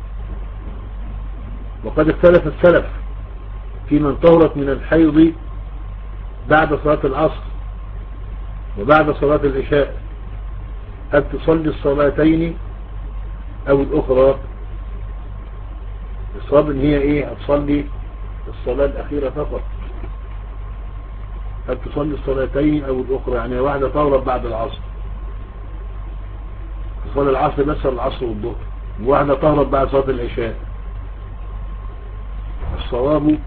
وقد اختلف السلف في من طهرت من الحيض بعد صلاة العصر وبعد صلاة العشاء هل تصلي الصلاتين أو الأخرى؟ الصواب ان هي ايه؟ هتصلي الصلاة الأخيرة فقط. هل تصلي الصلاتين أو الأخرى؟ يعني واحدة طهرت بعد العصر تصلي العصر بس العصر والظهر، وواحدة طهرت بعد صلاة العشاء. الصواب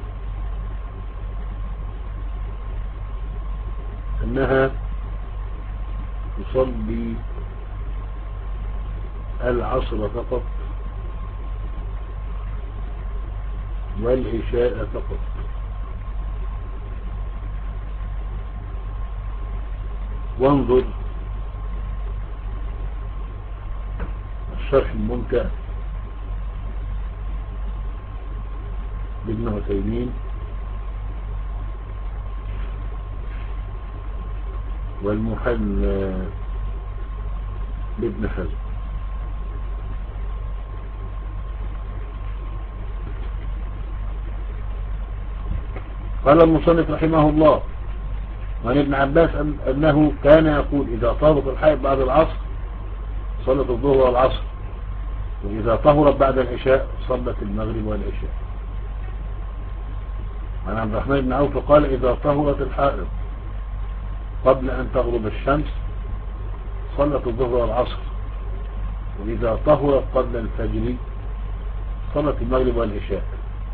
أنها تصلي العصر فقط والعشاء فقط. وانظر الشرح الممتع لابن عثيمين والمحل لابن حزم. قال المصنف رحمه الله وعن ابن عباس أنه كان يقول إذا طهرت الحائض بعد العصر صلت الظهر والعصر، وإذا طهرت بعد العشاء صلت المغرب والعشاء. عن عبد الرحمن بن عوف قال إذا طهرت الحائض قبل أن تغرب الشمس صلت الظهر والعصر، وإذا طهرت قبل الفجر صلت المغرب والعشاء.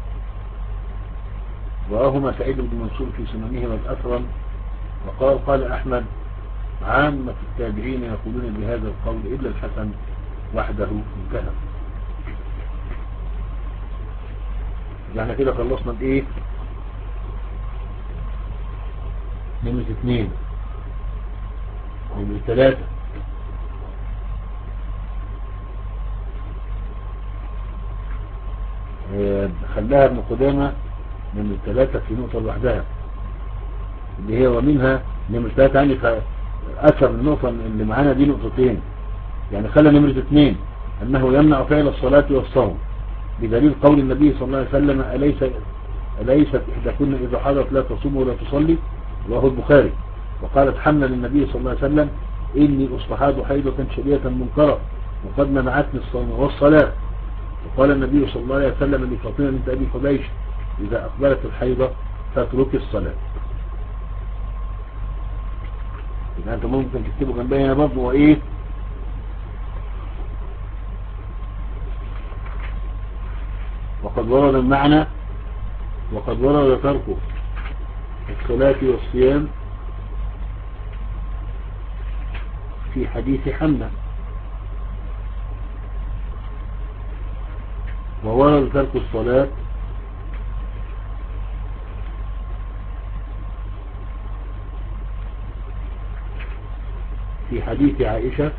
وراهما سعيد بن منصور في سننه والأثرم. وقال قال أحمد عامة التابعين يقولون بهذا القول إلا الحسن وحده انتهى. يعني كده خلصنا بإيه؟ نمرة اثنين نمرة ثلاثة. خلاها ابن قدامة نمرة ثلاثة في نقطة لوحدها اللي هي ومنها نمرة ثلاثة، يعني فأثر النقطة اللي معانا دي نقطتين. يعني خلى نمرة اثنين أنه يمنع فعل الصلاة والصوم بدليل قول النبي صلى الله عليه وسلم أليس أليست إحداكن إذا حضرت لا تصوم ولا تصلي، رواه البخاري. وقالت حمنا للنبي صلى الله عليه وسلم إني أصبحات حيضة شديدة منكرة وقد منعتني الصوم والصلاة. وقال النبي صلى الله عليه وسلم لفاطمة بنت أبي حبيش إذا أقبلت الحيضة فاترك الصلاة. إذا أنت ممكن تكتبه جنبها هنا برضه وإيه وقد ورد المعنى وقد ورد تركه الصلاة والصيام في حديث حمنا، وورد ترك الصلاة في حديث عائشة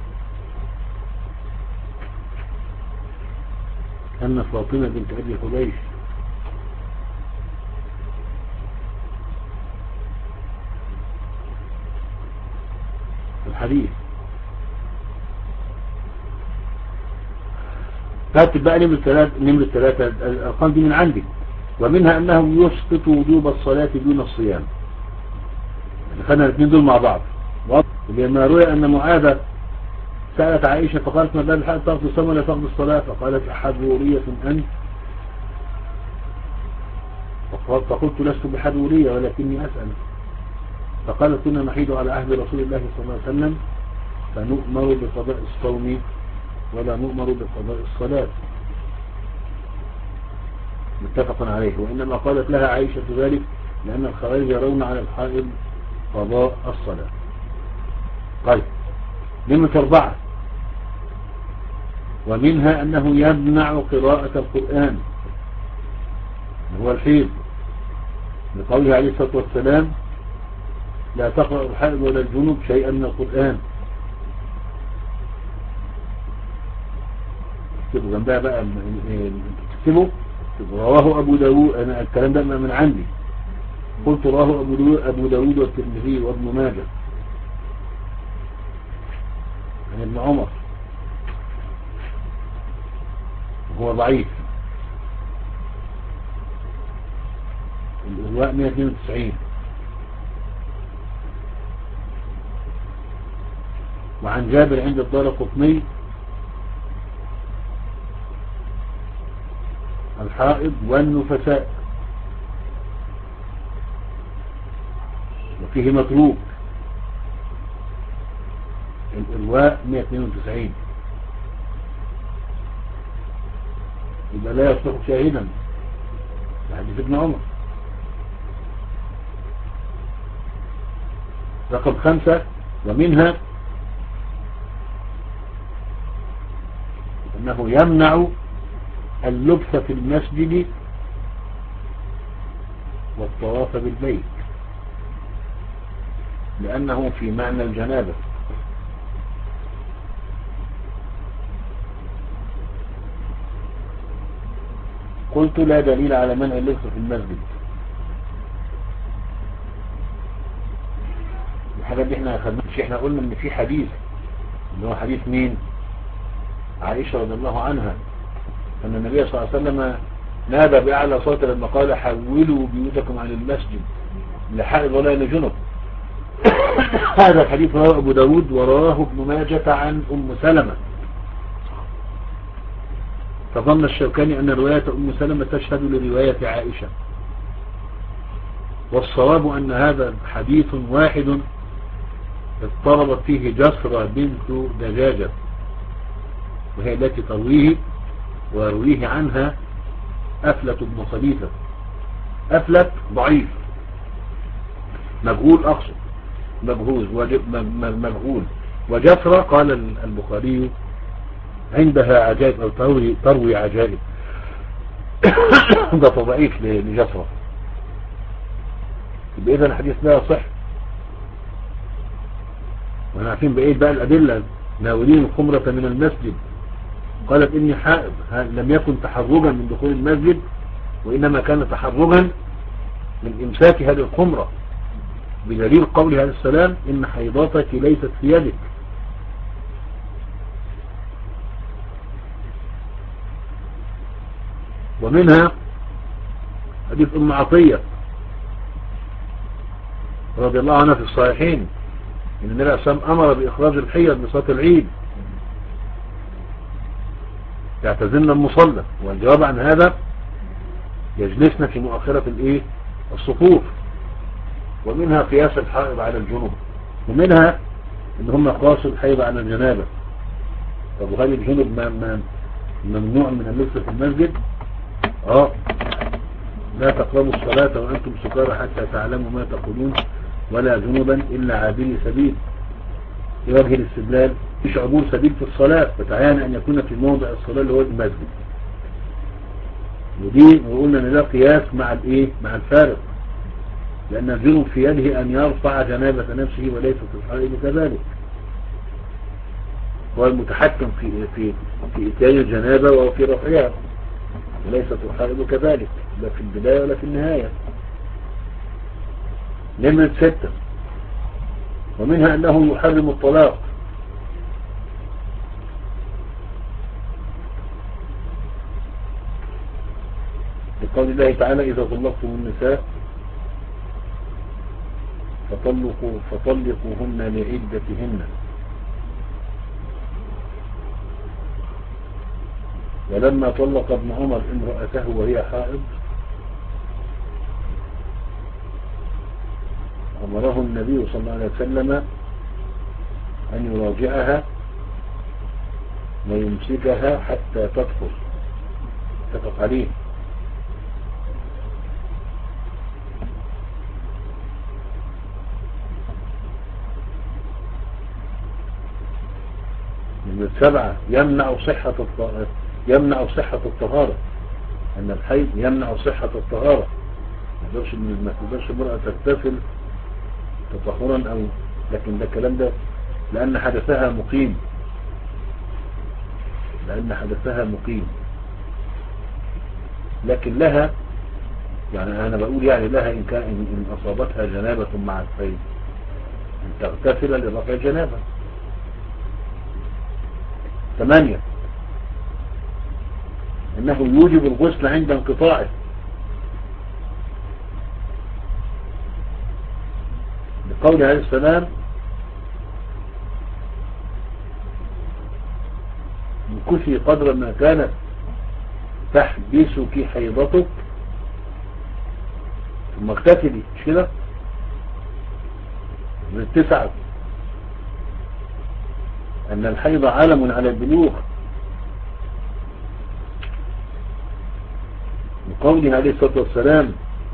أن فاطمة بنت أبي حبيش الحديث. كاتب بقى نمرة ثلاثة نمرة ثلاثة الأرقام دي من عندي. ومنها أنه يسقط وجوب الصلاة دون الصيام. خدنا الاثنين دول مع بعض. لما روي أن معاذة سألت عائشة فقالت ما بال الحق تأخذ الصوم ولا تأخذ الصلاة، فقالت حرورية أنت، فقلت لست بحرورية ولكني أسأل. فقالت كنا نحيد على عهد رسول الله صلى الله عليه وسلم فنؤمر بقضاء الصوم ولا نؤمر بقضاء الصلاة، متفق عليه. وإنما قالت لها عائشة ذلك لأن الخوارج يرون على الحائض قضاء الصلاة. طيب نمرة أربعة ومنها أنه يمنع قراءة القرآن هو الحيض لقوله عليه الصلاة والسلام لا تقرأ الحائض ولا الجنوب شيئا من القرآن. اكتبوا جنبها بقى تكتبوا رواه أبو داود. أنا الكلام ده من عندي قلت رواه أبو داود, أبو داود والترمذي وابن ماجه عن ابن عمر وهو ضعيف. الإرواء مئة واثنين وتسعين. وعن جابر عند الدارقطني الحائض والنفساء وفيه متروك. الإرواء مئة واثنين وتسعين. يبقى لا يصلح شاهدا لحديث ابن عمر. رقم خمسة ومنها أنه يمنع اللبس في المسجد والطواف بالبيت لأنه في معنى الجنابة. قلت لا دليل على منع اللبس في المسجد. الحاجات دي احنا اخذناش. احنا قلنا ان في حديث اللي هو حديث مين؟ عائشة رضي الله عنها أن النبي صلى الله عليه وسلم نادى بأعلى صوت لما قال حولوا بيوتكم عن المسجد لحائض ولا لجنب. هذا الحديث رواه أبو داود وراه ابن ماجة عن أم سلمة. فظن الشوكاني أن رواية أم سلمة تشهد لرواية عائشة، والصواب أن هذا حديث واحد اضطربت فيه جسرة بنت دجاجة وهي التي ترويه ويرويه عنها أفلت بن خليفة. أفلت ضعيف مجهول أقصد مبهوز مجهول. وجسرة قال البخاري عندها عجائب أو تروي, تروي عجائب. ده ضعيف لجسرة. بإذن الحديث لا يصح. واحنا عارفين بإيه بقى الأدلة ناولين الخمرة من المسجد. قالت إني حائض. لم يكن تحرجا من دخول المسجد وإنما كان تحرجا من إمساك هذه الخمرة بدليل قوله عليه السلام إن حيضاتك ليست في يدك. ومنها حديث أم عطية رضي الله عنها في الصحيحين إن النبي عليه الصلاة والسلام أمر بإخراج الحيض لصلاة العيد يعتزلن المصلى، والجواب عن هذا يجلسن في مؤخرة الايه الصفوف. ومنها قياس الحائض على الجنوب، ومنها ان هم قاسوا الحيض على الجنابة. طب وهل الجنوب ممنوع من اللبس في المسجد؟ اه لا تقربوا الصلاة وانتم سكارى حتى تعلموا ما تقولون ولا جنوبا الا عابري سبيل. في وجه الاستدلال مش عبور سبيل في الصلاة، فتعين ان يكون في موضع الصلاة اللي هو المسجد. ودي وقلنا ان ده قياس مع الايه مع الفارق، لان الجنوب في يده ان يرفع جنابة نفسه وليس في الحائض كذلك. هو المتحكم في في في اتيان الجنابة وفي رفعها، وليست الحائض كذلك لا في البداية ولا في النهاية. نمرة ستة، ومنها انه يحرم الطلاق. لقول الله تعالى إذا طلقتم النساء فطلقوا فطلقوهن لعدتهن. ولما طلق ابن عمر امرأته وهي حائض أمره النبي صلى الله عليه وسلم أن يراجعها ويمسكها حتى تطهر، اتفق عليه. من السبعة يمنع صحة الطهارة يمنع صحة الطهارة أن الحيض يمنع صحة الطهارة. ما تقدرش المرأة تغتسل تطهرا أو لكن ده الكلام ده لأن حدثها مقيم لأن حدثها مقيم لكن لها يعني أنا بقول يعني لها إن كان إن أصابتها جنابة مع الحيض أن تغتسل لرفع الجنابة. ثمانية انه يوجب الغسل عند انقطاعه، بقول عليه السلام مكثي قدر ما كانت تحبسك حيضتك ثم اغتسلي، مش كده؟ من التسعة ان الحيض علم على البلوغ، بقوله عليه الصلاة والسلام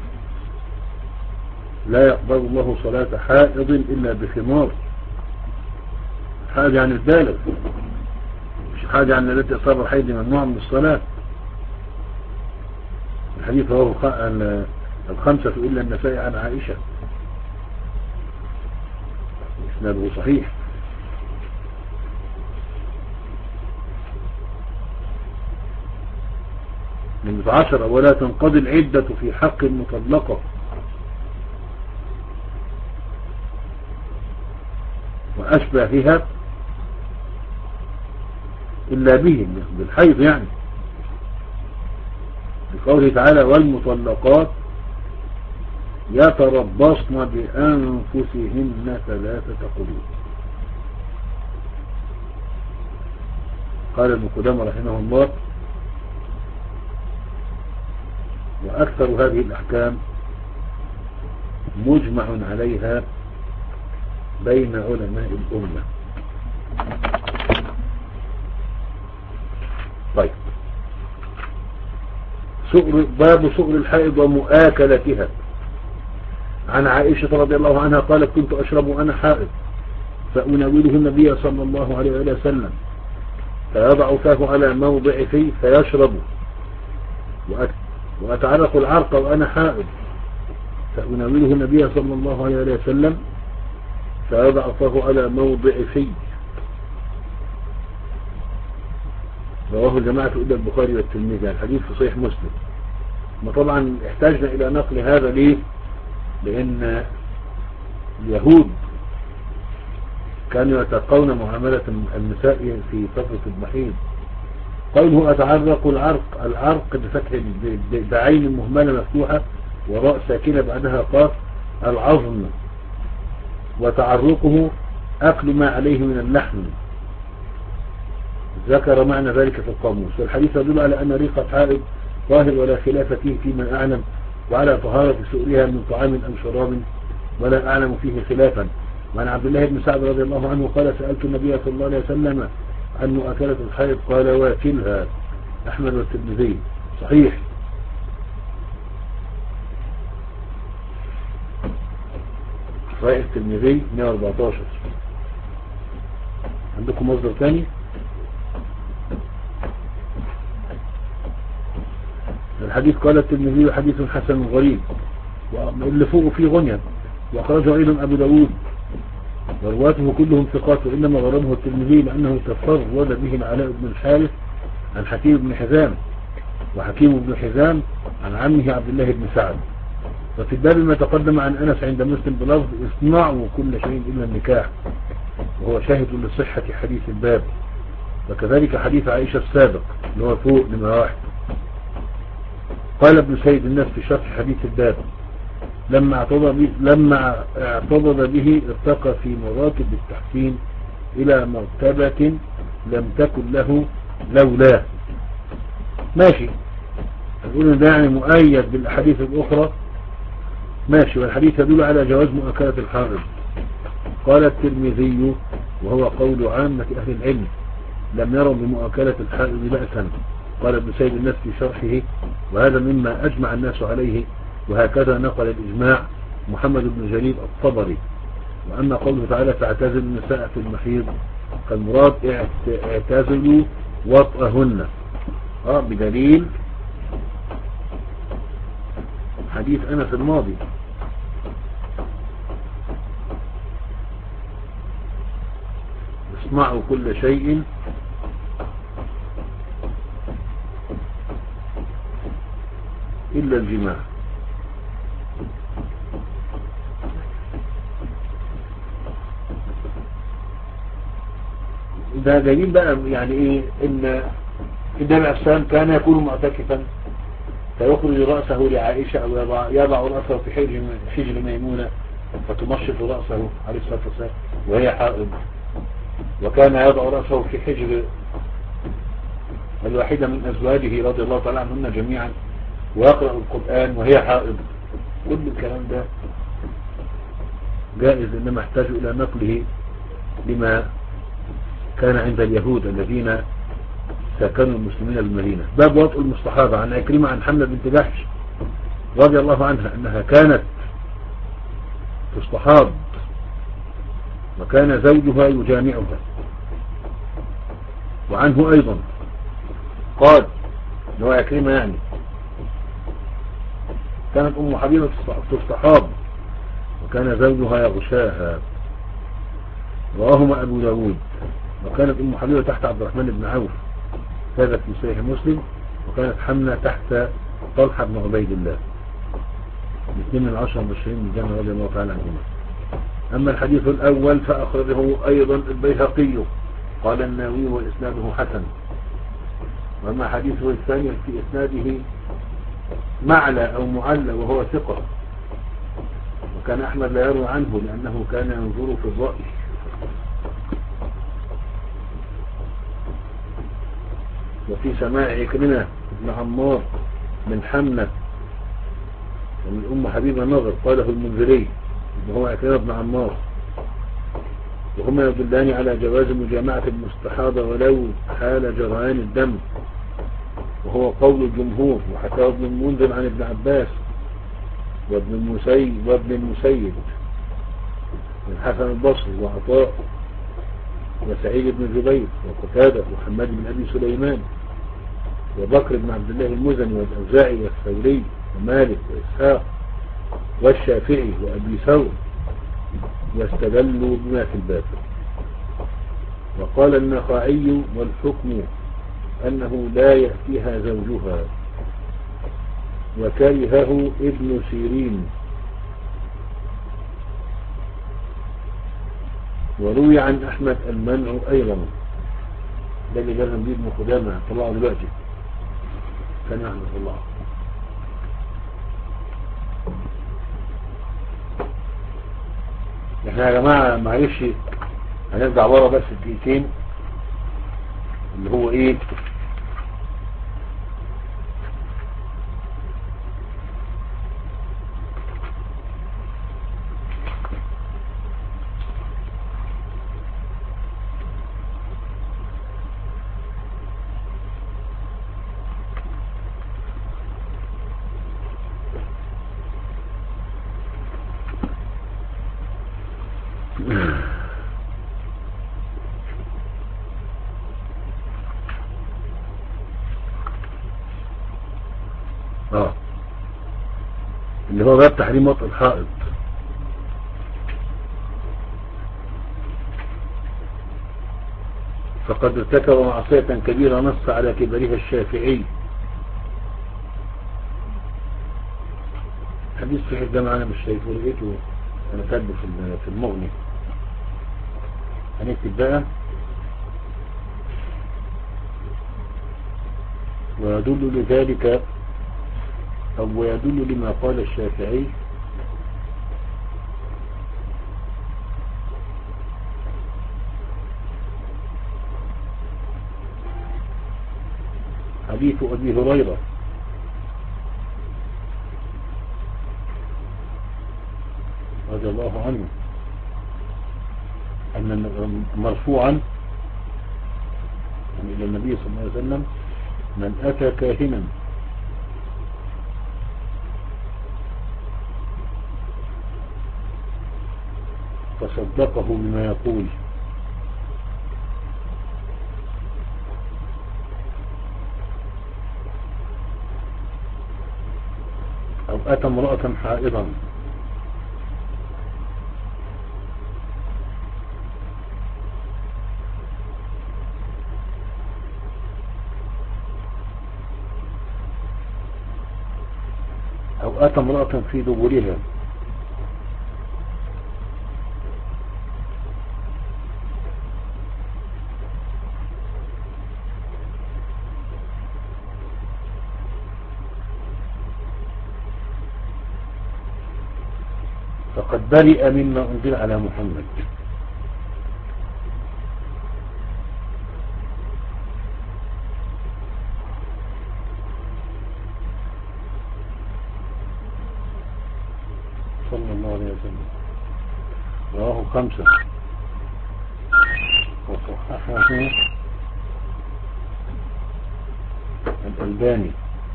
لا يقبل الله صلاة حائض إلا بخمار. حاجة عن البالغ، مش حاجة عن التي أصاب الحيض ممنوع من الصلاة. الحديث هو الخمسة إلا النساء عن عائشة، إسناده صحيح. من عشرة ولا تنقضي العدة في حق المطلقة وأشباهها إلا به بالحيض، يعني بقوله تعالى والمطلقات يتربصن بأنفسهن ثلاثة قروء. قال ابن قدامة رحمه الله وأكثر هذه الأحكام مجمع عليها بين علماء الأمة. طيب، سؤر باب سؤر الحائض ومؤاكلتها. عن عائشة رضي الله عنها قالت كنت أشرب وأنا حائض فأناوله النبي صلى الله عليه وسلم فيضع فاه على موضع فيه فيشرب وأتعرق العرق وأنا حائض فأناوله النبي صلى الله عليه وسلم فيضع فاه على موضع فيه. رواه الجماعة إلا البخاري والترمذي. الحديث في صحيح مسلم. ما طبعا احتاجنا إلى نقل هذا ليه؟ لأن اليهود كانوا يتقون معاملة النساء في فترة المحيض قوله أتعرق العرق، العرق بفتح بعين مهملة مفتوحة وراء ساكنة بعدها قاف العظم، وتعرقه أكل ما عليه من اللحم، ذكر معنى ذلك في القاموس. والحديث يدل على أن ريقة حائض ظاهر ولا خلاف فيه فيما أعلم، وعلى طهارة سؤرها من طعام أو شراب ولا أعلم فيه خلافا. وعن عبد الله بن سعد رضي الله عنه قال سألت النبي صلى الله عليه وسلم عن مؤكلة الحائض قال واكلها. أحمد والترمذي صحيح. صحيح الترمذي مئة وأربعتاشر. عندكم مصدر ثاني؟ الحديث قال الترمذي حديث حسن غريب، واللي فوقه فيه غنية، وأخرجه أيضا أبو داود ورواته كلهم ثقات، وإنما غرمه الترمذي لأنه تفرد به العلاء بن الحارث عن حكيم بن حزام، وحكيم بن حزام عن عمه عبد الله بن سعد. وفي الباب ما تقدم عن أنس عند مسلم بلفظ اصنعوا كل شيء إلا النكاح، وهو شاهد لصحة حديث الباب، وكذلك حديث عائشة السابق اللي هو فوق لما واحد. قال ابن سيد الناس في شرح حديث الباب لما اعتضد به, لما اعتضد به ارتقى في مراتب التحسين إلى مرتبة لم تكن له لولا. ماشي، نقول ده يعني مؤيد بالأحاديث الأخرى، ماشي. والحديث يدل على جواز مؤكلة الحائض. قال الترمذي وهو قول عامة أهل العلم لم يروا بمؤكلة الحائض بأسا. قال ابن سيد الناس في شرحه وهذا مما أجمع الناس عليه، وهكذا نقل الإجماع محمد بن جرير الطبري. وأما قوله تعالى فاعتزلوا النساء في المحيض فالمراد اعتزلوا وطئهن، اه بدليل حديث أنس الماضي. اصنعوا كل شيء إلا الجماع. ده دليل بقى يعني ايه ان النبي عليه السلام كان يكون معتكفا فيخرج رأسه لعائشة او يضع, يضع رأسه في حجر, حجر ميمونة فتمشط رأسه عليه الصلاة والسلام وهي حائض، وكان يضع رأسه في حجر الواحدة من أزواجه رضي الله تعالى عنهن جميعا ويقرأ القرآن وهي حائض. كل الكلام ده جائز، إنما احتاج إلى نقله لما كان عند اليهود الذين سكنوا المسلمين بالمدينة. باب وطء المستحاضة. عن عكرمة عن حملة بنت جحش رضي الله عنها أنها كانت تستحاض وكان زوجها يجامعها. وعنه أيضا قال هو عكرمة يعني كانت أم حبيبة تستحاض وكان زوجها يغشاها، رواهما أبو داود. وكانت أم حبيبة تحت عبد الرحمن بن عوف هذا في صحيح مسلم، وكانت حملة تحت طلحة بن عبيد الله، الاثنين من العشر المبشرين بالجنة رضي الله تعالى عنهما. أما الحديث الأول فأخرجه أيضا البيهقي قال النووي وإسناده حسن. وأما حديثه الثاني في إسناده معلى أو معلى وهو ثقة، وكان أحمد لا يروي عنه لأنه كان ينظر في الرأي. وفي سماع عكرمة بن عمار من حمنة ومن أم حبيبة نظر قاله المنذري وهو عكرمة بن عمار، وهما يدلان على جواز مجامعة المستحاضة ولو حال جريان الدم، وهو قول الجمهور. وحكاه ابن المنذر عن ابن عباس وابن المسيب وابن المسيب من حسن البصري وعطاء وسعيد بن جبير وقتادة وحماد بن أبي سليمان وبكر بن عبد الله المزني والأوزاعي والثوري ومالك وإسحاق والشافعي وأبي ثور، واستدلوا بما في الباب. وقال النخعي والحكم أنه لا يأتيها زوجها، وكرهه ابن سيرين. وروي عن أحمد المنع أيضا. ده اللي لازم نجيب من قدامنا طلعه دلوقتي ثانية واحدة طلعه. احنا يا جماعة معلش هنرجع ورا بس الدقيقتين اللي هو ايه اه اللي هو باب تحريم وطء الحائط. فقد ارتكب معصية كبيرة نص على كبرها الشافعي. حديث صحيح ده معانا مش شايفه، لقيته انا كاتبه في في المغني. هنكتب بقى ويدل لذلك أو ويدل لما قال الشافعي حديث أبي هريرة رضي الله عنه أن مرفوعا إلى النبي صلى الله عليه وسلم: من أتى كاهنا فصدقه بما يقول أو أتى امرأة حائضا أو أتى امرأة في دبرها فقد برئ مما أنزل على محمد. صلى الله عليه وسلم. رواه خمسة وصححه الألباني.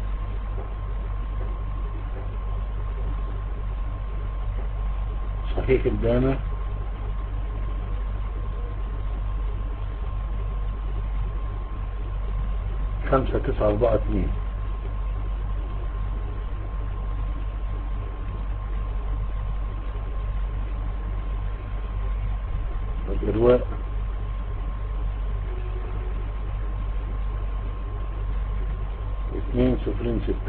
صحيح الجامع خمسة تسعة أربعة اثنين. الإرواء اثنين صفرين ستة.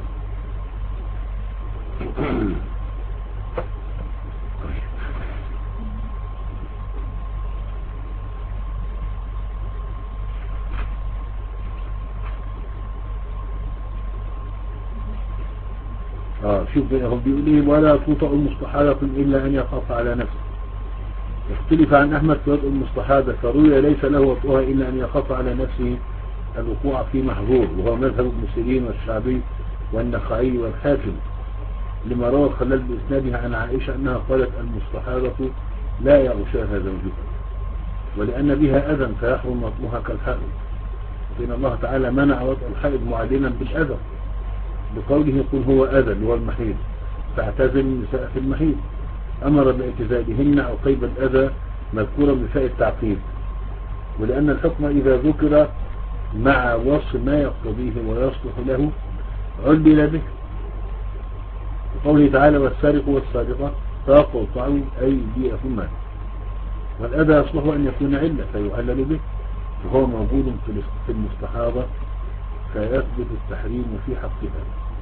اه شوف هو بيقول ايه: ولا توطأ المستحاضة إلا أن يخاف على نفسه. يختلف عن أحمد في وطء المستحاضة، فروي ليس له وطئها إلا أن يخاف على نفسه الوقوع في محظور، وهو مذهب ابن سيرين والشعبي والنخعي والحاكم، لما روى الخلال بإسنادها عن عائشة أنها قالت: المستحاضة لا يغشاها زوجها، ولأن بها أذى فيحرم وطئها كالحائض، فإن الله تعالى منع وطء الحائض معادلا بالأذى بقوله: قل هو أذى اللي هو المحيض فاعتزل النساء في المحيض. أمر باعتزالهن أو قيد الأذى مذكورا بفاء التعقيد، ولأن الحكم إذا ذكر مع وصف ما يقتضيه ويصلح له علل به، وقوله تعالى: والسارق والسارقة فاقطعوا أيديهما، والأذى يصلح أن يكون علة فيعلل به، وهو موجود في المستحاضة فيثبت التحريم في حقها.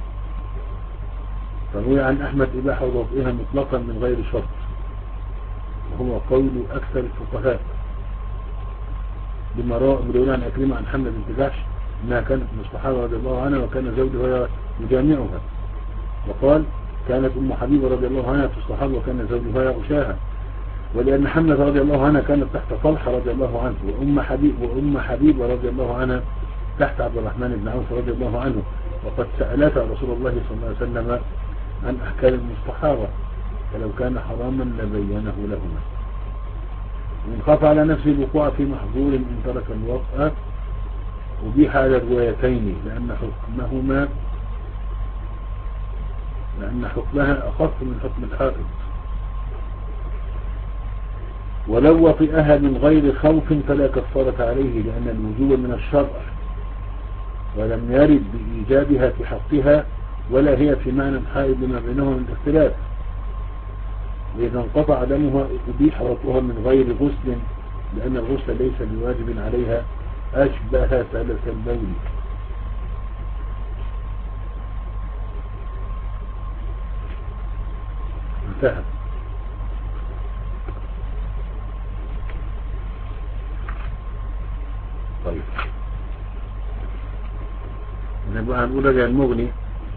فروي عن أحمد إباحة وضوئها مطلقا من غير شرط، وهو قول أكثر الفقهاء، بما روى عن أكرمة عن حملة بنت جحش أنها كانت مستحاضة رضي الله عنها وكان زوجها يجامعها، وقال كانت أم حبيبة رضي الله عنها تستحاض وكان زوجها يغشاها، ولأن حملة رضي الله عنها كانت تحت طلحة رضي الله عنه، وأم حبيب وأم حبيبة رضي الله عنها تحت عبد الرحمن بن عوف رضي الله عنه، وقد سألتا رسول الله صلى الله عليه وسلم عن أحكام المستحاضة، فلو كان حراما لبينه لهما. ومن خاف على نفسه الوقوع في محظور إن ترك الوطأ أبيح على الروايتين لأن حكمهما لأن حكمها أخف من حكم الحائض. ولو وطئها من غير خوف فلا كفارة عليه لأن الوجوب من الشرع ولم يرد بإيجابها في حقها ولا هي في معنى الحائض بما بينهما من اختلاف. وإذا انقطع دمها أبيح وطئها من غير غسل لأن الغسل ليس بواجب عليها أشبه سلس البول. انتهى. طيب نبقى هنقول رجع المغني.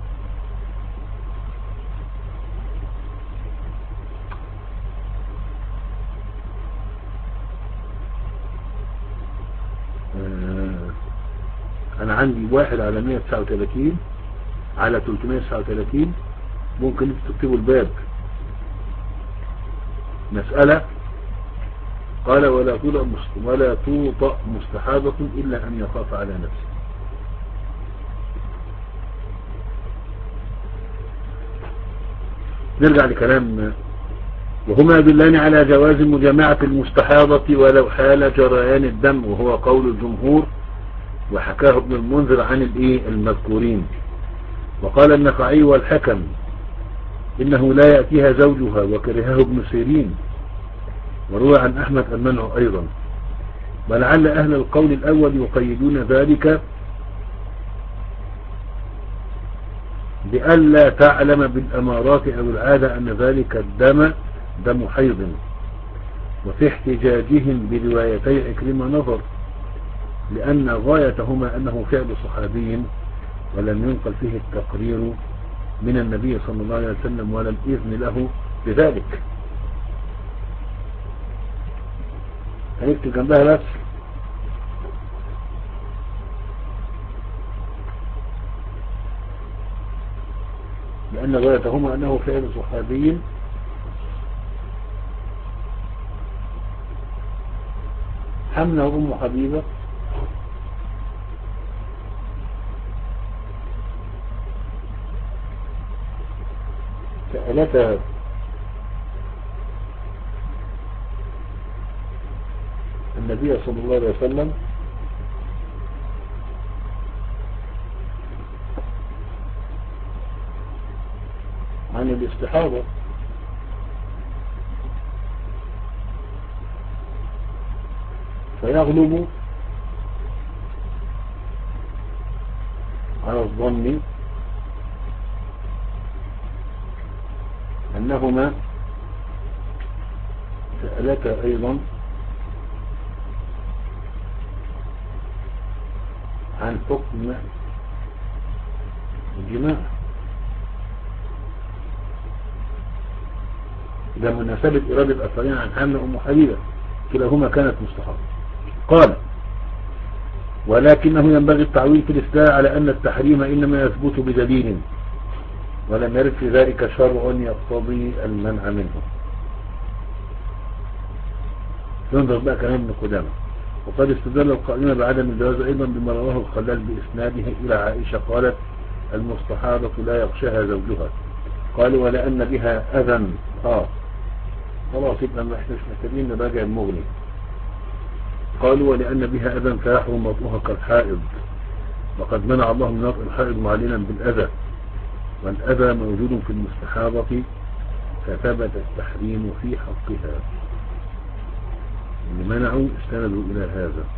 آه انا عندي واحد على مية وتسعة وثلاثين على ثلاثمية وتسعة وثلاثين، ممكن تكتبوا الباب مسألة قال ولا توطأ ولا توطأ مستحاضة إلا أن يخاف على نفسه. نرجع لكلام وهما يدلان على جواز مجامعة المستحاضة ولو حال جريان الدم، وهو قول الجمهور وحكاه ابن المنذر عن الايه المذكورين. وقال النخعي والحكم إنه لا يأتيها زوجها وكرهه ابن سيرين، وروى عن أحمد المنع أيضا. ولعل أهل القول الأول يقيدون ذلك بألا تعلم بالأمارات أو العادة أن ذلك الدم دم حيض، وفي احتجاجهم بروايتي عكرمة نظر، لأن غايتهما أنه فعل صحابي ولم ينقل فيه التقرير من النبي صلى الله عليه وسلم ولا الإذن له بذلك. هنكتب جنبها بس لأن غايتهما أنه فعل صحابي حمله أم حبيبة سألتها النبي صلى الله عليه وسلم عن الاستحاضة، فيغلب على الظن أنهما سألتا أيضا عن حكم الجماع إذا مناسبة إرادة الأثرين عن حمل أم حبيبة كلاهما كانت مستحاضة. قال ولكنه ينبغي التعويل في الإسلام على أن التحريم إنما يثبت بدليل ولم يرد في ذلك شرع يقتضي المنع منه. ينظر بقى كلام ابن قدامة. وقد استدل القائمة بعدم الجواز أيضا بما رواه الخلال بإسناده إلى عائشة قالت المستحاضة لا يغشاها زوجها. قالوا ولأن بها أذى آه خلاص يبقى ما احنا مش محتاجين نراجع المغني. قالوا ولأن بها أذى فيحرم وطئها كالحائض، وقد منع الله من وطئ الحائض معلنا بالأذى، والأذى موجود في المستحاضة فثبت التحريم في حقها. اللي منعوا استندوا إلى هذا.